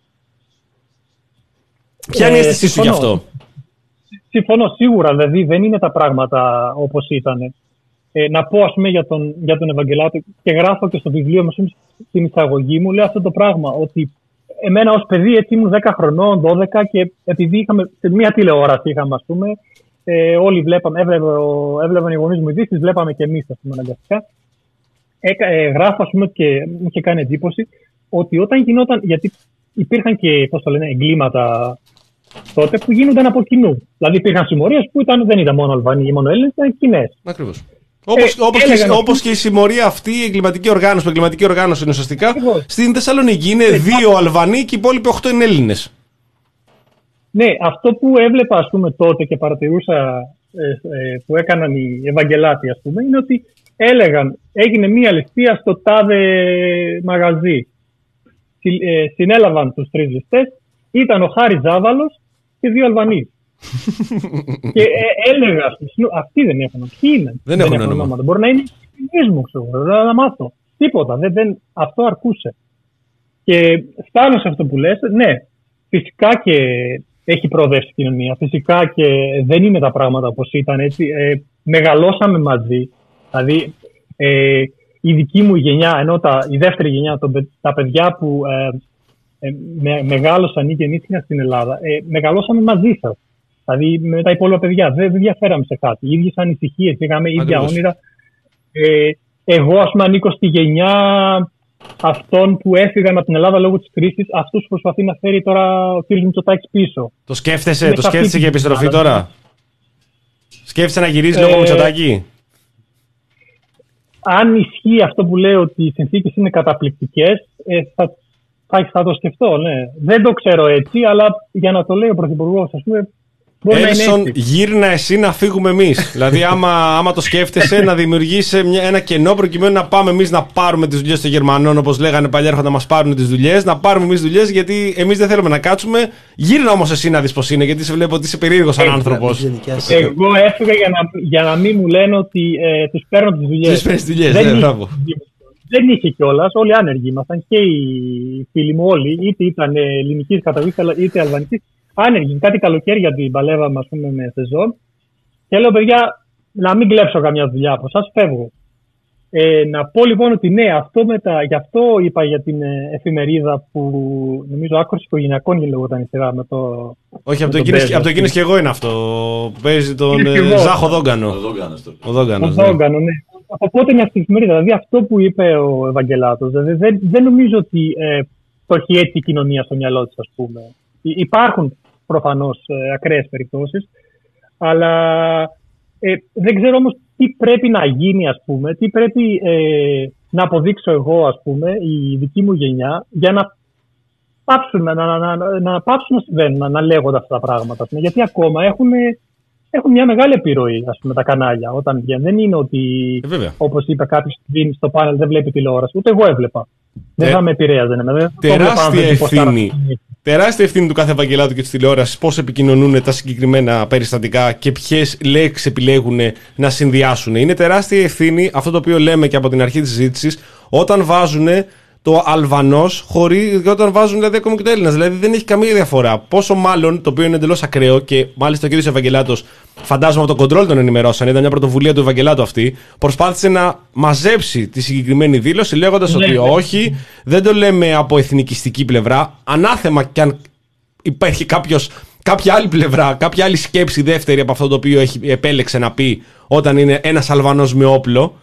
Ποια είναι η αίσθησή σου γι' αυτό? Συμφωνώ σίγουρα, δηλαδή δεν είναι τα πράγματα όπως ήταν. Ε, να πω ας πούμε για τον, για τον Ευαγγελάτο, και γράφω και στο βιβλίο μου στην εισαγωγή μου, λέω αυτό το πράγμα, ότι εμένα ως παιδί έτσι ήμουν δέκα χρονών, δώδεκα, και επειδή είχαμε σε μια τηλεόραση είχαμε ας πούμε, ε, όλοι βλέπαμε, έβλεπε, έβλεπαν οι γονείς μου ειδήσεις, βλέπαμε και εμείς ας πούμε αναγκαστικά. Ε, ε, γράφω ας πούμε και μου είχε κάνει εντύπωση ότι όταν γινόταν, γιατί υπήρχαν και πώς το λένε, εγκλήματα τότε που γίνονταν από κοινού. Δηλαδή υπήρχαν συμμορίες που ήταν, δεν ήταν μόνο Αλβανοί ή μόνο Έλληνες, ήταν κοινές. Ακριβώς. Όπως, ε, όπως, και, όπως και η συμμορία αυτή, η εγκληματική οργάνωση, που η εγκληματική οργάνωση είναι ουσιαστικά, ακριβώς. Στην Θεσσαλονίκη είναι ε, δύο Αλβανοί και οι υπόλοιποι οκτώ είναι Έλληνες. Ναι, αυτό που έβλεπα ας πούμε τότε και παρατηρούσα ε, ε, που έκαναν οι Ευαγγελάτοι ας πούμε, είναι ότι έλεγαν, έγινε μία ληστεία στο τάδε μαγαζί. Συ, ε, συνέλαβαν τους τρεις ληστές, ήταν ο Χάρης Ζάβαλος και δύο Αλβανοί. Και ε, έλεγα, αυτοί δεν έχουν, ποιοι είναι, δεν, δεν έχουν ονόματα. Μπορεί να είναι οι μου, ξέρω, να μάθω. Τίποτα, δεν, δεν, αυτό αρκούσε. Και φτάνω σε αυτό που λες, ναι, φυσικά και έχει προοδεύσει η κοινωνία, φυσικά και δεν είναι τα πράγματα όπως ήταν, έτσι. Ε, μεγαλώσαμε μαζί, δηλαδή ε, η δική μου γενιά, ενώ τα, η δεύτερη γενιά, το, τα παιδιά που ε, ε, με, μεγάλωσαν ή γεννήθηκαν στην Ελλάδα, ε, μεγαλώσαμε μαζί σας. Δηλαδή με τα υπόλοιπα παιδιά δεν, δεν διαφέραμε σε κάτι. Οι ίδιες ανησυχίες, είχαμε ίδια όνειρα. Ε, εγώ, ας πούμε, ανήκω στη γενιά αυτών που έφυγαν από την Ελλάδα λόγω της κρίσης, αυτούς που προσπαθεί να φέρει τώρα ο κ. Μητσοτάκης πίσω. Το σκέφτεσαι, είναι το σκέφτεσαι για επιστροφή τώρα? Σκέφτεσαι να γυρίσει ε, λόγω Μητσοτάκη? Αν ισχύει αυτό που λέω ότι οι συνθήκες είναι καταπληκτικές, ε, θα, θα, θα το σκεφτώ, ναι. Δεν το ξέρω έτσι, αλλά για να το λέει ο Πρωθυπουργός, ας πούμε, Έλσον, γύρνα εσύ να φύγουμε εμείς. Δηλαδή, άμα, άμα το σκέφτεσαι, να δημιουργήσει ένα κενό προκειμένου να πάμε εμείς να πάρουμε τις δουλειές των Γερμανών, όπως λέγανε παλιά, έρχονται να μας πάρουν τις δουλειές, να πάρουμε εμείς δουλειές, γιατί εμείς δεν θέλουμε να κάτσουμε. Γύρνα όμως εσύ να δεις πώς είναι, γιατί σε βλέπω ότι είσαι περίεργος σαν άνθρωπος. Εγώ έφυγα για να, για να μην μου λένε ότι ε, τους παίρνω τις δουλειές. Τους παίρνεις δουλειές, δεν, ναι, δεν είχε κιόλας, όλοι άνεργοι ήμασταν και οι φίλοι μου όλοι, είτε ήταν ελληνικής καταγωγής είτε αλβανικής. Άνεργοι, κάτι καλοκαίρια την παλεύαμε ας πούμε με σεζόν και λέω παιδιά να μην κλέψω καμιά δουλειά από εσάς, φεύγω. Ε, να πω λοιπόν ότι ναι, αυτό μετα... γι' αυτό είπα για την εφημερίδα που νομίζω Άκρος Οικογενειακών λεγόταν η σειρά με το... Όχι, από το εκείνες και εγώ είναι αυτό, που παίζει τον Ζάχο Δόγκανο. Ο Δόγκανος, ναι. ναι. Οπότε μια εφημερίδα, δηλαδή αυτό που είπε ο Ευαγγελάτος, δηλαδή δεν, δεν νομίζω ότι ε, το έχει έτσι η κοινωνία στο μυαλό της, ας πούμε. Υπάρχουν προφανώς ε, ακραίες περιπτώσεις, αλλά ε, δεν ξέρω όμως τι πρέπει να γίνει, ας πούμε, τι πρέπει ε, να αποδείξω εγώ, ας πούμε, η δική μου γενιά, για να πάψουν να, να, να, να, πάψουν να συμβαίνουν, να, να λέγονται αυτά τα πράγματα. Πούμε, γιατί ακόμα έχουν, έχουν μια μεγάλη επιρροή, ας πούμε, τα κανάλια όταν βγαίνουν. Δεν είναι ότι, ε, όπως είπε κάποιος στο πάνελ, δεν βλέπει τηλεόραση. Ούτε εγώ έβλεπα. Ε, δεν θα με επηρέαζε. Τεράστια ευθύνη. Τεράστια ευθύνη του κάθε Ευαγγελάτου και της τηλεόρασης πώς επικοινωνούν τα συγκεκριμένα περιστατικά και ποιες λέξεις επιλέγουν να συνδυάσουν. Είναι τεράστια ευθύνη αυτό το οποίο λέμε και από την αρχή της συζήτησης, όταν βάζουν το Αλβανός χωρίς, όταν βάζουν δηλαδή ακόμη και το Έλληνας. Δηλαδή δεν έχει καμία διαφορά. Πόσο μάλλον, το οποίο είναι εντελώς ακραίο και μάλιστα ο κ. Ευαγγελάτος, φαντάζομαι από τον κοντρόλ τον ενημερώσαν, ήταν μια πρωτοβουλία του Ευαγγελάτου αυτή, προσπάθησε να μαζέψει τη συγκεκριμένη δήλωση λέγοντας ότι όχι, δεν το λέμε από εθνικιστική πλευρά. Ανάθεμα κι αν υπάρχει κάποιος, κάποια άλλη πλευρά, κάποια άλλη σκέψη δεύτερη από αυτό το οποίο έχει, επέλεξε να πει όταν είναι ένας Αλβανός με όπλο.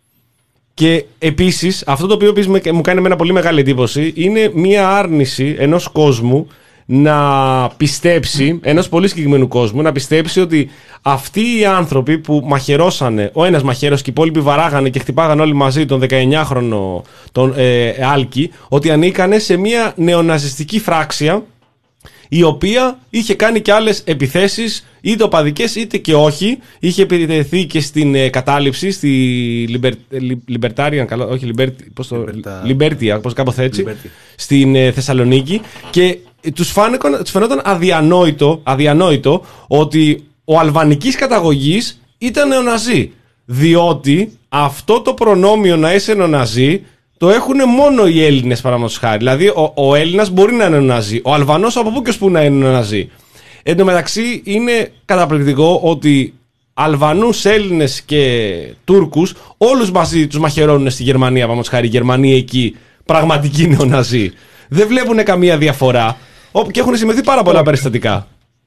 Και επίσης, αυτό το οποίο επίσης μου κάνει ένα πολύ μεγάλη εντύπωση είναι μια άρνηση ενός κόσμου να πιστέψει, ενός πολύ συγκεκριμένου κόσμου, να πιστέψει ότι αυτοί οι άνθρωποι που μαχαιρώσανε, ο ένας μαχαίρος και οι υπόλοιποι βαράγανε και χτυπάγανε όλοι μαζί τον δεκαεννιάχρονο τον ε, Άλκη, ότι ανήκανε σε μια νεοναζιστική φράξια η οποία είχε κάνει και άλλες επιθέσεις, είτε οπαδικές είτε και όχι. Είχε επιτεθεί και στην ε, κατάληψη, στη Liber, Libertarian, καλά, όχι Liberty, πώς το, Libertia, πώς κάπως έτσι, Liberty. Στην ε, Θεσσαλονίκη, και τους, φάνηκαν, τους φαινόταν αδιανόητο, αδιανόητο ότι ο αλβανικής καταγωγής ήταν νεοναζί, διότι αυτό το προνόμιο να είσαι νεοναζί το έχουν μόνο οι Έλληνες, παραδείγματος χάρη. Δηλαδή, ο, ο Έλληνας μπορεί να είναι νεοναζί. Ο Αλβανός από πού και ως πού να είναι νεοναζί. Εν τω μεταξύ, είναι καταπληκτικό ότι Αλβανούς, Έλληνες και Τούρκους όλους μαζί τους μαχαιρώνουν στη Γερμανία, παραδείγματος χάρη. Οι Γερμανοί εκεί πραγματικοί νεοναζί. Δεν βλέπουν καμία διαφορά και έχουν σημειωθεί πάρα πολλά περιστατικά.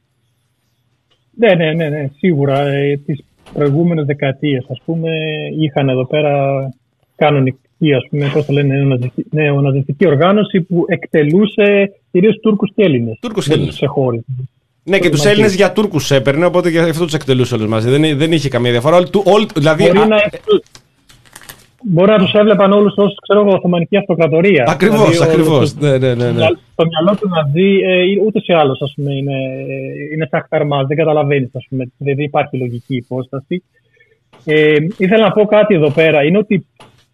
Ναι, ναι, ναι, ναι σίγουρα. Ε, τις προηγούμενες δεκαετίες, ας πούμε, είχαν εδώ πέρα κανονικά. Ας πούμε, πώς το λένε, νεοναζιστική οργάνωση που εκτελούσε κυρίως Τούρκους και Έλληνες. Τούρκους και Έλληνες. Ναι, και τους Έλληνες για Τούρκους έπαιρνε, οπότε για αυτό τους εκτελούσε όλους μαζί. Δεν, δεν είχε καμία διαφορά. Όλ, όλ, δηλαδή, μπορεί, α... να, μπορεί να τους έβλεπαν όλους ως, ξέρω εγώ, Οθωμανική Αυτοκρατορία. Ακριβώς, δηλαδή, ακριβώς. Ο, ναι, ναι, ναι, ναι. Στο μυαλό του Ναζί, ε, ούτως ή άλλως, ας πούμε, είναι, είναι σαν χταρμάς, δεν καταλαβαίνεις, ας πούμε, δεν υπάρχει λογική υπόσταση. Ε, ήθελα να πω κάτι εδώ πέρα, είναι ότι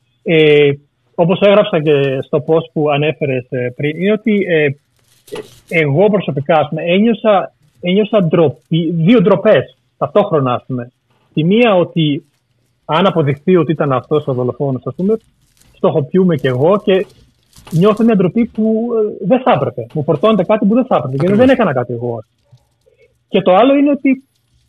Ε, όπως έγραψα και στο post που ανέφερες ε, πριν, είναι ότι ε, εγώ προσωπικά ας πούμε, ένιωσα, ένιωσα ντροπή, δύο ντροπές ταυτόχρονα. Ας πούμε. Τη μία ότι αν αποδειχθεί ότι ήταν αυτός ο δολοφόνος, ας πούμε, στοχοποιούμε κι εγώ και νιώθω μια ντροπή που ε, δεν θα έπρεπε. Μου φορτώνεται κάτι που δεν θα έπρεπε, γιατί δεν έκανα κάτι εγώ. Και το άλλο είναι ότι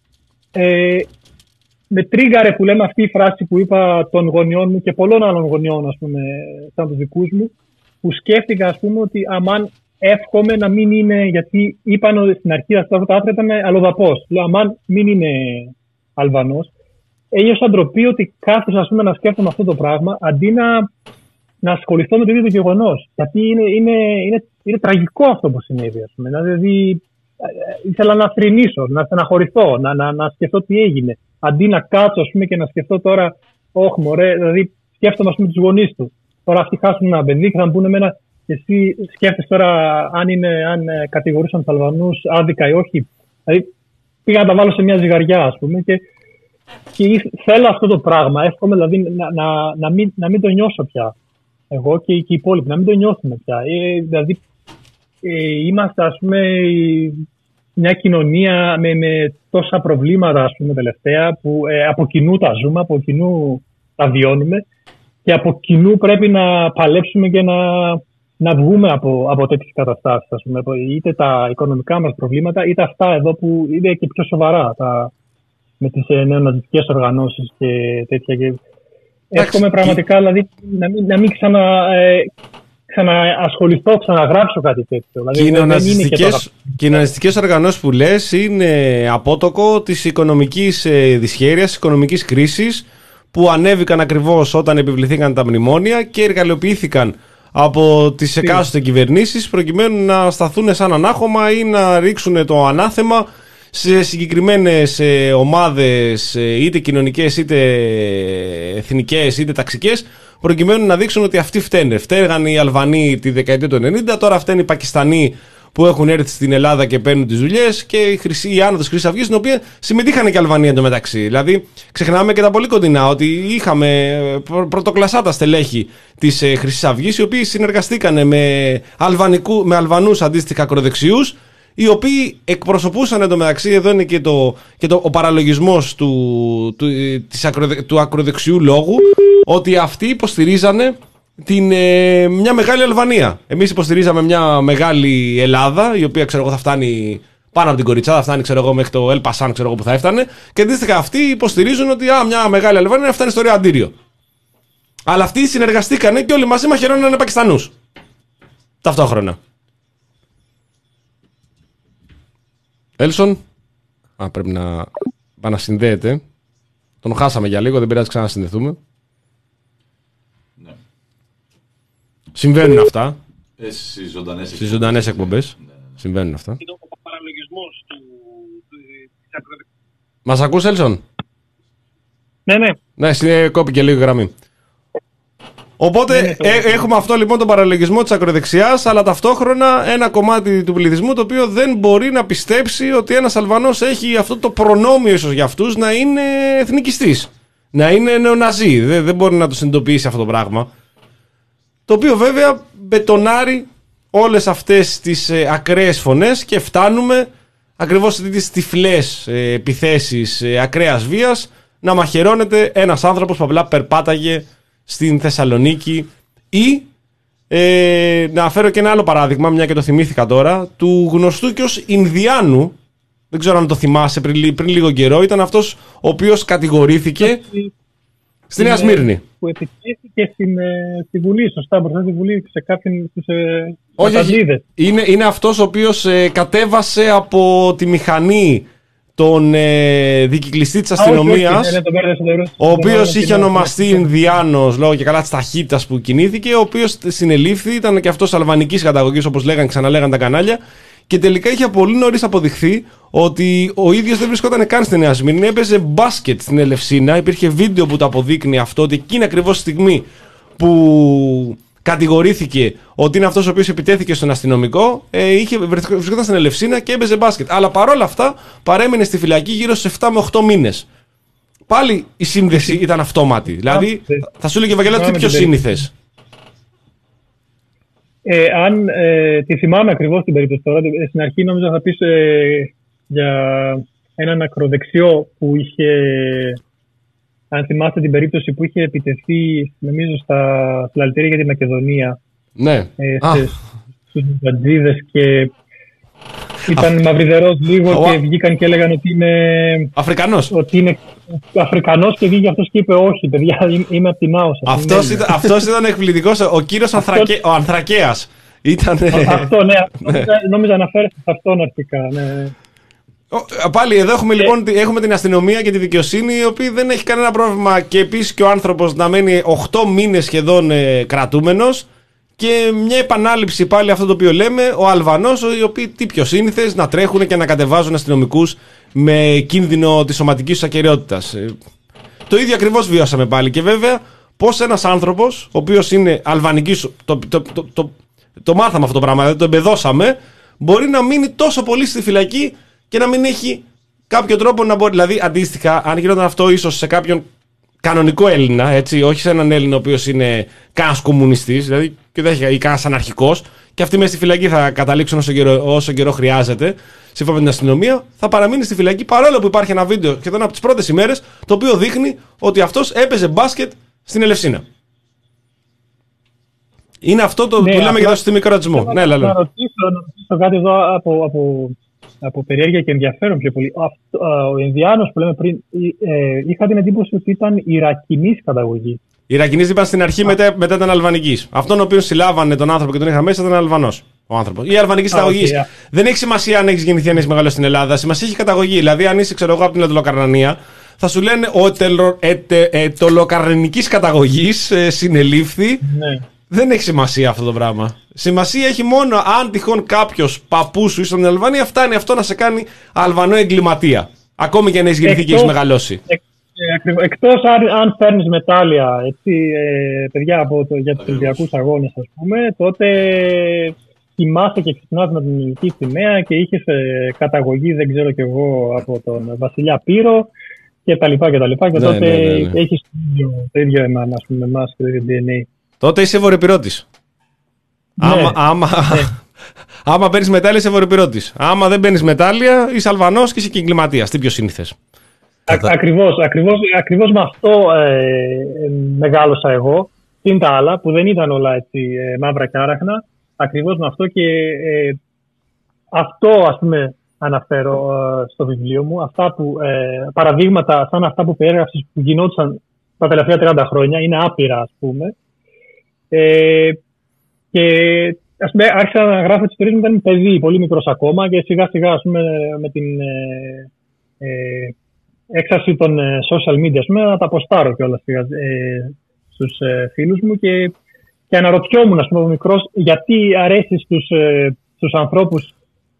ε, με τρίγκαρε που λέμε αυτή η φράση που είπα των γονιών μου και πολλών άλλων γονιών, ας πούμε, σαν τους δικούς μου, που σκέφτηκα, ας πούμε, ότι αμάν εύχομαι να μην είναι, γιατί είπαν στην αρχή αυτά τα άθρα ήταν αλλοδαπός. Λέω, αμάν μην είναι Αλβανός. Ένιωσα ντροπή ότι κάθισα, ας πούμε, να σκέφτομαι αυτό το πράγμα, αντί να, να ασχοληθώ με το ίδιο το γεγονός. Γιατί είναι, είναι, είναι, είναι τραγικό αυτό που συνέβη, ας πούμε. Δηλαδή, ήθελα να θρηνήσω, να στεναχωρηθώ, να, να, να σκεφτώ τι έγινε. Αντί να κάτσω, ας πούμε, και να σκεφτώ τώρα, όχι μωρέ, δηλαδή σκέφτομαι, ας πούμε, τους γονείς του. Τώρα αυτοί χάσουν ένα παιδί και θα μου πούνε εμένα, εσύ σκέφτεσαι τώρα αν, είναι, αν κατηγορούσαν τους Αλβανούς άδικα ή όχι. Δηλαδή πήγα να τα βάλω σε μια ζυγαριά, ας πούμε, και, και θέλω αυτό το πράγμα. Εύχομαι δηλαδή να, να, να, μην, να μην το νιώσω πια. Εγώ και, και οι υπόλοιποι, να μην το νιώσουμε πια. Ε, δηλαδή ε, είμαστε, ας πούμε, μια κοινωνία με, με τόσα προβλήματα, ας πούμε, τελευταία, που ε, από κοινού τα ζούμε, από κοινού τα βιώνουμε και από κοινού πρέπει να παλέψουμε και να, να βγούμε από, από τέτοιες καταστάσεις, ας πούμε, είτε τα οικονομικά μας προβλήματα, είτε αυτά εδώ που είναι και πιο σοβαρά, τα, με τις ε, νεοναζιστικές οργανώσεις και τέτοια. Και εύχομαι πραγματικά, δηλαδή, να μην, να μην ξανα... Ε, ξαναασχοληθώ, ξαναγράψω κάτι τέτοιο. Δηλαδή, και οι ναζιστικές οργανώσεις που λες είναι απότοκο της οικονομικής δυσχέρειας, της οικονομικής κρίσης που ανέβηκαν ακριβώς όταν επιβληθήκαν τα μνημόνια και εργαλειοποιήθηκαν από τις εκάστοτε κυβερνήσεις προκειμένου να σταθούν σαν ανάχωμα ή να ρίξουν το ανάθεμα σε συγκεκριμένες ομάδες, είτε κοινωνικές, είτε εθνικές, είτε ταξικές, προκειμένου να δείξουν ότι αυτοί φταίνε. Φταίγαν οι Αλβανοί τη δεκαετία του ενενήντα, τώρα φταίνουν οι Πακιστανοί που έχουν έρθει στην Ελλάδα και παίρνουν τις δουλειές και η, χρυσή, η άνοδος Χρυσής Αυγής, στην οποία συμμετείχαν και οι Αλβανοί εντωμεταξύ. Δηλαδή, ξεχνάμε και τα πολύ κοντινά ότι είχαμε πρωτοκλασσάτα στελέχη της ε, Χρυσής Αυγής, οι οποίοι συνεργαστήκαν με, με Αλβανούς αντίστοιχα ακροδεξιούς, οι οποίοι εκπροσωπούσαν εντωμεταξύ, εδώ είναι και, το, και το, ο παραλογισμός του, του, της ακροδε, του ακροδεξιού λόγου, ότι αυτοί υποστηρίζανε την, ε, μια μεγάλη Αλβανία. Εμείς υποστηρίζαμε μια μεγάλη Ελλάδα, η οποία, ξέρω εγώ, θα φτάνει πάνω από την Κοριτσάδα, θα φτάνει, ξέρω εγώ, μέχρι το Ελπασάν, ξέρω εγώ, που θα έφτανε, και αντίστοιχα αυτοί υποστηρίζουν ότι α, μια μεγάλη Αλβανία φτάνει στο Ρεαντήριο. Αλλά αυτοί συνεργαστήκανε και όλοι μαζί μαχαιρώνανε Πακιστανούς. Ταυτόχρονα. Έλσον, α, πρέπει να επανασυνδέεται. Τον χάσαμε για λίγο, δεν πειράζει, ξανασυνδεθούμε. Ναι. Συμβαίνουν αυτά. Ε, στις ζωντανές στις ζωντανές εκπομπές. Ναι. Συμβαίνουν αυτά. Ήταν ο παραλογισμός του, του, της ακροδεξιάς. Μας ακούς, Έλσον? Ναι, ναι. Ναι, συνέ, κόπηκε λίγο η γραμμή. Οπότε Ναι, το... ε, έχουμε αυτό λοιπόν τον παραλογισμό της ακροδεξιάς, αλλά ταυτόχρονα ένα κομμάτι του πληθυσμού το οποίο δεν μπορεί να πιστέψει ότι ένας Αλβανός έχει αυτό το προνόμιο ίσως για αυτούς να είναι εθνικιστής, να είναι νεοναζί. Δεν, δεν μπορεί να το συνειδητοποιήσει αυτό το πράγμα. Το οποίο βέβαια μπετονάρει όλες αυτές τις ε, ακραίες φωνές και φτάνουμε ακριβώς σε τις τυφλές ε, επιθέσεις ε, ακραίας βίας να μαχαιρώνεται ένας άνθρωπος που απλά περπάταγε στην Θεσσαλονίκη ή ε, να φέρω και ένα άλλο παράδειγμα, μια και το θυμήθηκα τώρα, του γνωστού και ως Ινδιάνου, δεν ξέρω αν το θυμάσαι, πριν, πριν λίγο καιρό, ήταν αυτός ο οποίος κατηγορήθηκε στη Νέα Σμύρνη. Που επιτέθηκε στην, στη Βουλή, σωστά, μπροστά στη Βουλή, σε κάποιον στους ε, όχι, είναι, είναι αυτός ο οποίος ε, κατέβασε από τη μηχανή τον ε, δικυκλιστή της αστυνομίας, ο οποίος είχε ονομαστεί Ινδιάνος λόγω και καλά της ταχύτητας που κινήθηκε, ο οποίος συνελήφθη, ήταν και αυτός αλβανικής καταγωγής όπως λέγανε, ξαναλέγαν τα κανάλια, και τελικά είχε πολύ νωρίς αποδειχθεί ότι ο ίδιος δεν βρισκόταν καν στη Νέα Σμύρνη, έπαιζε μπάσκετ στην Ελευσίνα, υπήρχε βίντεο που το αποδείκνει αυτό, ότι εκείνη ακριβώς τη στιγμή που κατηγορήθηκε ότι είναι αυτός ο οποίος επιτέθηκε στον αστυνομικό, ε, είχε, βρισκόταν στην Ελευσίνα και έπαιζε μπάσκετ. Αλλά παρόλα αυτά παρέμεινε στη φυλακή γύρω στους επτά με οκτώ μήνες. Πάλι η σύνδεση ήταν αυτόματη. Δηλαδή, θα σου έλεγε Βαγγέλα, τι πιο σύνηθες. Ε, αν ε, τη θυμάμαι ακριβώς την περίπτωση τώρα, στην αρχή νόμιζα θα πεις ε, για έναν ακροδεξιό που είχε, αν θυμάστε την περίπτωση που είχε επιτεθεί, νομίζω, στα συλλαλητήρια για τη Μακεδονία. Ναι. Ε, στους Μουτζατζίδες και ήταν Α, μαυριδερός λίγο ο... και βγήκαν και έλεγαν ότι είναι Αφρικανός. Ότι είναι Αφρικανός και βγήκε αυτός και είπε όχι παιδιά, είμαι από την Άουσα. Αυτός, ήταν, αυτός ήταν εκπληκτικός, ο κύριος Ανθρακέ, ο Ανθρακέας. Ήταν... Αυτό, ναι, νόμιζα, νόμιζα αναφέρεται σε αυτόν αρχικά, ναι. Πάλι εδώ έχουμε, λοιπόν, έχουμε την αστυνομία και τη δικαιοσύνη, η οποία δεν έχει κανένα πρόβλημα, και επίσης και ο άνθρωπος να μένει οκτώ μήνες σχεδόν ε, κρατούμενος. Και μια επανάληψη πάλι αυτό το οποίο λέμε, ο Αλβανός, οι οποίοι τι πιο σύνηθες, να τρέχουν και να κατεβάζουν αστυνομικούς με κίνδυνο της σωματικής τους ακεραιότητας. Το ίδιο ακριβώς βιώσαμε πάλι. Και βέβαια, πώς ένας άνθρωπος, ο οποίος είναι αλβανικής, το, το, το, το, το, το μάθαμε αυτό το πράγμα, δηλαδή το εμπεδώσαμε, μπορεί να μείνει τόσο πολύ στη φυλακή και να μην έχει κάποιο τρόπο να μπορεί. Δηλαδή, αντίστοιχα, αν γινόταν αυτό ίσως σε κάποιον κανονικό Έλληνα, έτσι, όχι σε έναν Έλληνα ο οποίος είναι κανένας κομμουνιστής, δηλαδή, και δεν έχει, ή κανένας αναρχικός, και αυτοί μέσα στη φυλακή θα καταλήξουν όσο καιρό, όσο καιρό χρειάζεται, σύμφωνα με την αστυνομία, θα παραμείνει στη φυλακή, παρόλο που υπάρχει ένα βίντεο σχεδόν από τις πρώτες ημέρες, το οποίο δείχνει ότι αυτός έπαιζε μπάσκετ στην Ελευσίνα. Είναι αυτό το ναι, που λέμε για το συστημικό ρατσισμό. Ναι, να, να ρωτήσω κάτι εδώ από, από, από περιέργεια και ενδιαφέρον πιο πολύ. Αυτό, ο Ινδιάνος που λέμε πριν, ε, είχα την εντύπωση ότι ήταν Ιρακινής καταγωγής. Οι Ιρακινείς είπαν στην αρχή, μετά, μετά ήταν Αλβανικής. Αυτόν ο οποίος συλλάβανε τον άνθρωπο και τον είχαν μέσα ήταν Αλβανός. Ο άνθρωπος. Ή Αλβανικής καταγωγής. Okay, yeah. Δεν έχει σημασία αν έχει γεννηθεί, αν έχει μεγαλώσει στην Ελλάδα. Σημασία έχει καταγωγή. Δηλαδή, αν είσαι, ξέρω εγώ, από την Ετωλοκαρνανία, θα σου λένε ο ετωλοκαρνανικής καταγωγής ε, συνελήφθη. Ναι. Δεν έχει σημασία αυτό το πράγμα. Σημασία έχει μόνο αν τυχόν κάποιος παππούς σου είσαι στην Αλβανία, φτάνει αυτό να σε κάνει Αλβανό εγκληματία. Ακόμη και αν έχει γεννηθεί και έχει μεγαλώσει. Εκ, Εκτός αν, αν παίρνεις μετάλλια, έτσι, ε, παιδιά, από το, για τους Ολυμπιακούς Αγώνες, ας πούμε, τότε θυμάσαι και ξυπνάς με την ελληνική σημαία και είχες ε, καταγωγή, δεν ξέρω κι εγώ, από τον Βασιλιά Πύρο και τα λοιπά και τα λοιπά και ναι, τότε ναι, ναι, ναι. έχεις το ίδιο, το ίδιο εμάς, ας πούμε, εμάς και το ίδιο ντι εν έι. Τότε είσαι βορειοπυρώτης. Ναι. Άμα, άμα, ναι. άμα παίρνεις μετάλλια είσαι βορειοπυρώτης. Άμα δεν παίρνεις μετάλλια είσαι Αλβανός και είσαι και εγκληματίας. Τι πιο σύνηθες. Ακριβώς, ακριβώς, ακριβώς με αυτό ε, μεγάλωσα εγώ. Τι είναι τα άλλα που δεν ήταν όλα έτσι ε, μαύρα και άραχνα. Ακριβώς με αυτό και ε, αυτό, ας πούμε, αναφέρω ε, στο βιβλίο μου. Αυτά που, ε, παραδείγματα σαν αυτά που περιέγραψες που γινόντουσαν τα τελευταία τριάντα χρόνια είναι άπειρα, ας πούμε. Ε, και ας πούμε, άρχισα να γράφω τις ιστορίες μου όταν παιδί, πολύ μικρός ακόμα και σιγά σιγά, ας πούμε, με την ε, ε, έξαρση των ε, social media, ας πούμε, να τα αποστάρω κιόλας ε, στους ε, φίλους μου και, και αναρωτιόμουν, ας πούμε, μικρός, γιατί αρέσει στους, ε, στους ανθρώπους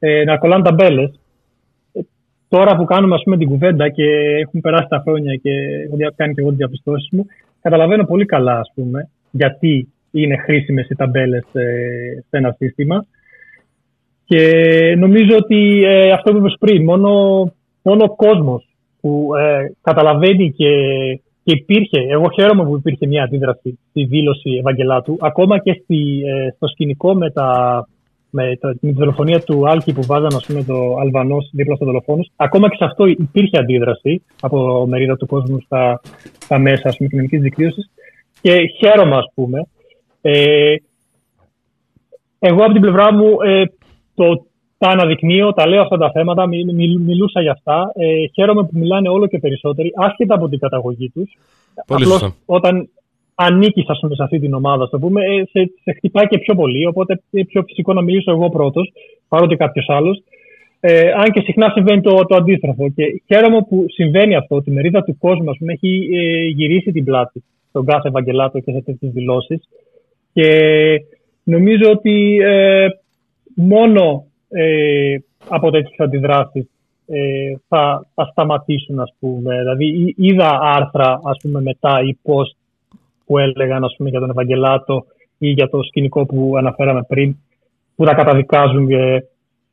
ε, να κολλάνε ταμπέλες. Ε, τώρα που κάνουμε ας πούμε την κουβέντα και έχουν περάσει τα χρόνια και έχω κάνει και εγώ τις διαπιστώσεις μου, καταλαβαίνω πολύ καλά ας πούμε γιατί είναι χρήσιμες οι ταμπέλες ε, σε ένα σύστημα. Και νομίζω ότι ε, αυτό που είπες πριν, μόνο, μόνο ο κόσμος που ε, καταλαβαίνει και, και υπήρχε, εγώ χαίρομαι που υπήρχε μια αντίδραση στη δήλωση Ευαγγελάτου, ακόμα και στη, ε, στο σκηνικό με, τα, με, το, με τη δολοφονία του Άλκη που βάζανε ας πούμε, το Αλβανός δίπλα στο δολοφόνος, ακόμα και σε αυτό υπήρχε αντίδραση από μερίδα του κόσμου στα, στα μέσα ας πούμε, κοινωνικής δικτύωσης και χαίρομαι ας πούμε. Ε, εγώ από την πλευρά μου ε, το, τα αναδεικνύω, τα λέω αυτά τα θέματα, μι, μι, μιλούσα για αυτά. Ε, χαίρομαι που μιλάνε όλο και περισσότεροι, άσχετα από την καταγωγή τους. Απλώς όταν ανήκεις ας πούμε, σε αυτή την ομάδα, το πούμε, ε, σε, σε χτυπάει και πιο πολύ. Οπότε είναι πιο φυσικό να μιλήσω εγώ πρώτος, παρότι κάποιος άλλος. Ε, αν και συχνά συμβαίνει το, το αντίστροφο. Και χαίρομαι που συμβαίνει αυτό, ότι η μερίδα του κόσμου ας πούμε, έχει ε, γυρίσει την πλάτη στον κάθε Ευαγγελάτο και σε τέτοιες δηλώσεις. Και νομίζω ότι ε, μόνο ε, από τέτοιες αντιδράσεις ε, θα, θα σταματήσουν, ας πούμε. Δηλαδή, είδα άρθρα, ας πούμε, μετά ή post που έλεγαν, ας πούμε, για τον Ευαγγελάτο ή για το σκηνικό που αναφέραμε πριν, που τα καταδικάζουν και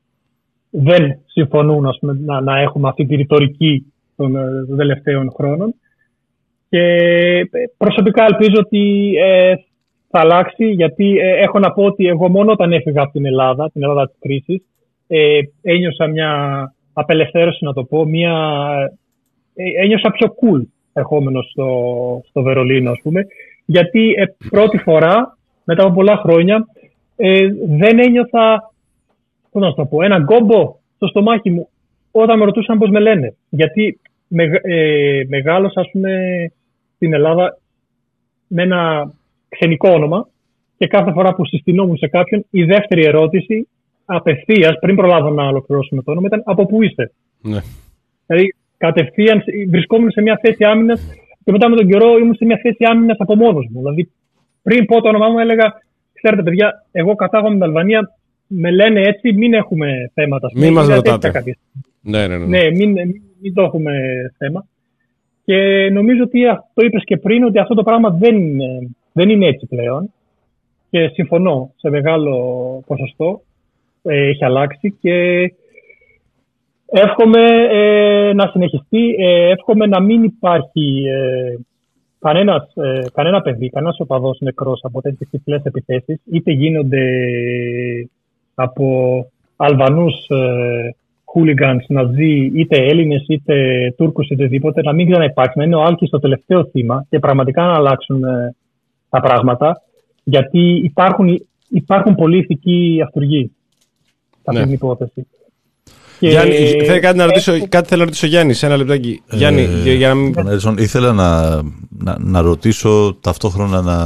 δεν συμφωνούν, ας πούμε, να, να έχουμε αυτή τη ρητορική των, των τελευταίων χρόνων. Και προσωπικά ελπίζω ότι ε, θα αλλάξει, γιατί ε, έχω να πω ότι εγώ μόνο όταν έφυγα από την Ελλάδα, την Ελλάδα της κρίσης, ε, ένιωσα μια απελευθέρωση, να το πω, μια, ε, ένιωσα πιο cool ερχόμενος στο, στο Βερολίνο, ας πούμε, γιατί ε, πρώτη φορά, μετά από πολλά χρόνια, ε, δεν ένιωθα, πώς να το πω, ένα γκόμπο στο στομάχι μου όταν με ρωτούσαν πώς με λένε. Γιατί με, ε, μεγάλωσα, ας πούμε, στην Ελλάδα με ένα ξενικό όνομα και κάθε φορά που συστηνόμουν σε κάποιον, η δεύτερη ερώτηση απευθείας, πριν προλάβω να ολοκληρώσουμε το όνομα, ήταν από πού είστε. Ναι. Δηλαδή, κατευθείαν βρισκόμουν σε μια θέση άμυνας και μετά με τον καιρό ήμουν σε μια θέση άμυνας από μόνος μου. Δηλαδή, πριν πω το όνομά μου, έλεγα: ξέρετε, παιδιά, εγώ κατάγομαι με την Αλβανία, με λένε έτσι, μην έχουμε θέματα. Μην μας ρωτάτε. Ναι, ναι, ναι. ναι μην, μην, μην το έχουμε θέμα. Και νομίζω ότι το είπες και πριν, ότι αυτό το πράγμα δεν είναι, δεν είναι έτσι πλέον. Και συμφωνώ σε μεγάλο ποσοστό. Ε, έχει αλλάξει και εύχομαι ε, να συνεχιστεί. Ε, εύχομαι να μην υπάρχει ε, κανένας, ε, κανένα παιδί, κανένας οπαδός νεκρός από τέτοιες τυφλές επιθέσεις. Είτε γίνονται από Αλβανούς ε, χούλιγκανς, Ναζί, είτε Έλληνες, είτε Τούρκους, είτε οτιδήποτε, να μην ξαναυπάρξει. Να είναι ο Άλκης το τελευταίο θύμα και πραγματικά να αλλάξουν ε, τα πράγματα. Γιατί υπάρχουν, υπάρχουν πολλοί ηθικοί αυτουργοί σε αυτή την υπόθεση. Γιάννη, και... θέλει κάτι να ρωτήσω, έχω... κάτι θέλω να ρωτήσω Γιάννη, σε ένα λεπτάκι. Ε, Γιάννη, για, για να μην... Έλσον, ήθελα να, να, να ρωτήσω ταυτόχρονα να,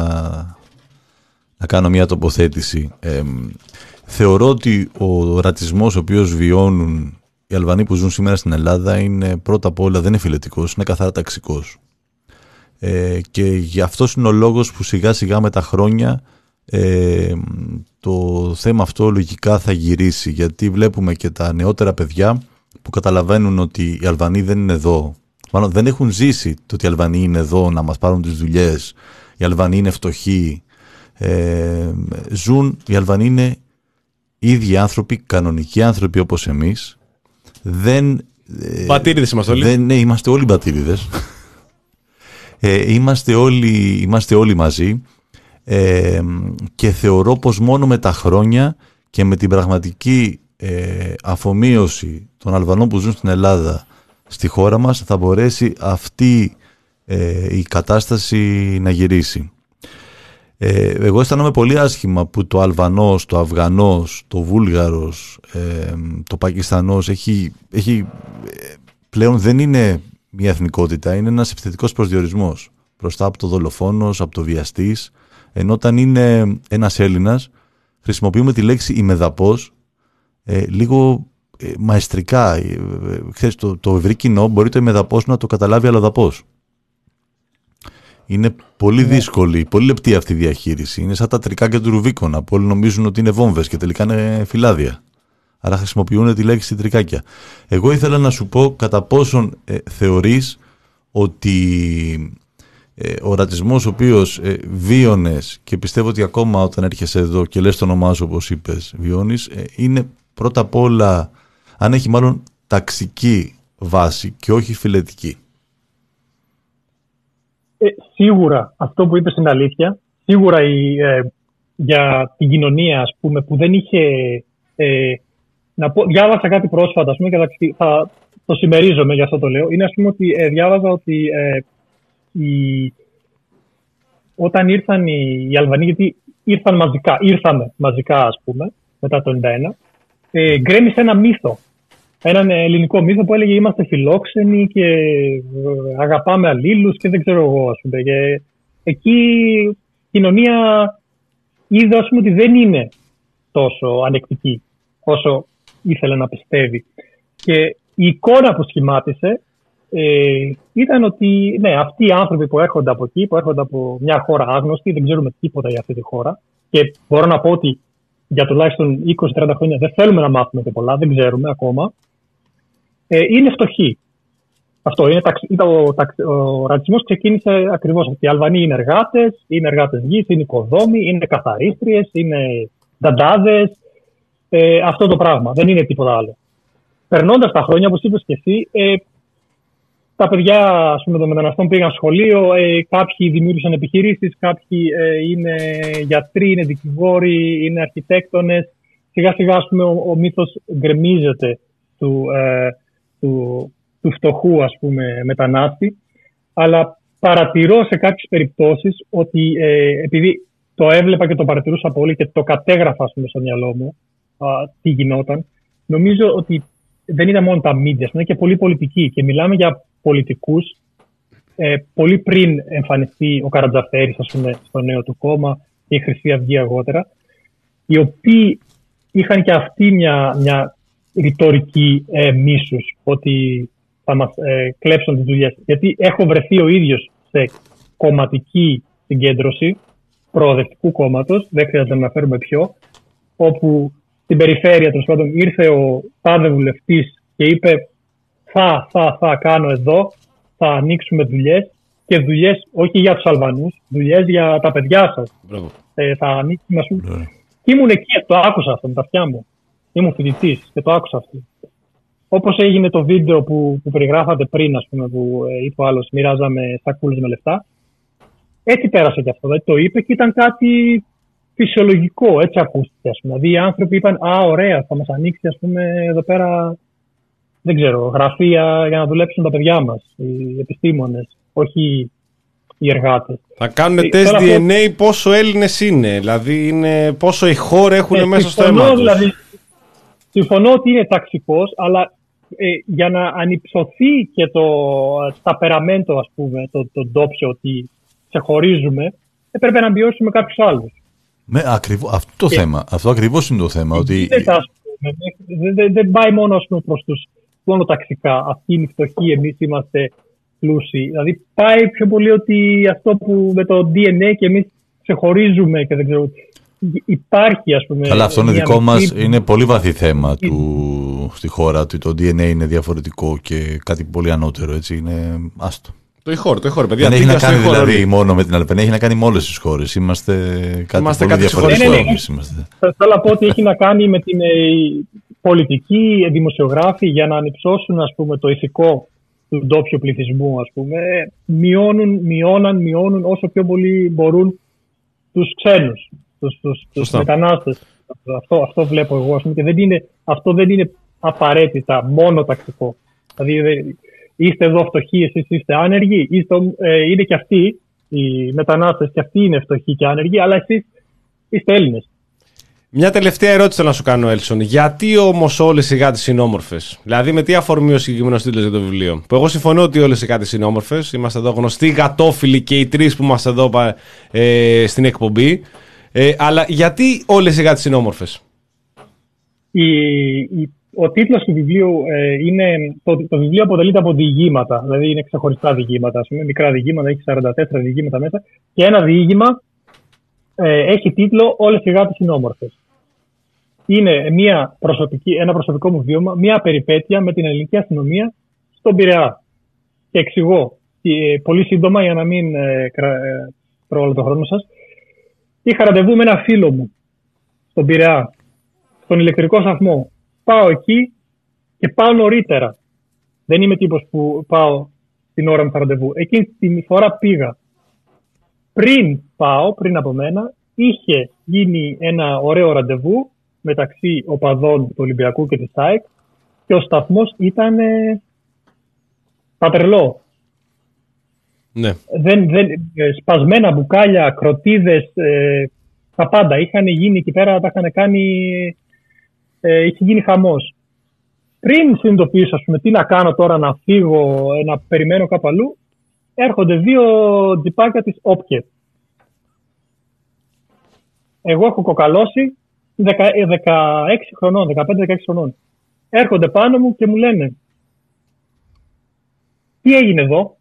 να κάνω μια τοποθέτηση. Ε, θεωρώ ότι ο ρατσισμός ο οποίος βιώνουν οι Αλβανοί που ζουν σήμερα στην Ελλάδα είναι πρώτα απ' όλα δεν είναι φιλετικός, είναι καθαρά ταξικός. Ε, και γι' αυτό είναι ο λόγος που σιγά σιγά με τα χρόνια ε, το θέμα αυτό λογικά θα γυρίσει, γιατί βλέπουμε και τα νεότερα παιδιά που καταλαβαίνουν ότι οι Αλβανοί δεν είναι εδώ, μάλλον δεν έχουν ζήσει το ότι οι Αλβανοί είναι εδώ να μας πάρουν τις δουλειές, οι Αλβανοί είναι φτωχοί, ε, ζουν, οι Αλβανοί είναι ίδιοι άνθρωποι, κανονικοί άνθρωποι όπως εμείς, δεν, ε, πατήριδες είμαστε όλοι. Δεν, ναι, είμαστε όλοι πατήριδες. Ε, είμαστε, όλοι, είμαστε όλοι μαζί ε, και θεωρώ πως μόνο με τα χρόνια και με την πραγματική ε, αφομοίωση των Αλβανών που ζουν στην Ελλάδα στη χώρα μας θα μπορέσει αυτή ε, η κατάσταση να γυρίσει. Ε, εγώ αισθάνομαι πολύ άσχημα που το Αλβανός, το Αφγανός, το Βούλγαρος, ε, το Πακιστανός έχει, έχει, πλέον δεν είναι μια εθνικότητα, είναι ένας επιθετικός προσδιορισμός μπροστά από το δολοφόνος, από το βιαστής, ενώ όταν είναι ένας Έλληνας χρησιμοποιούμε τη λέξη ημεδαπός ε, λίγο ε, μαεστρικά. Ε, ε, ξέρεις, το, το ευρύ κοινό μπορεί το ημεδαπός να το καταλάβει αλλοδαπός. Είναι πολύ δύσκολη, πολύ λεπτή αυτή η διαχείριση. Είναι σαν τα τρικάκια του Ρουβίκονα που όλοι νομίζουν ότι είναι βόμβες και τελικά είναι φυλάδια. Άρα χρησιμοποιούν τη λέξη τρικάκια. Εγώ ήθελα να σου πω κατά πόσον ε, θεωρείς ότι ε, ο ρατσισμός ο οποίος ε, βίωνες και πιστεύω ότι ακόμα όταν έρχεσαι εδώ και λες το όνομά σου όπως είπες βιώνεις, ε, είναι πρώτα απ' όλα, αν έχει μάλλον ταξική βάση και όχι φιλετική. Ε, σίγουρα αυτό που είπες είναι αλήθεια. Σίγουρα η, ε, για την κοινωνία, ας πούμε, που δεν είχε... Ε, να πω, διάβασα κάτι πρόσφατα, ας πούμε, και θα, θα το συμμερίζομαι, γι' αυτό το λέω. Είναι, ας πούμε, ότι ε, διάβαζα ότι ε, η, όταν ήρθαν οι, οι Αλβανοί, γιατί ήρθαν μαζικά, ήρθαμε μαζικά, ας πούμε, μετά το ενενήντα ένα, ε, γκρέμισε ένα μύθο. Έναν ελληνικό μύθο που έλεγε είμαστε φιλόξενοι και αγαπάμε αλλήλους και δεν ξέρω εγώ, ας πούμε. Και εκεί η κοινωνία είδε, ας πούμε, ότι δεν είναι τόσο ανεκτική όσο ήθελε να πιστεύει. Και η εικόνα που σχημάτισε ε, ήταν ότι ναι, αυτοί οι άνθρωποι που έρχονται από εκεί, που έρχονται από μια χώρα άγνωστη, δεν ξέρουμε τίποτα για αυτή τη χώρα, και μπορώ να πω ότι για τουλάχιστον είκοσι με τριάντα χρόνια δεν θέλουμε να μάθουμε και πολλά, δεν ξέρουμε ακόμα, ε, είναι φτωχοί. Αυτό είναι, ο, ο, ο ρατσισμός ξεκίνησε ακριβώς αυτή. Οι Αλβανοί είναι εργάτες, είναι εργάτες γης, είναι οικοδόμοι, είναι καθαρίστριες, είναι νταντάδες. Ε, αυτό το πράγμα. Δεν είναι τίποτα άλλο. Περνώντας τα χρόνια, όπως είπες και εσύ, ε, τα παιδιά, ας πούμε, των μεταναστών πήγαν σχολείο, ε, κάποιοι δημιούργησαν επιχειρήσεις, κάποιοι ε, είναι γιατροί, είναι δικηγόροι, είναι αρχιτέκτονες. Σιγά σιγά, ας πούμε, ο, ο μύθος γκρεμίζεται του, ε, του, του φτωχού, ας πούμε, μετανάστη. Αλλά παρατηρώ σε κάποιες περιπτώσεις ότι ε, επειδή το έβλεπα και το παρατηρούσα πολύ και το κατέγραφα, ας πούμε, στο μυαλό μου, α, τι γινόταν, νομίζω ότι δεν ήταν μόνο τα media, είναι και πολύ πολιτικοί. Και μιλάμε για πολιτικούς ε, πολύ πριν εμφανιστεί ο Καρατζαφέρης, ας πούμε, στο νέο του κόμμα και η Χρυσή Αυγή αργότερα, οι οποίοι είχαν και αυτοί μια, μια ρητορική ε, μίσους, ότι θα μας ε, κλέψουν τις δουλειές. Γιατί έχω βρεθεί ο ίδιος σε κομματική συγκέντρωση προοδευτικού κόμματος, δεν χρειάζεται να αναφέρουμε ποιο, όπου στην περιφέρεια, τέλος πάντων, ήρθε ο τάδε βουλευτής και είπε θα, θα, θα κάνω εδώ, θα ανοίξουμε δουλειές και δουλειές όχι για τους Αλβανούς, δουλειές για τα παιδιά σας. Ε, θα ανοίξουμε, ας πούμε. Και ήμουν εκεί, το άκουσα αυτό με τα αυτιά μου. Ήμουν φοιτητής και το άκουσα αυτό. Όπως έγινε το βίντεο που, που περιγράφατε πριν, ας πούμε, που ε, είπε ο άλλος, μοιράζαμε σακούλες με λεφτά. Έτσι πέρασε και αυτό. Δηλαδή το είπε και ήταν κάτι φυσιολογικό, έτσι ακούστηκε. Ας πούμε. Δηλαδή οι άνθρωποι είπαν, α, ωραία, θα μας ανοίξει, ας πούμε, εδώ πέρα, δεν ξέρω, γραφεία για να δουλέψουν τα παιδιά μας, οι επιστήμονες, όχι οι εργάτες. Θα κάνουν ε, τεστ ντι εν έι αυτό... πόσο Έλληνες είναι, δηλαδή είναι, πόσο οι χώροι έχουν ε, μέσα στο αίμα τους. Δηλαδή, συμφωνώ ότι είναι ταξικός, αλλά ε, για να ανυψωθεί και το ταπεραμέντο, ας πούμε, το, το ντόπιο ότι ξεχωρίζουμε, έπρεπε να βιώσουμε κάποιους άλλους. Ναι, ακριβώς, αυτό το και... θέμα. Αυτό ακριβώς είναι το θέμα. Ότι... Δεν, δεν, δεν πάει μόνο, ας πούμε, προς τους μόνο ταξικά. Αυτοί είναι οι φτωχοί, εμείς είμαστε πλούσιοι. Δηλαδή πάει πιο πολύ ότι αυτό που με το ντι εν έι και εμείς ξεχωρίζουμε και δεν ξέρω. Υπάρχει, ας πούμε. Αλλά αυτό είναι δικό μας, είναι πολύ βαθύ θέμα του, στη χώρα ότι το ντι εν έι είναι διαφορετικό και κάτι πολύ ανώτερο, έτσι, είναι άστο. Το ηχόρ, το ηχόρ, παιδιά. Δεν έχει να κάνει δηλαδή μόνο με την Αλβανία, έχει να κάνει με όλες τις χώρες. Είμαστε κάτι είμαστε πολύ κάτι διαφορετικό. Ναι, ναι, ναι. Θέλω να πω ότι έχει να κάνει με την ε, πολιτική, δημοσιογράφοι για να ανυψώσουν, ας πούμε, το ηθικό του ντόπιου πληθυσμού, ας πούμε, μειώνουν, μειώναν, μειώνουν όσο πιο πολύ μπορούν τους ξένους, τους, τους, τους μετανάστες. Αυτό, αυτό βλέπω εγώ, ας πούμε, και δεν είναι, αυτό δεν είναι απαραίτητα μόνο ταξικό. Δηλαδή, είστε εδώ φτωχοί, εσείς είστε άνεργοι, είστε, ε, είναι και αυτοί οι μετανάστες και αυτοί είναι φτωχοί και άνεργοι, αλλά εσείς είστε Έλληνες. Μια τελευταία ερώτηση θέλω να σου κάνω, Έλσον. Γιατί όμως όλες οι γάτες είναι όμορφες? Δηλαδή, με τι αφορμή ο συγκεκριμένος τίτλος για το βιβλίο? Που εγώ συμφωνώ ότι όλες οι γάτες είναι όμορφες. Είμαστε εδώ γνωστοί γατόφιλοι και οι τρεις που είμαστε εδώ ε, στην εκπομπή. Ε, αλλά γιατί όλες οι γάτες είναι όμορφες? Η, η, ο τίτλος του βιβλίου ε, είναι. Το, το βιβλίο αποτελείται από διηγήματα. Δηλαδή, είναι ξεχωριστά διηγήματα. Ας πούμε, μικρά διηγήματα, έχει σαράντα τέσσερα διηγήματα μέσα. Και ένα διήγημα ε, έχει τίτλο «Όλες οι γάτες είναι όμορφες». είναι μια προσωπική, ένα προσωπικό μου βίωμα, μια περιπέτεια με την ελληνική αστυνομία στον Πειραιά. Και εξηγώ, ε, πολύ σύντομα για να μην ε, ε, προβάλλω τον χρόνο σας. Είχα ραντεβού με ένα φίλο μου στον Πειραιά, στον ηλεκτρικό σταθμό. Πάω εκεί και πάω νωρίτερα. Δεν είμαι τύπος που πάω την ώρα μου θα ραντεβού. Εκείνη τη φορά πήγα. Πριν πάω, πριν από μένα, είχε γίνει ένα ωραίο ραντεβού μεταξύ οπαδών του Ολυμπιακού και της ΑΕΚ και ο σταθμός ήταν ε, πατρελό. Ναι. Δεν, δεν, σπασμένα μπουκάλια, κροτίδες, ε, τα πάντα. Είχαν γίνει εκεί πέρα, τα είχαν κάνει, ε, είχε γίνει χαμός. Πριν συνειδητοποιήσω, ας πούμε, τι να κάνω τώρα, να φύγω, να περιμένω κάπου αλλού, έρχονται δύο τζιπάκια της Όπκε. Εγώ έχω κοκαλώσει δεκαέξι χρονών, δεκαπέντε δεκαέξι χρονών. Έρχονται πάνω μου και μου λένε, τι έγινε εδώ?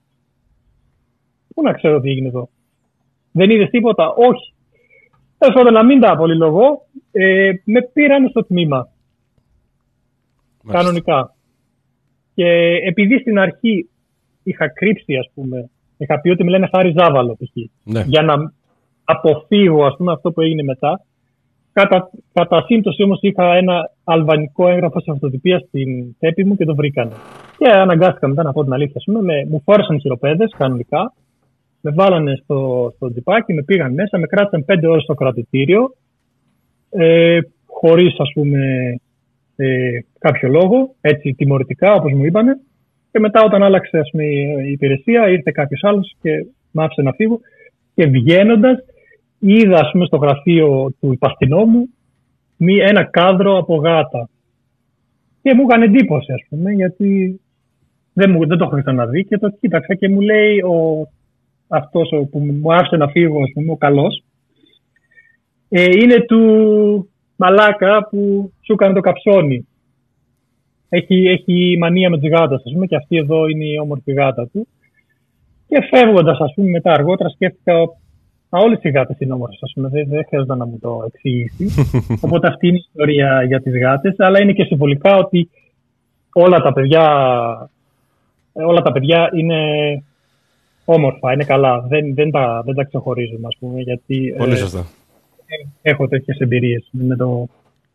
Πού να ξέρω τι έγινε εδώ? Δεν είδες τίποτα? Όχι. Τέλος πάντων, να μην τα απολυλογώ, ε, με πήραν στο τμήμα. Μάλιστα. Κανονικά. Και επειδή στην αρχή είχα κρύψει, ας πούμε, είχα πει ότι με λένε Χάρη Ζάβαλο, π.χ. Ναι. Για να αποφύγω, ας πούμε, αυτό που έγινε μετά. Κατά, κατά σύμπτωση όμως είχα ένα αλβανικό έγγραφο σε αυτοτυπία στην τσέπη μου και το βρήκανε. Και αναγκάστηκα μετά να πω την αλήθεια, ας πούμε, με, μου φόρεσαν χειροπέδες κανονικά, με βάλανε στο, στο τζιπάκι, με πήγαν μέσα, με κράτησαν πέντε ώρες στο κρατητήριο, ε, χωρίς, ας πούμε, ε, κάποιο λόγο, έτσι τιμωρητικά όπως μου είπανε. Και μετά όταν άλλαξε, ας πούμε, η υπηρεσία, ήρθε κάποιος άλλος και μ' άφησε να φύγω. Και βγαίνοντας, είδα, ας πούμε, στο γραφείο του υπαστηνόμου ένα κάδρο από γάτα. Και μου έκανε εντύπωση, ας πούμε, γιατί δεν, μου, δεν το έχω ξαναδεί και το κοίταξα και μου λέει ο, αυτός ο, που μου άφησε να φύγω, ας πούμε, ο καλός, ε, είναι του μαλάκα που σου έκανε το καψόνι. Έχει, έχει μανία με τις γάτες, ας πούμε, και αυτή εδώ είναι η όμορφη γάτα του. Και φεύγοντας, ας πούμε, μετά αργότερα σκέφτηκα, α, όλες οι γάτες είναι όμορφες, ας πούμε, δεν, δεν χρειάζεται να μου το εξηγήσει. Οπότε αυτή είναι η ιστορία για τις γάτες, αλλά είναι και συμβολικά ότι όλα τα παιδιά, όλα τα παιδιά είναι όμορφα, είναι καλά. Δεν, δεν, τα, δεν τα ξεχωρίζουμε, ας πούμε, γιατί πολύ σωστά. Ε, έχω τέτοιες εμπειρίες με το...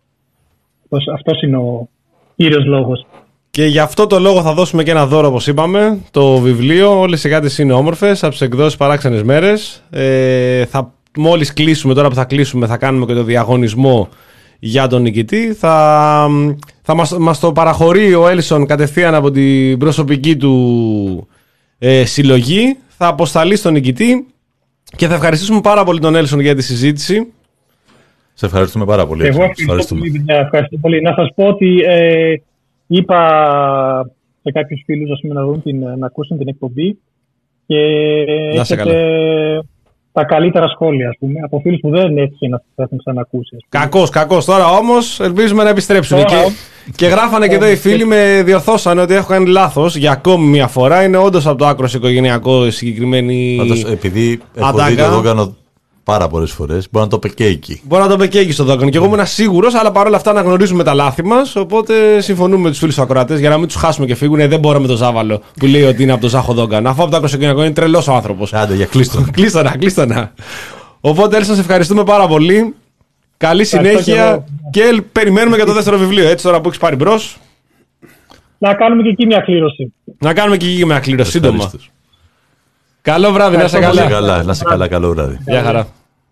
Αυτός είναι ο κύριος λόγος. Και γι' αυτό το λόγο θα δώσουμε και ένα δώρο, όπως είπαμε, το βιβλίο «Όλες οι γάτες είναι όμορφες» από τις εκδόσεις Παράξενες Μέρες. Ε, θα, μόλις κλείσουμε, τώρα που θα κλείσουμε, θα κάνουμε και το διαγωνισμό για τον νικητή. Θα, θα μας, μας το παραχωρεί ο Έλσον κατευθείαν από την προσωπική του ε, συλλογή. Θα αποσταλεί στον νικητή και θα ευχαριστήσουμε πάρα πολύ τον Έλσον για τη συζήτηση. Σε ευχαριστούμε πάρα πολύ. Εγώ ευχαριστώ πολύ, ευχαριστώ πολύ. Να σας πω ότι ε, είπα σε κάποιους φίλους, ας πούμε, να, δουν την, να ακούσουν την εκπομπή και έχετε τα καλύτερα σχόλια, ας πούμε, από φίλους που δεν έτυχε να σας έχουν ξανακούσει. Κακός, κακός. Τώρα όμως ελπίζουμε να επιστρέψουν. Τώρα, και, και γράφανε και εδώ οι φίλοι, με διορθώσανε ότι έχω κάνει λάθος για ακόμη μια φορά. Είναι όντως από το άκρος οικογενειακό συγκεκριμένη. Πάντως, επειδή έχω δει το Δόγκανο πάρα πολλές φορές, μπορεί να το πει και εκεί. Μπορεί να το πει και εκεί στο Δόγκανο. Και εγώ ήμουν σίγουρος, αλλά παρόλα αυτά να γνωρίζουμε τα λάθη μας. Οπότε συμφωνούμε με τους φίλους ακροατές για να μην τους χάσουμε και φύγουν. Δεν μπορώ με τον Ζάβαλο που λέει ότι είναι από το Ζάχο Δόγκανο. Αφού από το άκρος οικογενειακό είναι τρελός ο άνθρωπος. Άντε, για κλείστονα. κλείστονα, κλείστονα. Οπότε, Έλσα, σας ευχαριστούμε πάρα πολύ. Καλή συνέχεια και, και περιμένουμε για το δεύτερο βιβλίο. Έτσι, τώρα που έχεις πάρει μπρος. Να κάνουμε και εκεί μια κλήρωση. Να κάνουμε και εκεί μια κλήρωση, σύντομα. Καλό βράδυ, να είσαι καλά. καλά. Να είσαι καλά, καλό βράδυ. Γεια χαρά.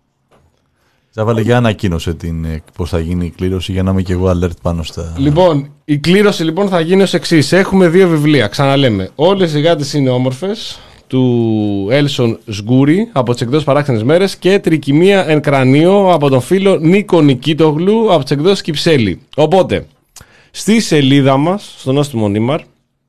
Ζάβαλε, για ανακοίνωσε την, πώς θα γίνει η κλήρωση για να είμαι και εγώ alert πάνω στα... Λοιπόν, η κλήρωση λοιπόν θα γίνει ως εξής. Έχουμε δύο βιβλία, ξαναλέμε. Όλες οι γάτες είναι όμορφες, του Έλσον Σγκούρη από τις εκδόσεις Παράξενες Μέρες, και Τρικυμία εν κρανίο από τον φίλο Νίκο Νικίτογλου από τις εκδόσεις Κυψέλη. Οπότε, στη σελίδα μας, στο Νόστιμο Νίμαρ,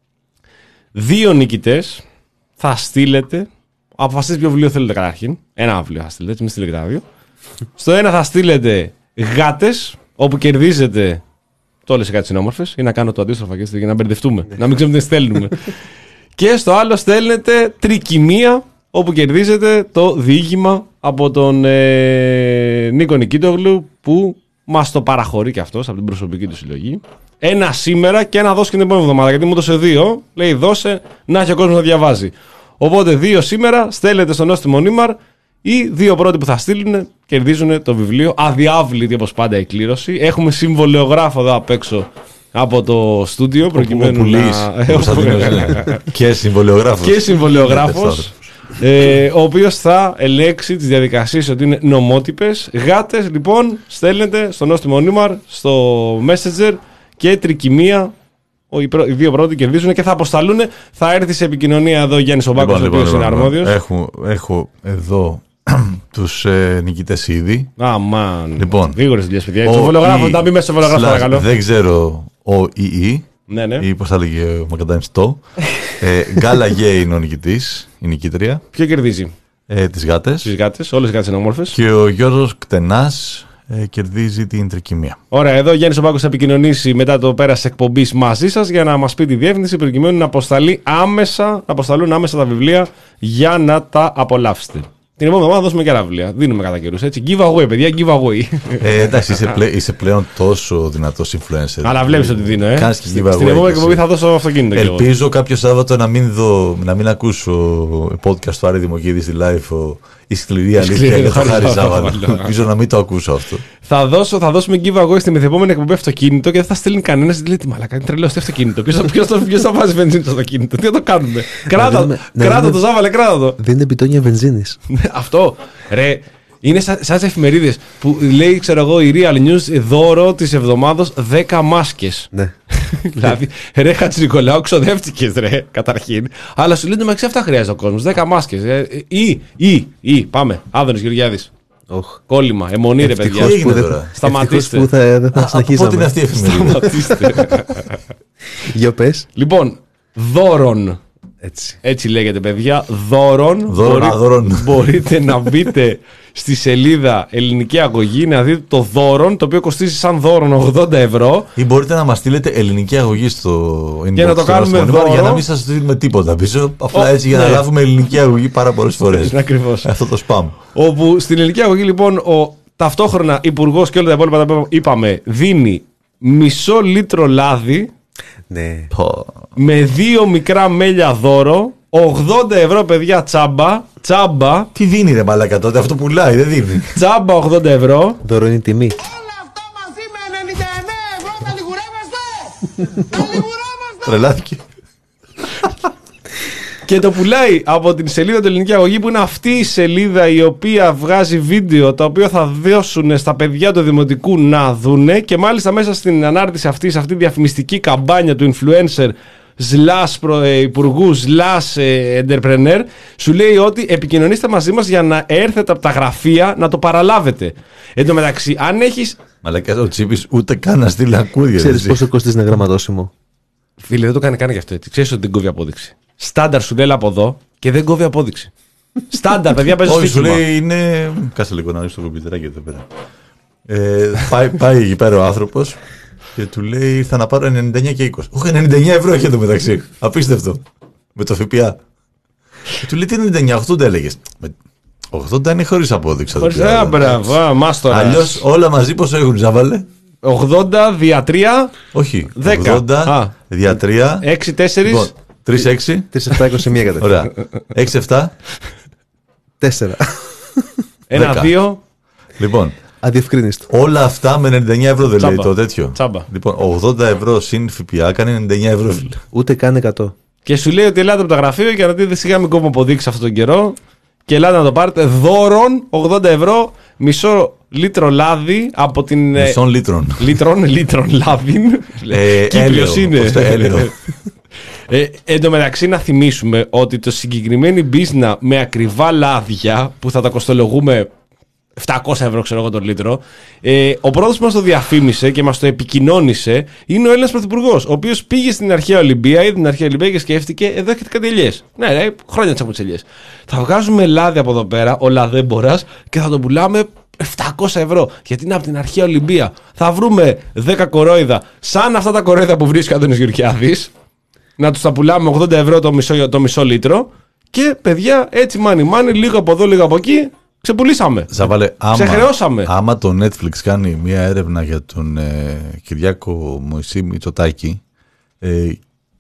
δύο νικητές θα στείλετε. Αποφασίστε ποιο βιβλίο θέλετε καταρχήν. Ένα βιβλίο θα στείλετε, έτσι μην στείλετε κανένα δύο. Στο ένα θα στείλετε γάτες, όπου κερδίζετε το όλες οι γάτες είναι όμορφες, ή να κάνω το αντίστροφο για να μπερδευτούμε, να μην ξέρουμε τι στέλνουμε. Και στο άλλο στέλνετε Τρικυμία, όπου κερδίζετε το διήγημα από τον ε, Νίκο Νικίτογλου, που μας το παραχωρεί και αυτός από την προσωπική του συλλογή. Ένα σήμερα και ένα δώσε και την επόμενη εβδομάδα. Γιατί μου έδωσε δύο, λέει δώσε, να έχει ο κόσμος να διαβάζει. Οπότε δύο σήμερα στέλνετε στο Νόστιμο Νήμαρ. Οι δύο πρώτοι που θα στείλουν κερδίζουν το βιβλίο. Αδιάβλητη όπως πάντα η κλήρωση. Έχουμε συμβολεογράφο εδώ απ' έξω από το στούντιο προκειμένου να. Και συμβολεογράφος. Και συμβολεογράφος. ε, ο οποίος θα ελέξει τις διαδικασίες ότι είναι νομότυπες. Γάτες λοιπόν στέλνετε στο Νόστιμο Νήμαρ, στο Messenger και τρικυμία. Οι δύο πρώτοι κερδίζουν και θα αποσταλούν. Θα έρθει σε επικοινωνία εδώ ο Γιάννης ο Μπάκος, λοιπόν, ο οποίος λοιπόν, είναι αρμόδιος. Έχω, έχω εδώ τους ε, νικητές ήδη. Αμάν. Λοιπόν, γρήγορες δουλειές, παιδιά. Στο βολογράφο, να μπει μέσα στο βολογράφο, παρακαλώ. Δεν ξέρω ο ΙΙ. Ναι, ναι. Ή πώς θα λέγε ο Μακαντάνης το. ε, Γκάλα Γκέ είναι ο νικητής, η νικήτρια. Ποιο κερδίζει? Ε, τις γάτες. Τις γάτες, όλες οι γάτες είναι όμορφες. Και ο Γιώργος Κτενάς ε, κερδίζει την τρικυμία. Ωραία, εδώ ο Γιάννης ο Μπάκος θα επικοινωνήσει μετά το πέρας εκπομπής μαζί σας για να μας πει τη διεύθυνση προκειμένου να αποσταλεί άμεσα, να αποσταλούν άμεσα τα βιβλία για να τα απολαύσετε. Την επόμενη εβδομάδα δώσουμε και άλλα βιβλία. Δίνουμε κατά καιρούς. Έτσι. Giveaway, παιδιά, giveaway. Ε, εντάξει, είσαι, πλέ, είσαι πλέον τόσο δυνατός influencer. Αλλά βλέπεις ότι δίνω, ε. Κάνεις και giveaway. Στην επόμενη εκπομπή θα δώσω αυτοκίνητο. Ελπίζω κάποιο Σάββατο να μην, δω, να μην ακούσω podcast του Άρη Δημοκίδη στη live. Η σκληρή αλήθεια για το Χάρη Σάββατο. Ελπίζω να μην το ακούσω αυτό. Θα, δώσω, θα δώσουμε giveaway στην επόμενη εκπομπή αυτοκίνητο και δεν θα στείλει κανένα. Δεν λέει τι μαλάκα, είναι τρελό τι αυτοκίνητο. Ποιο θα βάζει βενζίνη στο αυτοκίνητο, τι θα το κάνουμε. Κράτα το, Ζάβαλε, κράτα το. Δεν είναι μπιτόνια βενζίνη. Αυτό. Ρε, είναι σαν τι εφημερίδες που λέει, ξέρω εγώ, η Real News δώρο τη εβδομάδα δέκα μάσκες. Ναι. Δηλαδή, ρε Χατζηνικολάου, ξοδεύτηκες ρε, καταρχήν. Αλλά σου λένε μεταξύ αυτά χρειάζεται ο κόσμος. δέκα μάσκες. Ε, ή, ή, ή, πάμε. Άδωνης Γεωργιάδης. Oh. Κόλλημα, αιμονή ρε παιδιά. Σταματήστε. Που θα, δεν θα συνεχίσαμε. Πότε είναι αυτή η εφημερίδα. Σταματήστε. Για πες. Λοιπόν, δώρον. Έτσι. Έτσι λέγεται, παιδιά. Δώρον. Δώρον, Μπορεί, δώρον. Μπορείτε να μπείτε στη σελίδα Ελληνική Αγωγή να δείτε το δώρον, το οποίο κοστίζει σαν δώρον ογδόντα ευρώ. Ή μπορείτε να μας στείλετε Ελληνική Αγωγή στο inbox. Και να το κάνουμε δώρο. Για να μην σας στείλουμε τίποτα πίσω. Απλά oh, έτσι για ναι. να λάβουμε Ελληνική Αγωγή πάρα πολλές φορές. Ακριβώς. Αυτό το spam. Όπου στην Ελληνική Αγωγή, λοιπόν, ο ταυτόχρονα υπουργός και όλα τα υπόλοιπα τα είπαμε, δίνει μισό λίτρο λάδι. Ναι. Με δύο μικρά μέλια δώρο. ογδόντα ευρώ, παιδιά, τσάμπα. Τσάμπα. Τι δίνει ρε μαλάκα τότε, αυτό πουλάει, δεν δίνει. Τσάμπα ογδόντα ευρώ. Δώρο είναι η τιμή. Όλα αυτά μαζί με ενενήντα εννέα ευρώ τα λιγουρεύεστε. Τα λιγουρεύεστε. Τρελάθηκε. Και το πουλάει από την σελίδα του Ελληνική Αγωγή, που είναι αυτή η σελίδα η οποία βγάζει βίντεο τα οποία θα δώσουν στα παιδιά του Δημοτικού να δούνε, και μάλιστα μέσα στην ανάρτηση αυτή, σε αυτή τη διαφημιστική καμπάνια του influencer slash υπουργού slash entrepreneur, σου λέει ότι επικοινωνήστε μαζί μας για να έρθετε από τα γραφεία να το παραλάβετε. Εν τω μεταξύ, αν έχεις... Μαλάκα, ο Τσίπης ούτε καν να στείλει ακούδια. Ξέρεις πόσο κοστίζει ένα γραμματόσημο? Φίλε, δεν το κάνει καν γι' αυτό έτσι. Ξέρεις ότι δεν κόβει απόδειξη. Στάνταρ σου λέει από εδώ και δεν κόβει απόδειξη. Στάνταρ, παιδιά, παίζει στο στοίχημα. Όχι, σου λέει είναι... Κάτσε λίγο να δεις το κομπιουτεράκι εδώ πέρα. Ε, πάει, πάει εκεί πέρα ο άνθρωπος και του λέει ήρθα να πάρω ενενήντα εννέα και είκοσι. Όχι, ενενήντα εννέα ευρώ έχει εδώ μεταξύ. Απίστευτο. Με το ΦΠΑ. Και του λέει τι ενενήντα εννέα, ογδόντα έλεγες. ογδόντα είναι χωρίς απόδειξη. Χωρίς, α, μπράβο, μάστορας. Αλλιώς όλα μαζί πόσο έχουν, Ζάβαλε? ογδόντα δια τρία. Όχι, δέκα. ογδόντα δια τρία. έξι τέσσερα. τρία έξι. τρία επτά είκοσι μία κατευθείαν. Ωραία. έξι επτά. τέσσερα. ένα δύο. Λοιπόν. Αδιευκρίνιστο. Όλα αυτά με ενενήντα εννέα ευρώ δεν λέει το τέτοιο. Τσάμπα. Λοιπόν, ογδόντα ευρώ συν ΦΠΑ κάνει ενενήντα εννέα ευρώ. Ούτε καν εκατό. Και σου λέει ότι ελάτε από το γραφείο για να δείτε σιγά μην κόβω αποδείξει αυτόν τον καιρό. Και ελάτε να το πάρετε δώρον ογδόντα ευρώ, μισό λίτρο λάδι από την. Μισόν λίτρων. Λίτρων, λίτρων λάδι. Ε, Κύπριος είναι. Ε, εν τω μεταξύ, να θυμίσουμε ότι το συγκεκριμένη μπίζνα με ακριβά λάδια που θα τα κοστολογούμε επτακόσια ευρώ, ξέρω εγώ, τον λίτρο, ε, ο πρώτος που μας το διαφήμισε και μας το επικοινώνησε είναι ο Έλληνας Πρωθυπουργός, ο οποίος πήγε στην αρχαία Ολυμπία, είδε την αρχαία Ολυμπία και σκέφτηκε: εδώ έχετε κάτι ελιές. Ναι, ναι, χρόνια τις έχουμε τις ελιές. Θα βγάζουμε λάδι από εδώ πέρα, ο λαδέμπορας, και θα το πουλάμε επτακόσια ευρώ. Γιατί είναι από την αρχαία Ολυμπία. Θα βρούμε δέκα κορόιδα, σαν αυτά τα κορόιδα που βρίσκει ο Άδωνης Γεωργιάδης, να τους τα πουλάμε ογδόντα ευρώ το μισό, το μισό λίτρο. Και παιδιά, έτσι μάνι μάνι, λίγο από εδώ, λίγο από εκεί, Ξεπουλήσαμε. Ζαβάλε, άμα, Ξεχρεώσαμε. άμα το Netflix κάνει μια έρευνα για τον ε, Κυριάκο Μωυσή Μητσοτάκη ε,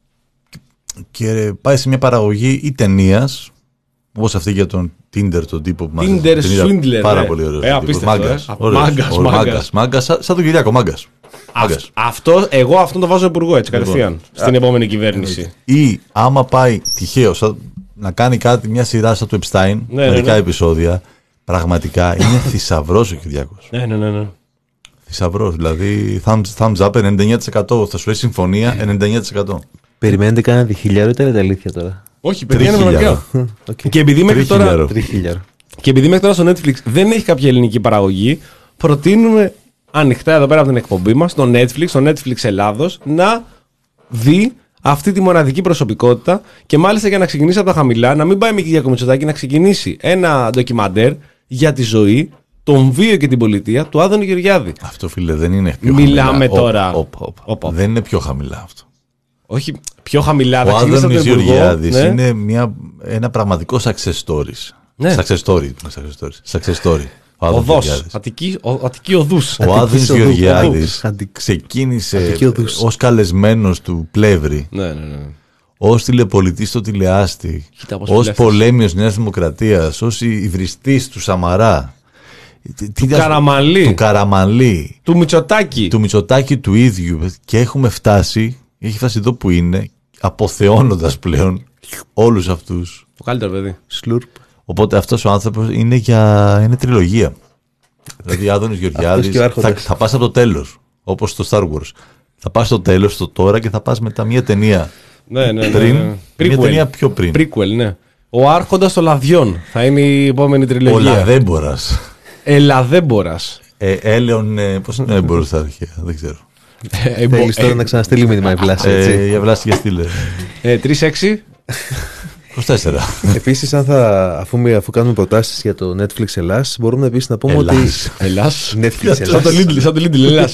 και πάει σε μια παραγωγή ή ταινίας, όπως αυτή για τον Tinder, τον τύπο που μας Tinder Swindler. πάρα ναι. πολύ ωραίο. Ε, απίστευτο. Μάγκας. Ε. Ωραίος. Μάγκας, Ωραίος. μάγκας. Μάγκας. Μάγκας, σαν, σαν τον Κυριάκο, μάγκας. Μάγκας. Αυτό, εγώ αυτόν τον βάζω υπουργό έτσι Λοιπόν. κατευθείαν στην επόμενη κυβέρνηση. Ή άμα πάει τυχαίο σαν, να κάνει κάτι, μια σειρά σαν του Epstein, Ναι, μερικά ναι, ναι. επεισόδια, πραγματικά είναι θησαυρός ο Κυριάκος. Ναι, ναι, ναι. ναι. Θησαυρός, δηλαδή thumbs, thumbs up ενενήντα εννέα τοις εκατό, θα σου λέει συμφωνία ενενήντα εννέα τοις εκατό. Περιμένετε κανένα διχιλιάρο, ήταν τα αλήθεια τώρα. Όχι, παιδιά, είναι Τριχίλιαρο. πραγματικά. Και επειδή μέχρι τώρα. Τριχίλιαρο. Τριχίλιαρο. Και επειδή μέχρι τώρα στο Netflix δεν έχει κάποια ελληνική παραγωγή, προτείνουμε ανοιχτά εδώ πέρα από την εκπομπή μας, στο Netflix, στο Netflix Ελλάδος, να δει αυτή τη μοναδική προσωπικότητα και μάλιστα για να ξεκινήσει από τα χαμηλά, να μην πάει με Κυριάκο Μητσοτάκη, να ξεκινήσει ένα ντοκιμαντέρ για τη ζωή, τον βίο και την πολιτεία του Άδωνη Γεωργιάδη. Αυτό, φίλε, δεν είναι πιο Μιλάμε χαμηλά. τώρα. Οπ, οπ, οπ. Οπ, οπ. Δεν είναι πιο χαμηλά αυτό. Όχι πιο χαμηλά, Ο θα ξεκινήσει από Άδωνης τον Υπουργό. Γεωργιάδης Ναι. είναι μια, ένα πραγματικό success stories. Ναι. Success story. Success story. Success story. Ο Άδωνης Οδός, Γεωργιάδης. Αττική, ο, Αττική οδούς. Ο Άδωνης οδού, Γεωργιάδης Αντι- ξεκίνησε Αττική οδούς. ως καλεσμένος του Πλεύρη, Ναι, ναι, ναι. ως τηλεπολιτής στο Τηλεάστη, Κοίτα πώς ως φιλεύθερος. πολέμιος Νέας Δημοκρατίας, ως υβριστής του Σαμαρά, Τι- τι Του να- Καραμανλή. του Καραμανλή, Του Μητσοτάκη. του Μητσοτάκη του ίδιου, και έχουμε φτάσει, έχει φτάσει εδώ που είναι, αποθεώνοντας πλέον όλους αυτούς. Το καλύτερο παιδί. Σλουρπ. Οπότε αυτός ο άνθρωπος είναι για είναι τριλογία. Δηλαδή Άδωνης Γεωργιάδης Αυτός και ο θα, Άρχοντας. θα πας από το τέλος, όπως στο Star Wars. Θα πας στο τέλος, στο τώρα, και θα πας μετά μια ταινία Ναι, ναι, ναι, πριν, ναι. μια Prequel. ταινία πιο πριν. Prequel, ναι. Ο Άρχοντας των Λαδιών θα είναι η επόμενη Ο τριλογία. Λαδέμπορας. Ελαδέμπορας. Ε, Έλεον, ε, πώς είναι ο έμπορος στα αρχαία, δεν ξέρω. Ε, μπο- Θέλεις τώρα ε, να ξαναστείλει μήνυμα η Βλάση, έτσι. Ε, για βλάστη και στείλε. ε, τρία έξι. είκοσι τέσσερα. Επίσης, αν θα, αφού, μη- αφού κάνουμε προτάσεις για το Netflix Ελλάς, μπορούμε επίσης να πούμε ότι. Ελλάς. Ελλάς. Netflix Σαν το Ελλάς. Lidl, σαν το Lidl, Ελλάς.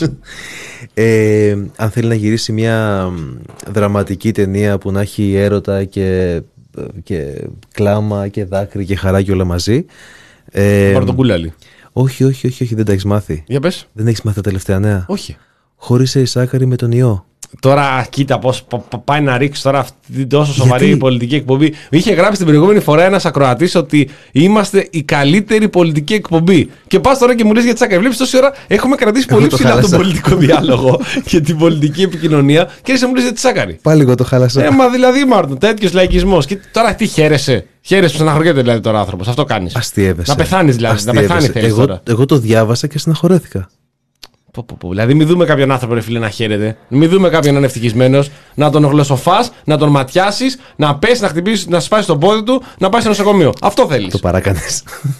Ε, αν θέλει να γυρίσει μια μ, δραματική ταινία που να έχει έρωτα και, και κλάμα και δάκρυ και χαρά και όλα μαζί. Ε, Πάρω τον κούλαλι. όχι, όχι, όχι, όχι, δεν τα έχεις μάθει. Για πες. Δεν έχεις μάθει τα τελευταία νέα. Όχι. Χώρισε η Σάκαρη με τον ιό. Τώρα κοίτα πώς πα- πα- πάει να ρίξει τώρα αυτή την τόσο σοβαρή Γιατί? πολιτική εκπομπή. Είχε γράψει την προηγούμενη φορά ένας ακροατής ότι είμαστε η καλύτερη πολιτική εκπομπή. Και πας τώρα και μου λες για Τσάκαρη. Βλέπεις τόση ώρα έχουμε κρατήσει Εγώ πολύ το ψηλά τον χάλασα. πολιτικό διάλογο και την πολιτική επικοινωνία και είσαι μου λες για Τσάκαρη. Πάλι εγώ το χάλασα. Ε, μα δηλαδή, Μάρτιν, τέτοιο λαϊκισμό. Και τώρα τι χαίρεσαι. Χαίρεσαι που στεναχωριέται δηλαδή τώρα άνθρωπο. Αυτό κάνει. Αστείευεσαι. Να πεθάνει δηλαδή. Να Αστείευεσαι. πεθάνει θέλει εγώ, τώρα. εγώ το διάβασα και στεναχωρέθηκα. Πω, πω, πω. Δηλαδή, μην δούμε κάποιον άνθρωπο, ρε φίλε, να χαίρεται. Μην δούμε κάποιον να είναι ευτυχισμένο. Να τον γλωσσοφά, να τον ματιάσει, να πέσει, να χτυπήσει, να σπάσει τον πόδι του, να πάει στο νοσοκομείο. Αυτό θέλει. Το παράκανες.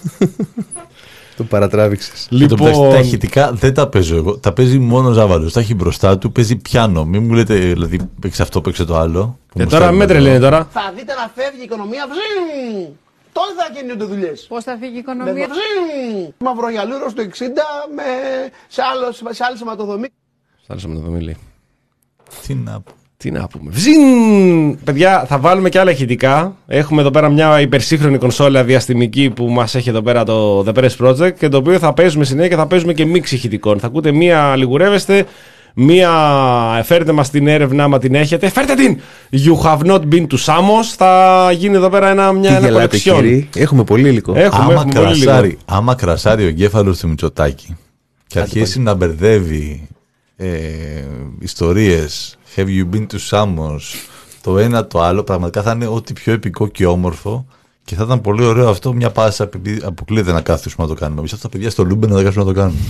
Το παρατράβηξες. Λοιπόν, Λοιπόν, τα ηχητικά δεν τα παίζω εγώ. Τα παίζει μόνο ο Ζάβαλος. Τα έχει μπροστά του, παίζει πιάνο. Μην μου λέτε, δηλαδή, παίξε αυτό, παίξε το άλλο. που και μου τώρα στέλνουν με εδώ. τρελαίνει τώρα. Θα δείτε να φεύγει η οικονομία. Βζζζ. Τότε θα κινούνται δουλειές. Πώς θα φύγει η Με οικονομία. βζζζ. Μαυρογιαλούρος του εξήντα με... σε, άλλο, σε άλλη σηματοδομή. Στάλισα με το δομήλι. Τι να πω. Τι να πούμε. Βζιν! Παιδιά, θα βάλουμε και άλλα ηχητικά. Έχουμε εδώ πέρα μια υπερσύγχρονη κονσόλα διαστημική που μας έχει εδώ πέρα το The Press Project και το οποίο θα παίζουμε συνέχεια και θα παίζουμε και μίξ ηχητικών. Θα ακούτε μία λιγουρεύεστε, μία φέρτε μας την έρευνα άμα την έχετε. Φέρτε την! You have not been to Samos. Θα γίνει εδώ πέρα ένα, μια, Τι ένα γελάτε, collection. κύριοι. Έχουμε πολύ υλικό. Έχουμε, Άμα έχουμε πολύ λίγο. κρασάρει, άμα κρασάρει ο εγκέφαλος του Μητσοτάκη και αρχίσει να μπερδεύει ε, ιστορίες, have you been to Samos, το ένα το άλλο, πραγματικά θα είναι ό,τι πιο επικό και όμορφο και θα ήταν πολύ ωραίο αυτό μια πάσα, επειδή αποκλείεται να κάθισουμε να το κάνουμε. Εμείς αυτά τα παιδιά στο Λούμπεν να τα κάτσουμε να το κάνουμε.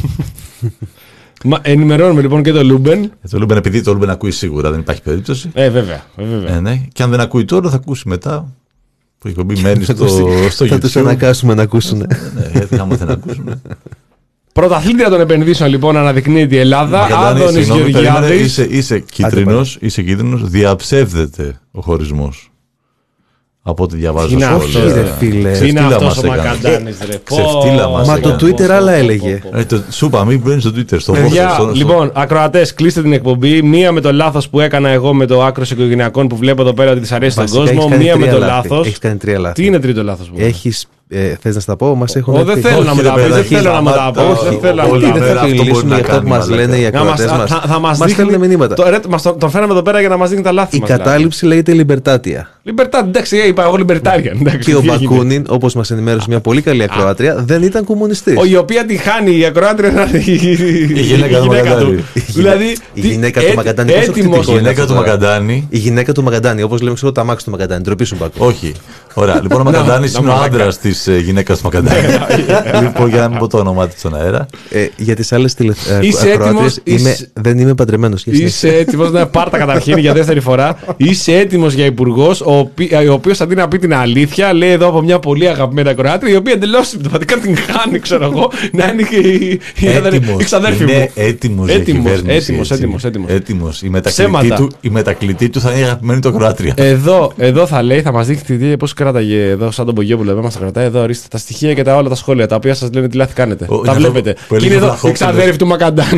Μα, ενημερώνουμε λοιπόν και το Λούμπεν. Ε, το Λούμπεν, επειδή το Λούμπεν ακούει σίγουρα, δεν υπάρχει περίπτωση. Ε, βέβαια. Ε, βέβαια. Ε, ναι. Και αν δεν ακούει τώρα, θα ακούσει μετά. Που η εκπομπή μένει στο, στο Θα τους YouTube. ανακάσουμε να ακούσουν. Ναι, γιατί άμα δεν ακούσουν. Πρωταθλήτρια των επενδύσεων λοιπόν αναδεικνύεται η Ελλάδα. Μακαντάνη, Άδωνης συγγνώμη, περίμενε, Γεωργιάδης. Είσαι, είσαι κίτρινος, είσαι κίτρινος, διαψεύδεται ο χωρισμός. Από ό,τι διαβάζω Τι είναι σχόλια. αυτό, ρε ρε. φίλε. Τι είναι Ξεφτύλα αυτός μας ο έκανε. Μακαντάνης, ρε. Ξεφτύλα μας Μα το έκανε. Twitter άλλα έλεγε. Ε, το, σου είπα, μην μπαίνεις στο Twitter. Στο Παιδιά, στο- στο- λοιπόν, ακροατές, κλείστε την εκπομπή. Μία με το λάθος που έκανα εγώ με το άκρος οικογενειακών που βλέπω εδώ πέρα ότι της αρέσει στον Βασικά, κόσμο. έχεις κάνει Μία με τρία το λάθη. λάθος. Έχεις κάνει τρία λάθη. Τι είναι τρίτο λάθος που έκανα? Έχεις Ε, θες να στα πω, μας έχουν Εγώ δεν έρθει- θέλω να Όχι, μου ρε τα πεις, δεν παιδάκι, θέλω να μου τα σταμάτα, πω. όχι, Δεν θέλω να μου όλα τα Τι, δεν μέρα θα αυτό μπορεί μιλήσουμε να για αυτό που κάνει, μας μαλάκα. λένε οι Να μας- ακροατές μας. θα, θα μας Μας δείχνει, στέλνουν μηνύματα. Το, ρε, μας τον, τον φέραμε εδώ πέρα για να μας δείχνει τα λάθη Η μας. δηλαδή. κατάληψη λέγεται Libertatia. Libertad, εντάξει, είπα εγώ Libertarian. εντάξει, Και ο τι έγινε. Μπακούνιν, όπως μας ενημέρωσε μια πολύ καλή ακροάτρια, δεν ήταν κομμουνιστής. Ο, η οποία τη χάνει η ακροάτρια να είναι η γυναίκα του Μακαντάνη. Δηλαδή, η γυναίκα του Μακαντάνη, πόσο έτοιμος. κτητικό Η είναι γυναίκα αυτό του τώρα. Μακαντάνη. Η γυναίκα του Μαγκαντάνη, όπως λέμε, ξέρω, τα αμάξι του Μαγκαντάνη. Ντροπή σου, Μπακού. Όχι. Ωραία. Λοιπόν, ο Να- Μακαντάνη να είναι ο μου άντρα τη γυναίκα του Μακαντάνη. Λοιπόν, για να μην πω το όνομά τη στον αέρα. Ε, για τις άλλες τηλε... ε, Είσαι ακροάτριες, έτοιμος, είμαι... είσαι- δεν είμαι παντρεμένος. Για συνέχεια. Είσαι έτοιμο να πάρτα καταρχήν για δεύτερη φορά. Είσαι έτοιμο για υπουργό, ο, οποί- ο οποίο αντί να πει την αλήθεια, λέει εδώ από μια πολύ αγαπημένη ακροάτρια, η οποία εντελώ συμπτωματικά την χάνει, ξέρω εγώ, να είναι και η, η, αδερ- η ξαδέρφη μου. Είναι έτοιμο για Έτοιμος, κυβέρνηση. έτοιμος, έτσι. έτοιμος, έτοιμος. Έτοιμος. Η μετακλητή Ψέματα. του, η μετακλητή του θα είναι η αγαπημένη του ακροάτρια. Εδώ, εδώ θα λέει, θα μα δείχνει τη δία πώ κράταγε εδώ, σαν τον Πογιόπουλο. Εδώ μα τα κρατάει. Εδώ ορίστε τα στοιχεία και τα όλα τα σχόλια τα οποία σα λένε τι λάθη κάνετε. Ο- τα είναι βλέπετε. αυτό που Και είναι έλεγε ο εδώ η Βλαχόπουλος. ξαδέρφη του Μακαντάνη,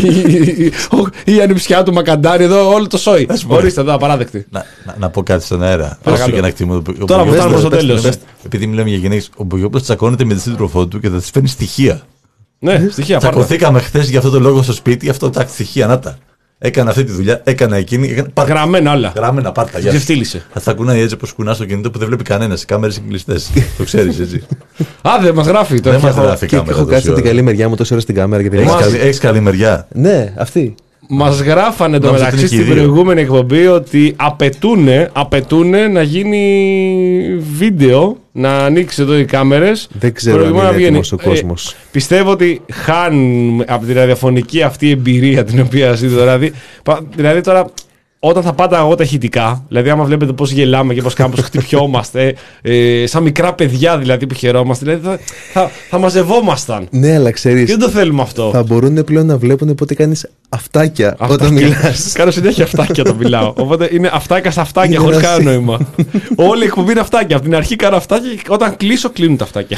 η- ο- η ανιψιά του Μακαντάνη, εδώ όλο το σόι. Ας πούμε. Ορίστε εδώ, απαράδεκτη. Να, να, να πω κάτι στον αέρα. Παρακαλώ. Όσο και να εκτιμώ. το- ο Τώρα που Μπογιόπουλος- φτάνουμε στο πες- τέλος. πες- Επειδή μιλάμε για γυναίκες, ο Μπογιόπουλος τσακώνεται με τη σύντροφό του και θα τη φέρνει στοιχεία. Ναι, στοιχεία. πάρτα. Τσακωθήκαμε χθε για αυτό το λόγο στο σπίτι, αυτό τα στοιχεία, να τα. Έκανα αυτή τη δουλειά, έκανα εκείνη. Έκανα... Πάρτα. Γραμμένα όλα. Γραμμένα, πάρτα. γεια σου. Ξεφτύλισε. Θα τα κουνάει έτσι όπω κουνά στο κινητό που δεν βλέπει κανένα. Οι κάμερε είναι κλειστέ. Το ξέρει έτσι. Α, δεν μα γράφει το Δεν μα έχω- γράφει η Και κάμερα. έχω κάτσει την καλή μεριά μου τόση ώρα στην κάμερα και δεν Έχει έχω καλή, έχεις καλή μεριά. Ναι, αυτή. Μα γράφανε το Νόμιζα μεταξύ ότι είναι στην και οι δύο. προηγούμενη εκπομπή ότι απαιτούνε, απαιτούνε να γίνει βίντεο, να ανοίξει εδώ οι κάμερες. Δεν ξέρω αν προκειμένου είναι να βγαίνει. έτοιμος ο Ε, κόσμος. πιστεύω ότι χάνουν από τη ραδιοφωνική αυτή εμπειρία την οποία ζείτε τώρα. Δηλαδή, πα- δηλαδή τώρα όταν θα πάτε εγώ τα ηχητικά, δηλαδή άμα βλέπετε πώς γελάμε και πώς κάνουμε, πώς χτυπιόμαστε, ε, σαν μικρά παιδιά δηλαδή που χαιρόμαστε, δηλαδή θα, θα, θα μαζευόμασταν. Ναι, αλλά Και ξέρεις, δεν το θέλουμε αυτό. θα μπορούν πλέον να βλέπουν πότε κάνεις αυτάκια όταν Αυτάκια. μιλάς. Κάνω συνέχεια αυτάκια το μιλάω. Οπότε είναι αυτάκια στα αυτάκια Είναι χωρίς ένα κανένα σύ- νόημα. Όλη η εκπομπή είναι αυτάκια. Από την αρχή κάνω αυτάκια και όταν κλείσω κλείνουν τα αυτάκια.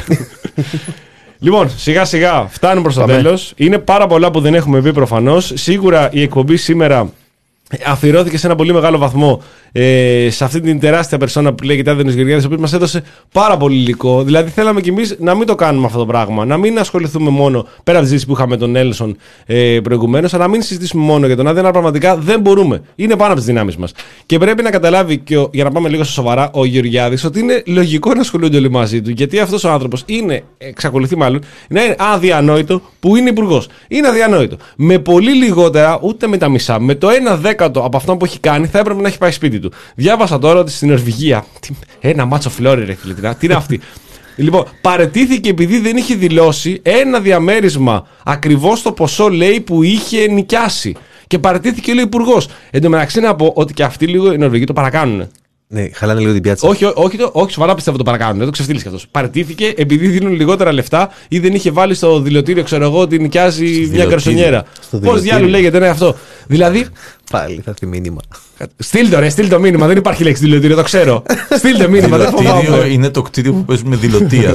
Λοιπόν, σιγά σιγά φτάνουμε προς το Πάμε. τέλος. Είναι πάρα πολλά που δεν έχουμε πει προφανώς. Σίγουρα η εκπομπή σήμερα αφιερώθηκε σε ένα πολύ μεγάλο βαθμό ε, σε αυτή την τεράστια περσόνα που λέγεται Άδενος Γεωργιάδης, ο οποίος μας έδωσε πάρα πολύ υλικό. Δηλαδή, θέλαμε κι εμείς να μην το κάνουμε αυτό το πράγμα. Να μην ασχοληθούμε μόνο πέρα από τη συζήτηση που είχαμε με τον Έλσον ε, προηγουμένως, αλλά να μην συζητήσουμε μόνο για τον Άδενα. Πραγματικά δεν μπορούμε. Είναι πάνω από τις δυνάμεις μας. Και πρέπει να καταλάβει, και ο, για να πάμε λίγο στο σοβαρά, ο Γεωργιάδης, ότι είναι λογικό να ασχολούνται όλοι μαζί του. Γιατί αυτός ο άνθρωπος είναι, εξακολουθεί μάλλον, να είναι αδιανόητο που είναι υπουργός. Είναι αδιανόητο. Με πολύ λιγότερα, ούτε με τα μισά, με το ένα δέκατο από αυτό που έχει κάνει, θα έπρεπε να έχει πάει σπίτι του. Διάβασα τώρα ότι στην Νορβηγία. τι- Ένα μάτσο φλόρι, ρε φίλε. τι να- Τι είναι αυτή. Λοιπόν, παραιτήθηκε επειδή δεν είχε δηλώσει ένα διαμέρισμα ακριβώς το ποσό, λέει, που είχε νοικιάσει. Και παραιτήθηκε, λέει, υπουργός. Εν τω μεταξύ, να πω ότι και αυτοί λίγο οι Νορβηγοί το παρακάνουν. Ναι, χαλάνε λίγο την πιάτσα. Όχι, ό- όχι, το- όχι, σοβαρά πιστεύω το παρακάνουν. Δεν το ξεφτύλισε κι αυτό. Παραιτήθηκε επειδή δίνουν λιγότερα λεφτά ή δεν είχε βάλει στο δηλωτήριο, ξέρω εγώ, ότι νοικιάζει μια δηλωτήριο. γκαρσονιέρα. Στο Πώ δηλωτήριο. διάλογο λέγεται, ναι, αυτό. Δηλαδή, Πάλι θα έρθει μήνυμα. στείλ το ρε, στείλ το μήνυμα. Δεν υπάρχει λέξη δηλωτήριο, το ξέρω. Στείλ το μήνυμα, δεν Δηλωτήριο φοβάμαι. είναι το κτίριο που παίζουμε δηλωτία.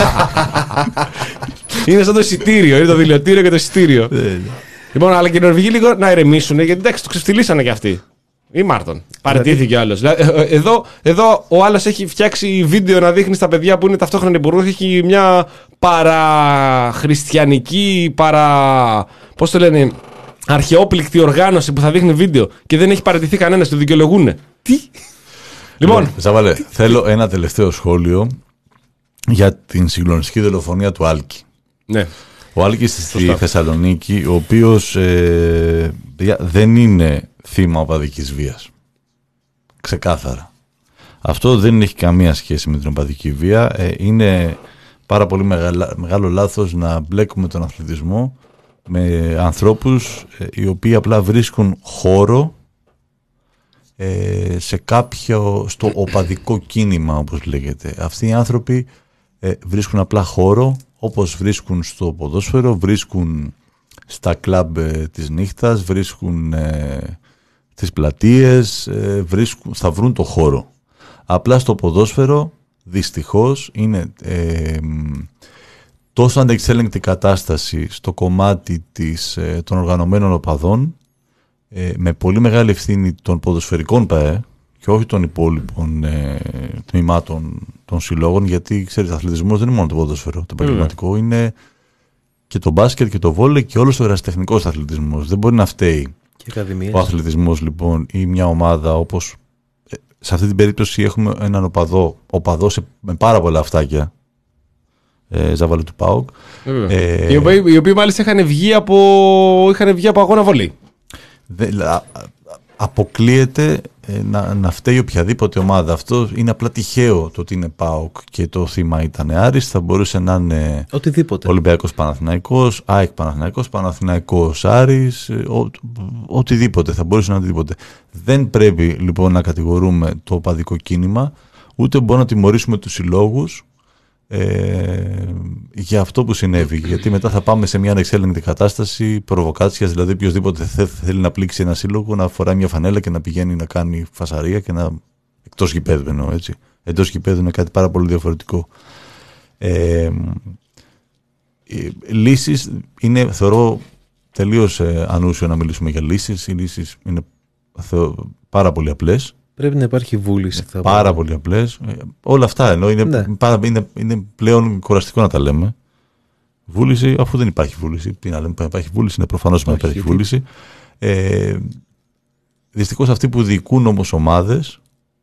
Είναι σαν το εισιτήριο, είναι το δηλωτήριο και το εισιτήριο. Λοιπόν, αλλά και οι Νορβηγοί λίγο να ηρεμήσουν, γιατί εντάξει, το ξεφτυλίσανε κι αυτοί. Ή Μάρτον. Παραιτήθηκε ο άλλο. Εδώ, εδώ ο άλλο έχει φτιάξει βίντεο να δείχνει στα παιδιά που είναι ταυτόχρονα υπουργό. Έχει μια παραχριστιανική, παρα. Πώς το λένε, αρχαιόπληκτη οργάνωση που θα δείχνει βίντεο και δεν έχει παραιτηθεί κανένα, το δικαιολογούν. Τι. Λοιπόν, Ζαβαλέ, θέλω ένα τελευταίο σχόλιο για την συγκλονιστική δολοφονία του Άλκη. ναι. Ο Άλκης στη Θεσσαλονίκη, ο οποίος ε, παιδιά, δεν είναι θύμα οπαδικής βίας. Ξεκάθαρα. Αυτό δεν έχει καμία σχέση με την οπαδική βία. Ε, είναι πάρα πολύ μεγάλα, μεγάλο λάθος να μπλέκουμε τον αθλητισμό με ανθρώπους ε, οι οποίοι απλά βρίσκουν χώρο ε, σε κάποιο, στο οπαδικό κίνημα, όπως λέγεται. Αυτοί οι άνθρωποι ε, βρίσκουν απλά χώρο, όπως βρίσκουν στο ποδόσφαιρο, βρίσκουν στα κλαμπ ε, της νύχτας, βρίσκουν ε, τις πλατείες, ε, βρίσκουν, θα βρουν το χώρο. Απλά στο ποδόσφαιρο, δυστυχώς, είναι ε, τόσο ανεξέλεγκτη κατάσταση στο κομμάτι της, ε, των οργανωμένων οπαδών, ε, με πολύ μεγάλη ευθύνη των ποδοσφαιρικών ΠΑΕ, και όχι των υπόλοιπων ε, τμήματων των συλλόγων, γιατί ξέρεις, αθλητισμός δεν είναι μόνο το ποδόσφαιρο. Το επαγγελματικό είναι και το μπάσκετ και το βόλεϊ και όλος ο ερασιτεχνικός αθλητισμός. Δεν μπορεί να φταίει ο αθλητισμός λοιπόν ή μια ομάδα όπως ε, σε αυτή την περίπτωση έχουμε έναν οπαδό, οπαδό σε, με πάρα πολλά αυτάκια. Ε, Ζάβαλου του ΠΑΟΚ. Ε, οι, οποίοι, οι οποίοι μάλιστα είχαν βγει από, είχαν βγει από αγώνα βολή. Δε, α, αποκλείεται ε, να, να φταίει οποιαδήποτε ομάδα. Αυτό είναι απλά τυχαίο το ότι είναι ΠΑΟΚ και το θύμα ήταν Άρης. Θα μπορούσε να είναι οτιδήποτε. Ολυμπιακός Παναθηναϊκός, ΑΕΚ Παναθηναϊκός, Παναθηναϊκός Άρης, ο, οτιδήποτε. Θα μπορούσε να είναι οτιδήποτε. Δεν πρέπει λοιπόν να κατηγορούμε το οπαδικό κίνημα, ούτε μπορούμε να τιμωρήσουμε τους συλλόγους Ε, για αυτό που συνέβη, γιατί μετά θα πάμε σε μια ανεξέλεγκτη κατάσταση προβοκάτσιας, δηλαδή οποιοδήποτε θε, θέλει να πλήξει ένα σύλλογο να φοράει μια φανέλα και να πηγαίνει να κάνει φασαρία και να, εκτός γηπέδου εννοώ, έτσι, εντός γηπέδου είναι κάτι πάρα πολύ διαφορετικό. ε, ε, λύσεις είναι, θεωρώ τελείως ε, ανούσιο να μιλήσουμε για λύσεις. Οι λύσεις είναι θεω, πάρα πολύ απλές. Πρέπει να υπάρχει βούληση. Θα πάρα πω. πολύ απλές. Όλα αυτά ενώ είναι, ναι. πάρα, είναι, είναι πλέον κουραστικό να τα λέμε. Βούληση, αφού δεν υπάρχει βούληση. Τι να λέμε, υπάρχει βούληση, είναι προφανώς να υπάρχει βούληση. Ε, δυστυχώς αυτοί που διοικούν όμως ομάδες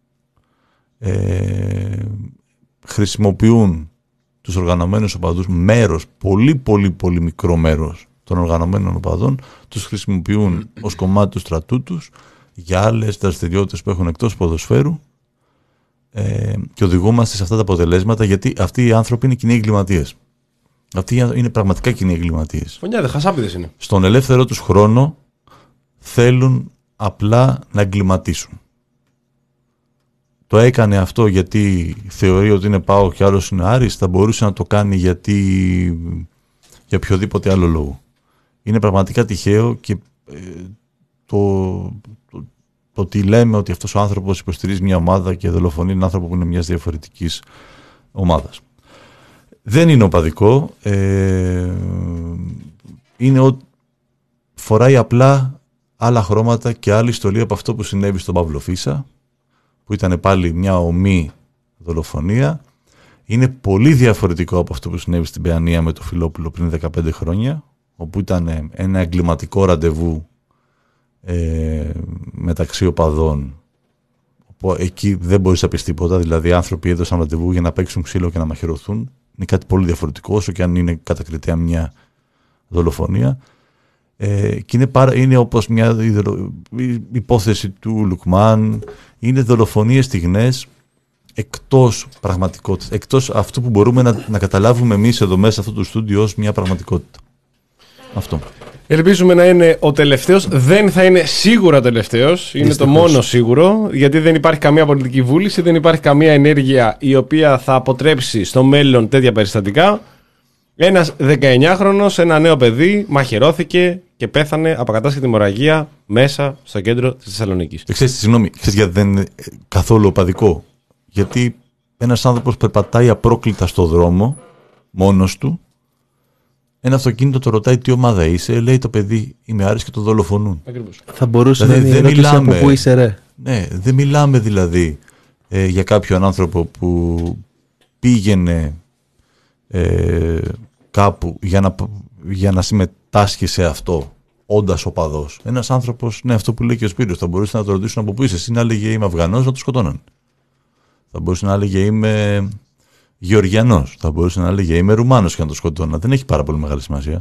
ε, χρησιμοποιούν τους οργανωμένους οπαδούς, μέρος, πολύ πολύ πολύ μικρό μέρος των οργανωμένων οπαδών, τους χρησιμοποιούν ως κομμάτι του στρατού τους για άλλες δραστηριότητες που έχουν εκτός ποδοσφαίρου ε, και οδηγούμαστε σε αυτά τα αποτελέσματα, γιατί αυτοί οι άνθρωποι είναι κοινοί εγκληματίες. Αυτοί είναι πραγματικά κοινοί εγκληματίες. Φωνιάδε, χασάπιδες είναι. Στον ελεύθερο τους χρόνο θέλουν απλά να εγκληματίσουν. Το έκανε αυτό γιατί θεωρεί ότι είναι ΠΑΟΚ και άλλος είναι Άρης, θα μπορούσε να το κάνει γιατί για οποιοδήποτε άλλο λόγο. Είναι πραγματικά τυχαίο και ε, το, το, το ότι λέμε ότι αυτός ο άνθρωπος υποστηρίζει μια ομάδα και δολοφονεί έναν άνθρωπο που είναι μιας διαφορετικής ομάδας. Δεν είναι οπαδικό, ε, είναι ο, φοράει απλά άλλα χρώματα και άλλη στολή από αυτό που συνέβη στον Παύλο Φίσα, που ήταν πάλι μια ομή δολοφονία. Είναι πολύ διαφορετικό από αυτό που συνέβη στην Παιανία με το Φιλόπουλο πριν δεκαπέντε χρόνια, όπου ήταν ένα εγκληματικό ραντεβού ε, μεταξύ οπαδών. Εκεί δεν μπορείς να πεις τίποτα, δηλαδή οι άνθρωποι έδωσαν ραντεβού για να παίξουν ξύλο και να μαχαιρωθούν. Είναι κάτι πολύ διαφορετικό, όσο και αν είναι κατακριτέα μια δολοφονία. Ε, και είναι, πάρα, είναι όπως μια υπόθεση του Λουκμάν, είναι δολοφονίες στιγνές εκτός πραγματικότητας, εκτός αυτού που μπορούμε να, να καταλάβουμε εμείς εδώ μέσα σε αυτό το στούντιο ως μια πραγματικότητα. Αυτό. Ελπίζουμε να είναι ο τελευταίος. Δεν θα είναι σίγουρα τελευταίος. Είναι Δυστυχώς. το μόνο σίγουρο. Γιατί δεν υπάρχει καμία πολιτική βούληση, δεν υπάρχει καμία ενέργεια η οποία θα αποτρέψει στο μέλλον τέτοια περιστατικά. Ένας δεκαεννιάχρονος, ένα νέο παιδί, μαχαιρώθηκε και πέθανε από κατάσχετη αιμορραγία μέσα στο κέντρο της Θεσσαλονίκης. Ξέρεις, συγγνώμη, ξέρεις γιατί δεν είναι καθόλου οπαδικό? Γιατί ένας άνθρωπος περπατάει απρόκλητα στο δρόμο, μόνος του. Ένα αυτοκίνητο το ρωτάει τι ομάδα είσαι, λέει το παιδί είμαι Άρης και το δολοφονούν. Ακριβώς. Θα μπορούσε δηλαδή, να είναι δεν ερώτηση μιλάμε, από πού είσαι ρε. Ναι, δεν μιλάμε δηλαδή ε, για κάποιον άνθρωπο που πήγαινε ε, κάπου για να, για να συμμετάσχει σε αυτό, όντας οπαδός. Ένας άνθρωπος, ναι, αυτό που λέει και ο Σπύρος, θα μπορούσε να το ρωτήσουν από πού είσαι. Εσύ να έλεγε είμαι Αφγανός, να το σκοτώναν. Θα μπορούσε να έλεγε είμαι Γεωργιανός. Θα μπορούσε να έλεγε είμαι Ρουμάνος και να το σκοτώναν. Δεν έχει πάρα πολύ μεγάλη σημασία.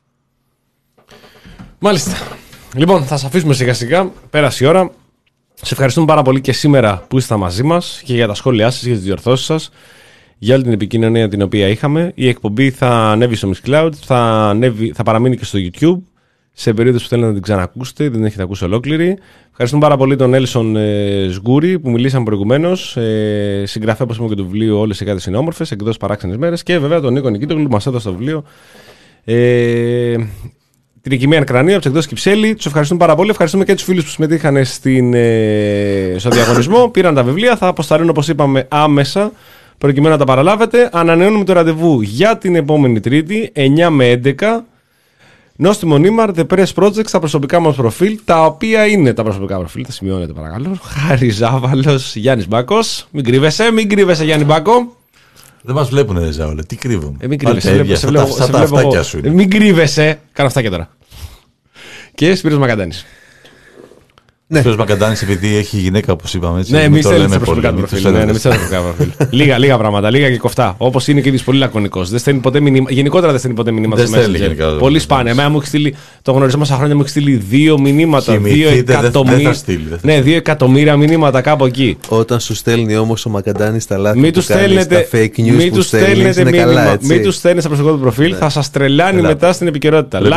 Μάλιστα. Λοιπόν, θα σας αφήσουμε σιγά σιγά. Πέρασε η ώρα. Σε ευχαριστούμε πάρα πολύ και σήμερα που ήσασταν μαζί μας και για τα σχόλιά σας, για τις διορθώσεις σας, για όλη την επικοινωνία την οποία είχαμε. Η εκπομπή θα ανέβει στο MixCloud, θα, ανέβει, θα παραμείνει και στο YouTube. Σε περίπτωση που θέλετε να την ξανακούσετε, δεν έχετε ακούσει ολόκληρη. Ευχαριστούμε πάρα πολύ τον Έλσον ε, Σγούρη που μιλήσαμε προηγουμένως. Ε, συγγραφέα, όπως είπαμε, και του βιβλίου Όλες οι Γάτες είναι όμορφες, εκδόσεις Παράξενες Μέρες. Και βέβαια τον Νίκο Νικήτογλου που μας έδωσε το βιβλίο. Ε, την Οικημία Κρανία από τις εκδόσεις Κυψέλη. Τους ευχαριστούμε πάρα πολύ. Ευχαριστούμε και τους φίλους που συμμετείχαν στην, ε, στο διαγωνισμό. Πήραν τα βιβλία. Θα αποσταρρύνουν, όπως είπαμε, άμεσα προκειμένου να τα παραλάβετε. Ανανεώνουμε το ραντεβού για την επόμενη Τρίτη, εννιά με έντεκα. Νόστιμο Νίμαρ, The Press Project στα προσωπικά μας προφίλ, τα οποία είναι τα προσωπικά προφίλ, τα σημειώνετε παρακαλώ. Χάρη Ζάβαλος, Γιάννης Μπάκος. Μην κρύβεσαι, μην κρύβεσαι Γιάννη Μπάκο. Δεν μας βλέπουνε ρε Ζάολε, τι κρύβομαι. Ε, μην κρύβεσαι, Πάλι σε τα βλέπω, ίδια, σε αυτά βλέπω, τα σε βλέπω αυτάκια εγώ. σου είναι. Ε, Μην κρύβεσαι, κάνω αυτά και τώρα. Και Σπύρος Μακαντάνης. Ναι. Ο Μακαντάνης επειδή έχει γυναίκα, όπως είπαμε. Έτσι, Ναι, εμείς το θέλουμε λέμε τα προσωπικά του πολύ, προφίλ. τους Ναι, θέλουμε. εμείς θέλουμε τα προσωπικά προφίλ. Λίγα, λίγα πράγματα, λίγα και κοφτά. Όπως είναι και πολύ λακωνικός. Δεν στέλνει ποτέ μηνύματα. Γενικότερα δεν στέλνει ποτέ μηνύματα. Δεν στο στέλνει Messenger. γενικά, Πολύ δεν σπάνια. στέλνει. Εμένα μου έχει στείλει, το γνωριζόμαστε χρόνια, μου έχει στείλει δύο μηνύματα. Δύο Κοιμηθείτε, δεν- δεν θα εκατομμύρια. στείλει, δεν θα Ναι, στείλει. δύο εκατομμύρια μηνύματα κάπου εκεί. Όταν σου στέλνει όμως ο Μακαντάνης τα λάθη Μην που του κάνει, στέλνετε, τα fake news μην που τους στέλνει, στέλνετε είναι καλά, μήνυμα. έτσι. Μην του στέλνει στα προσωπικό του προφίλ, θα σας τρελάνει Έλα. μετά στην επικαιρότητα. Βλέπω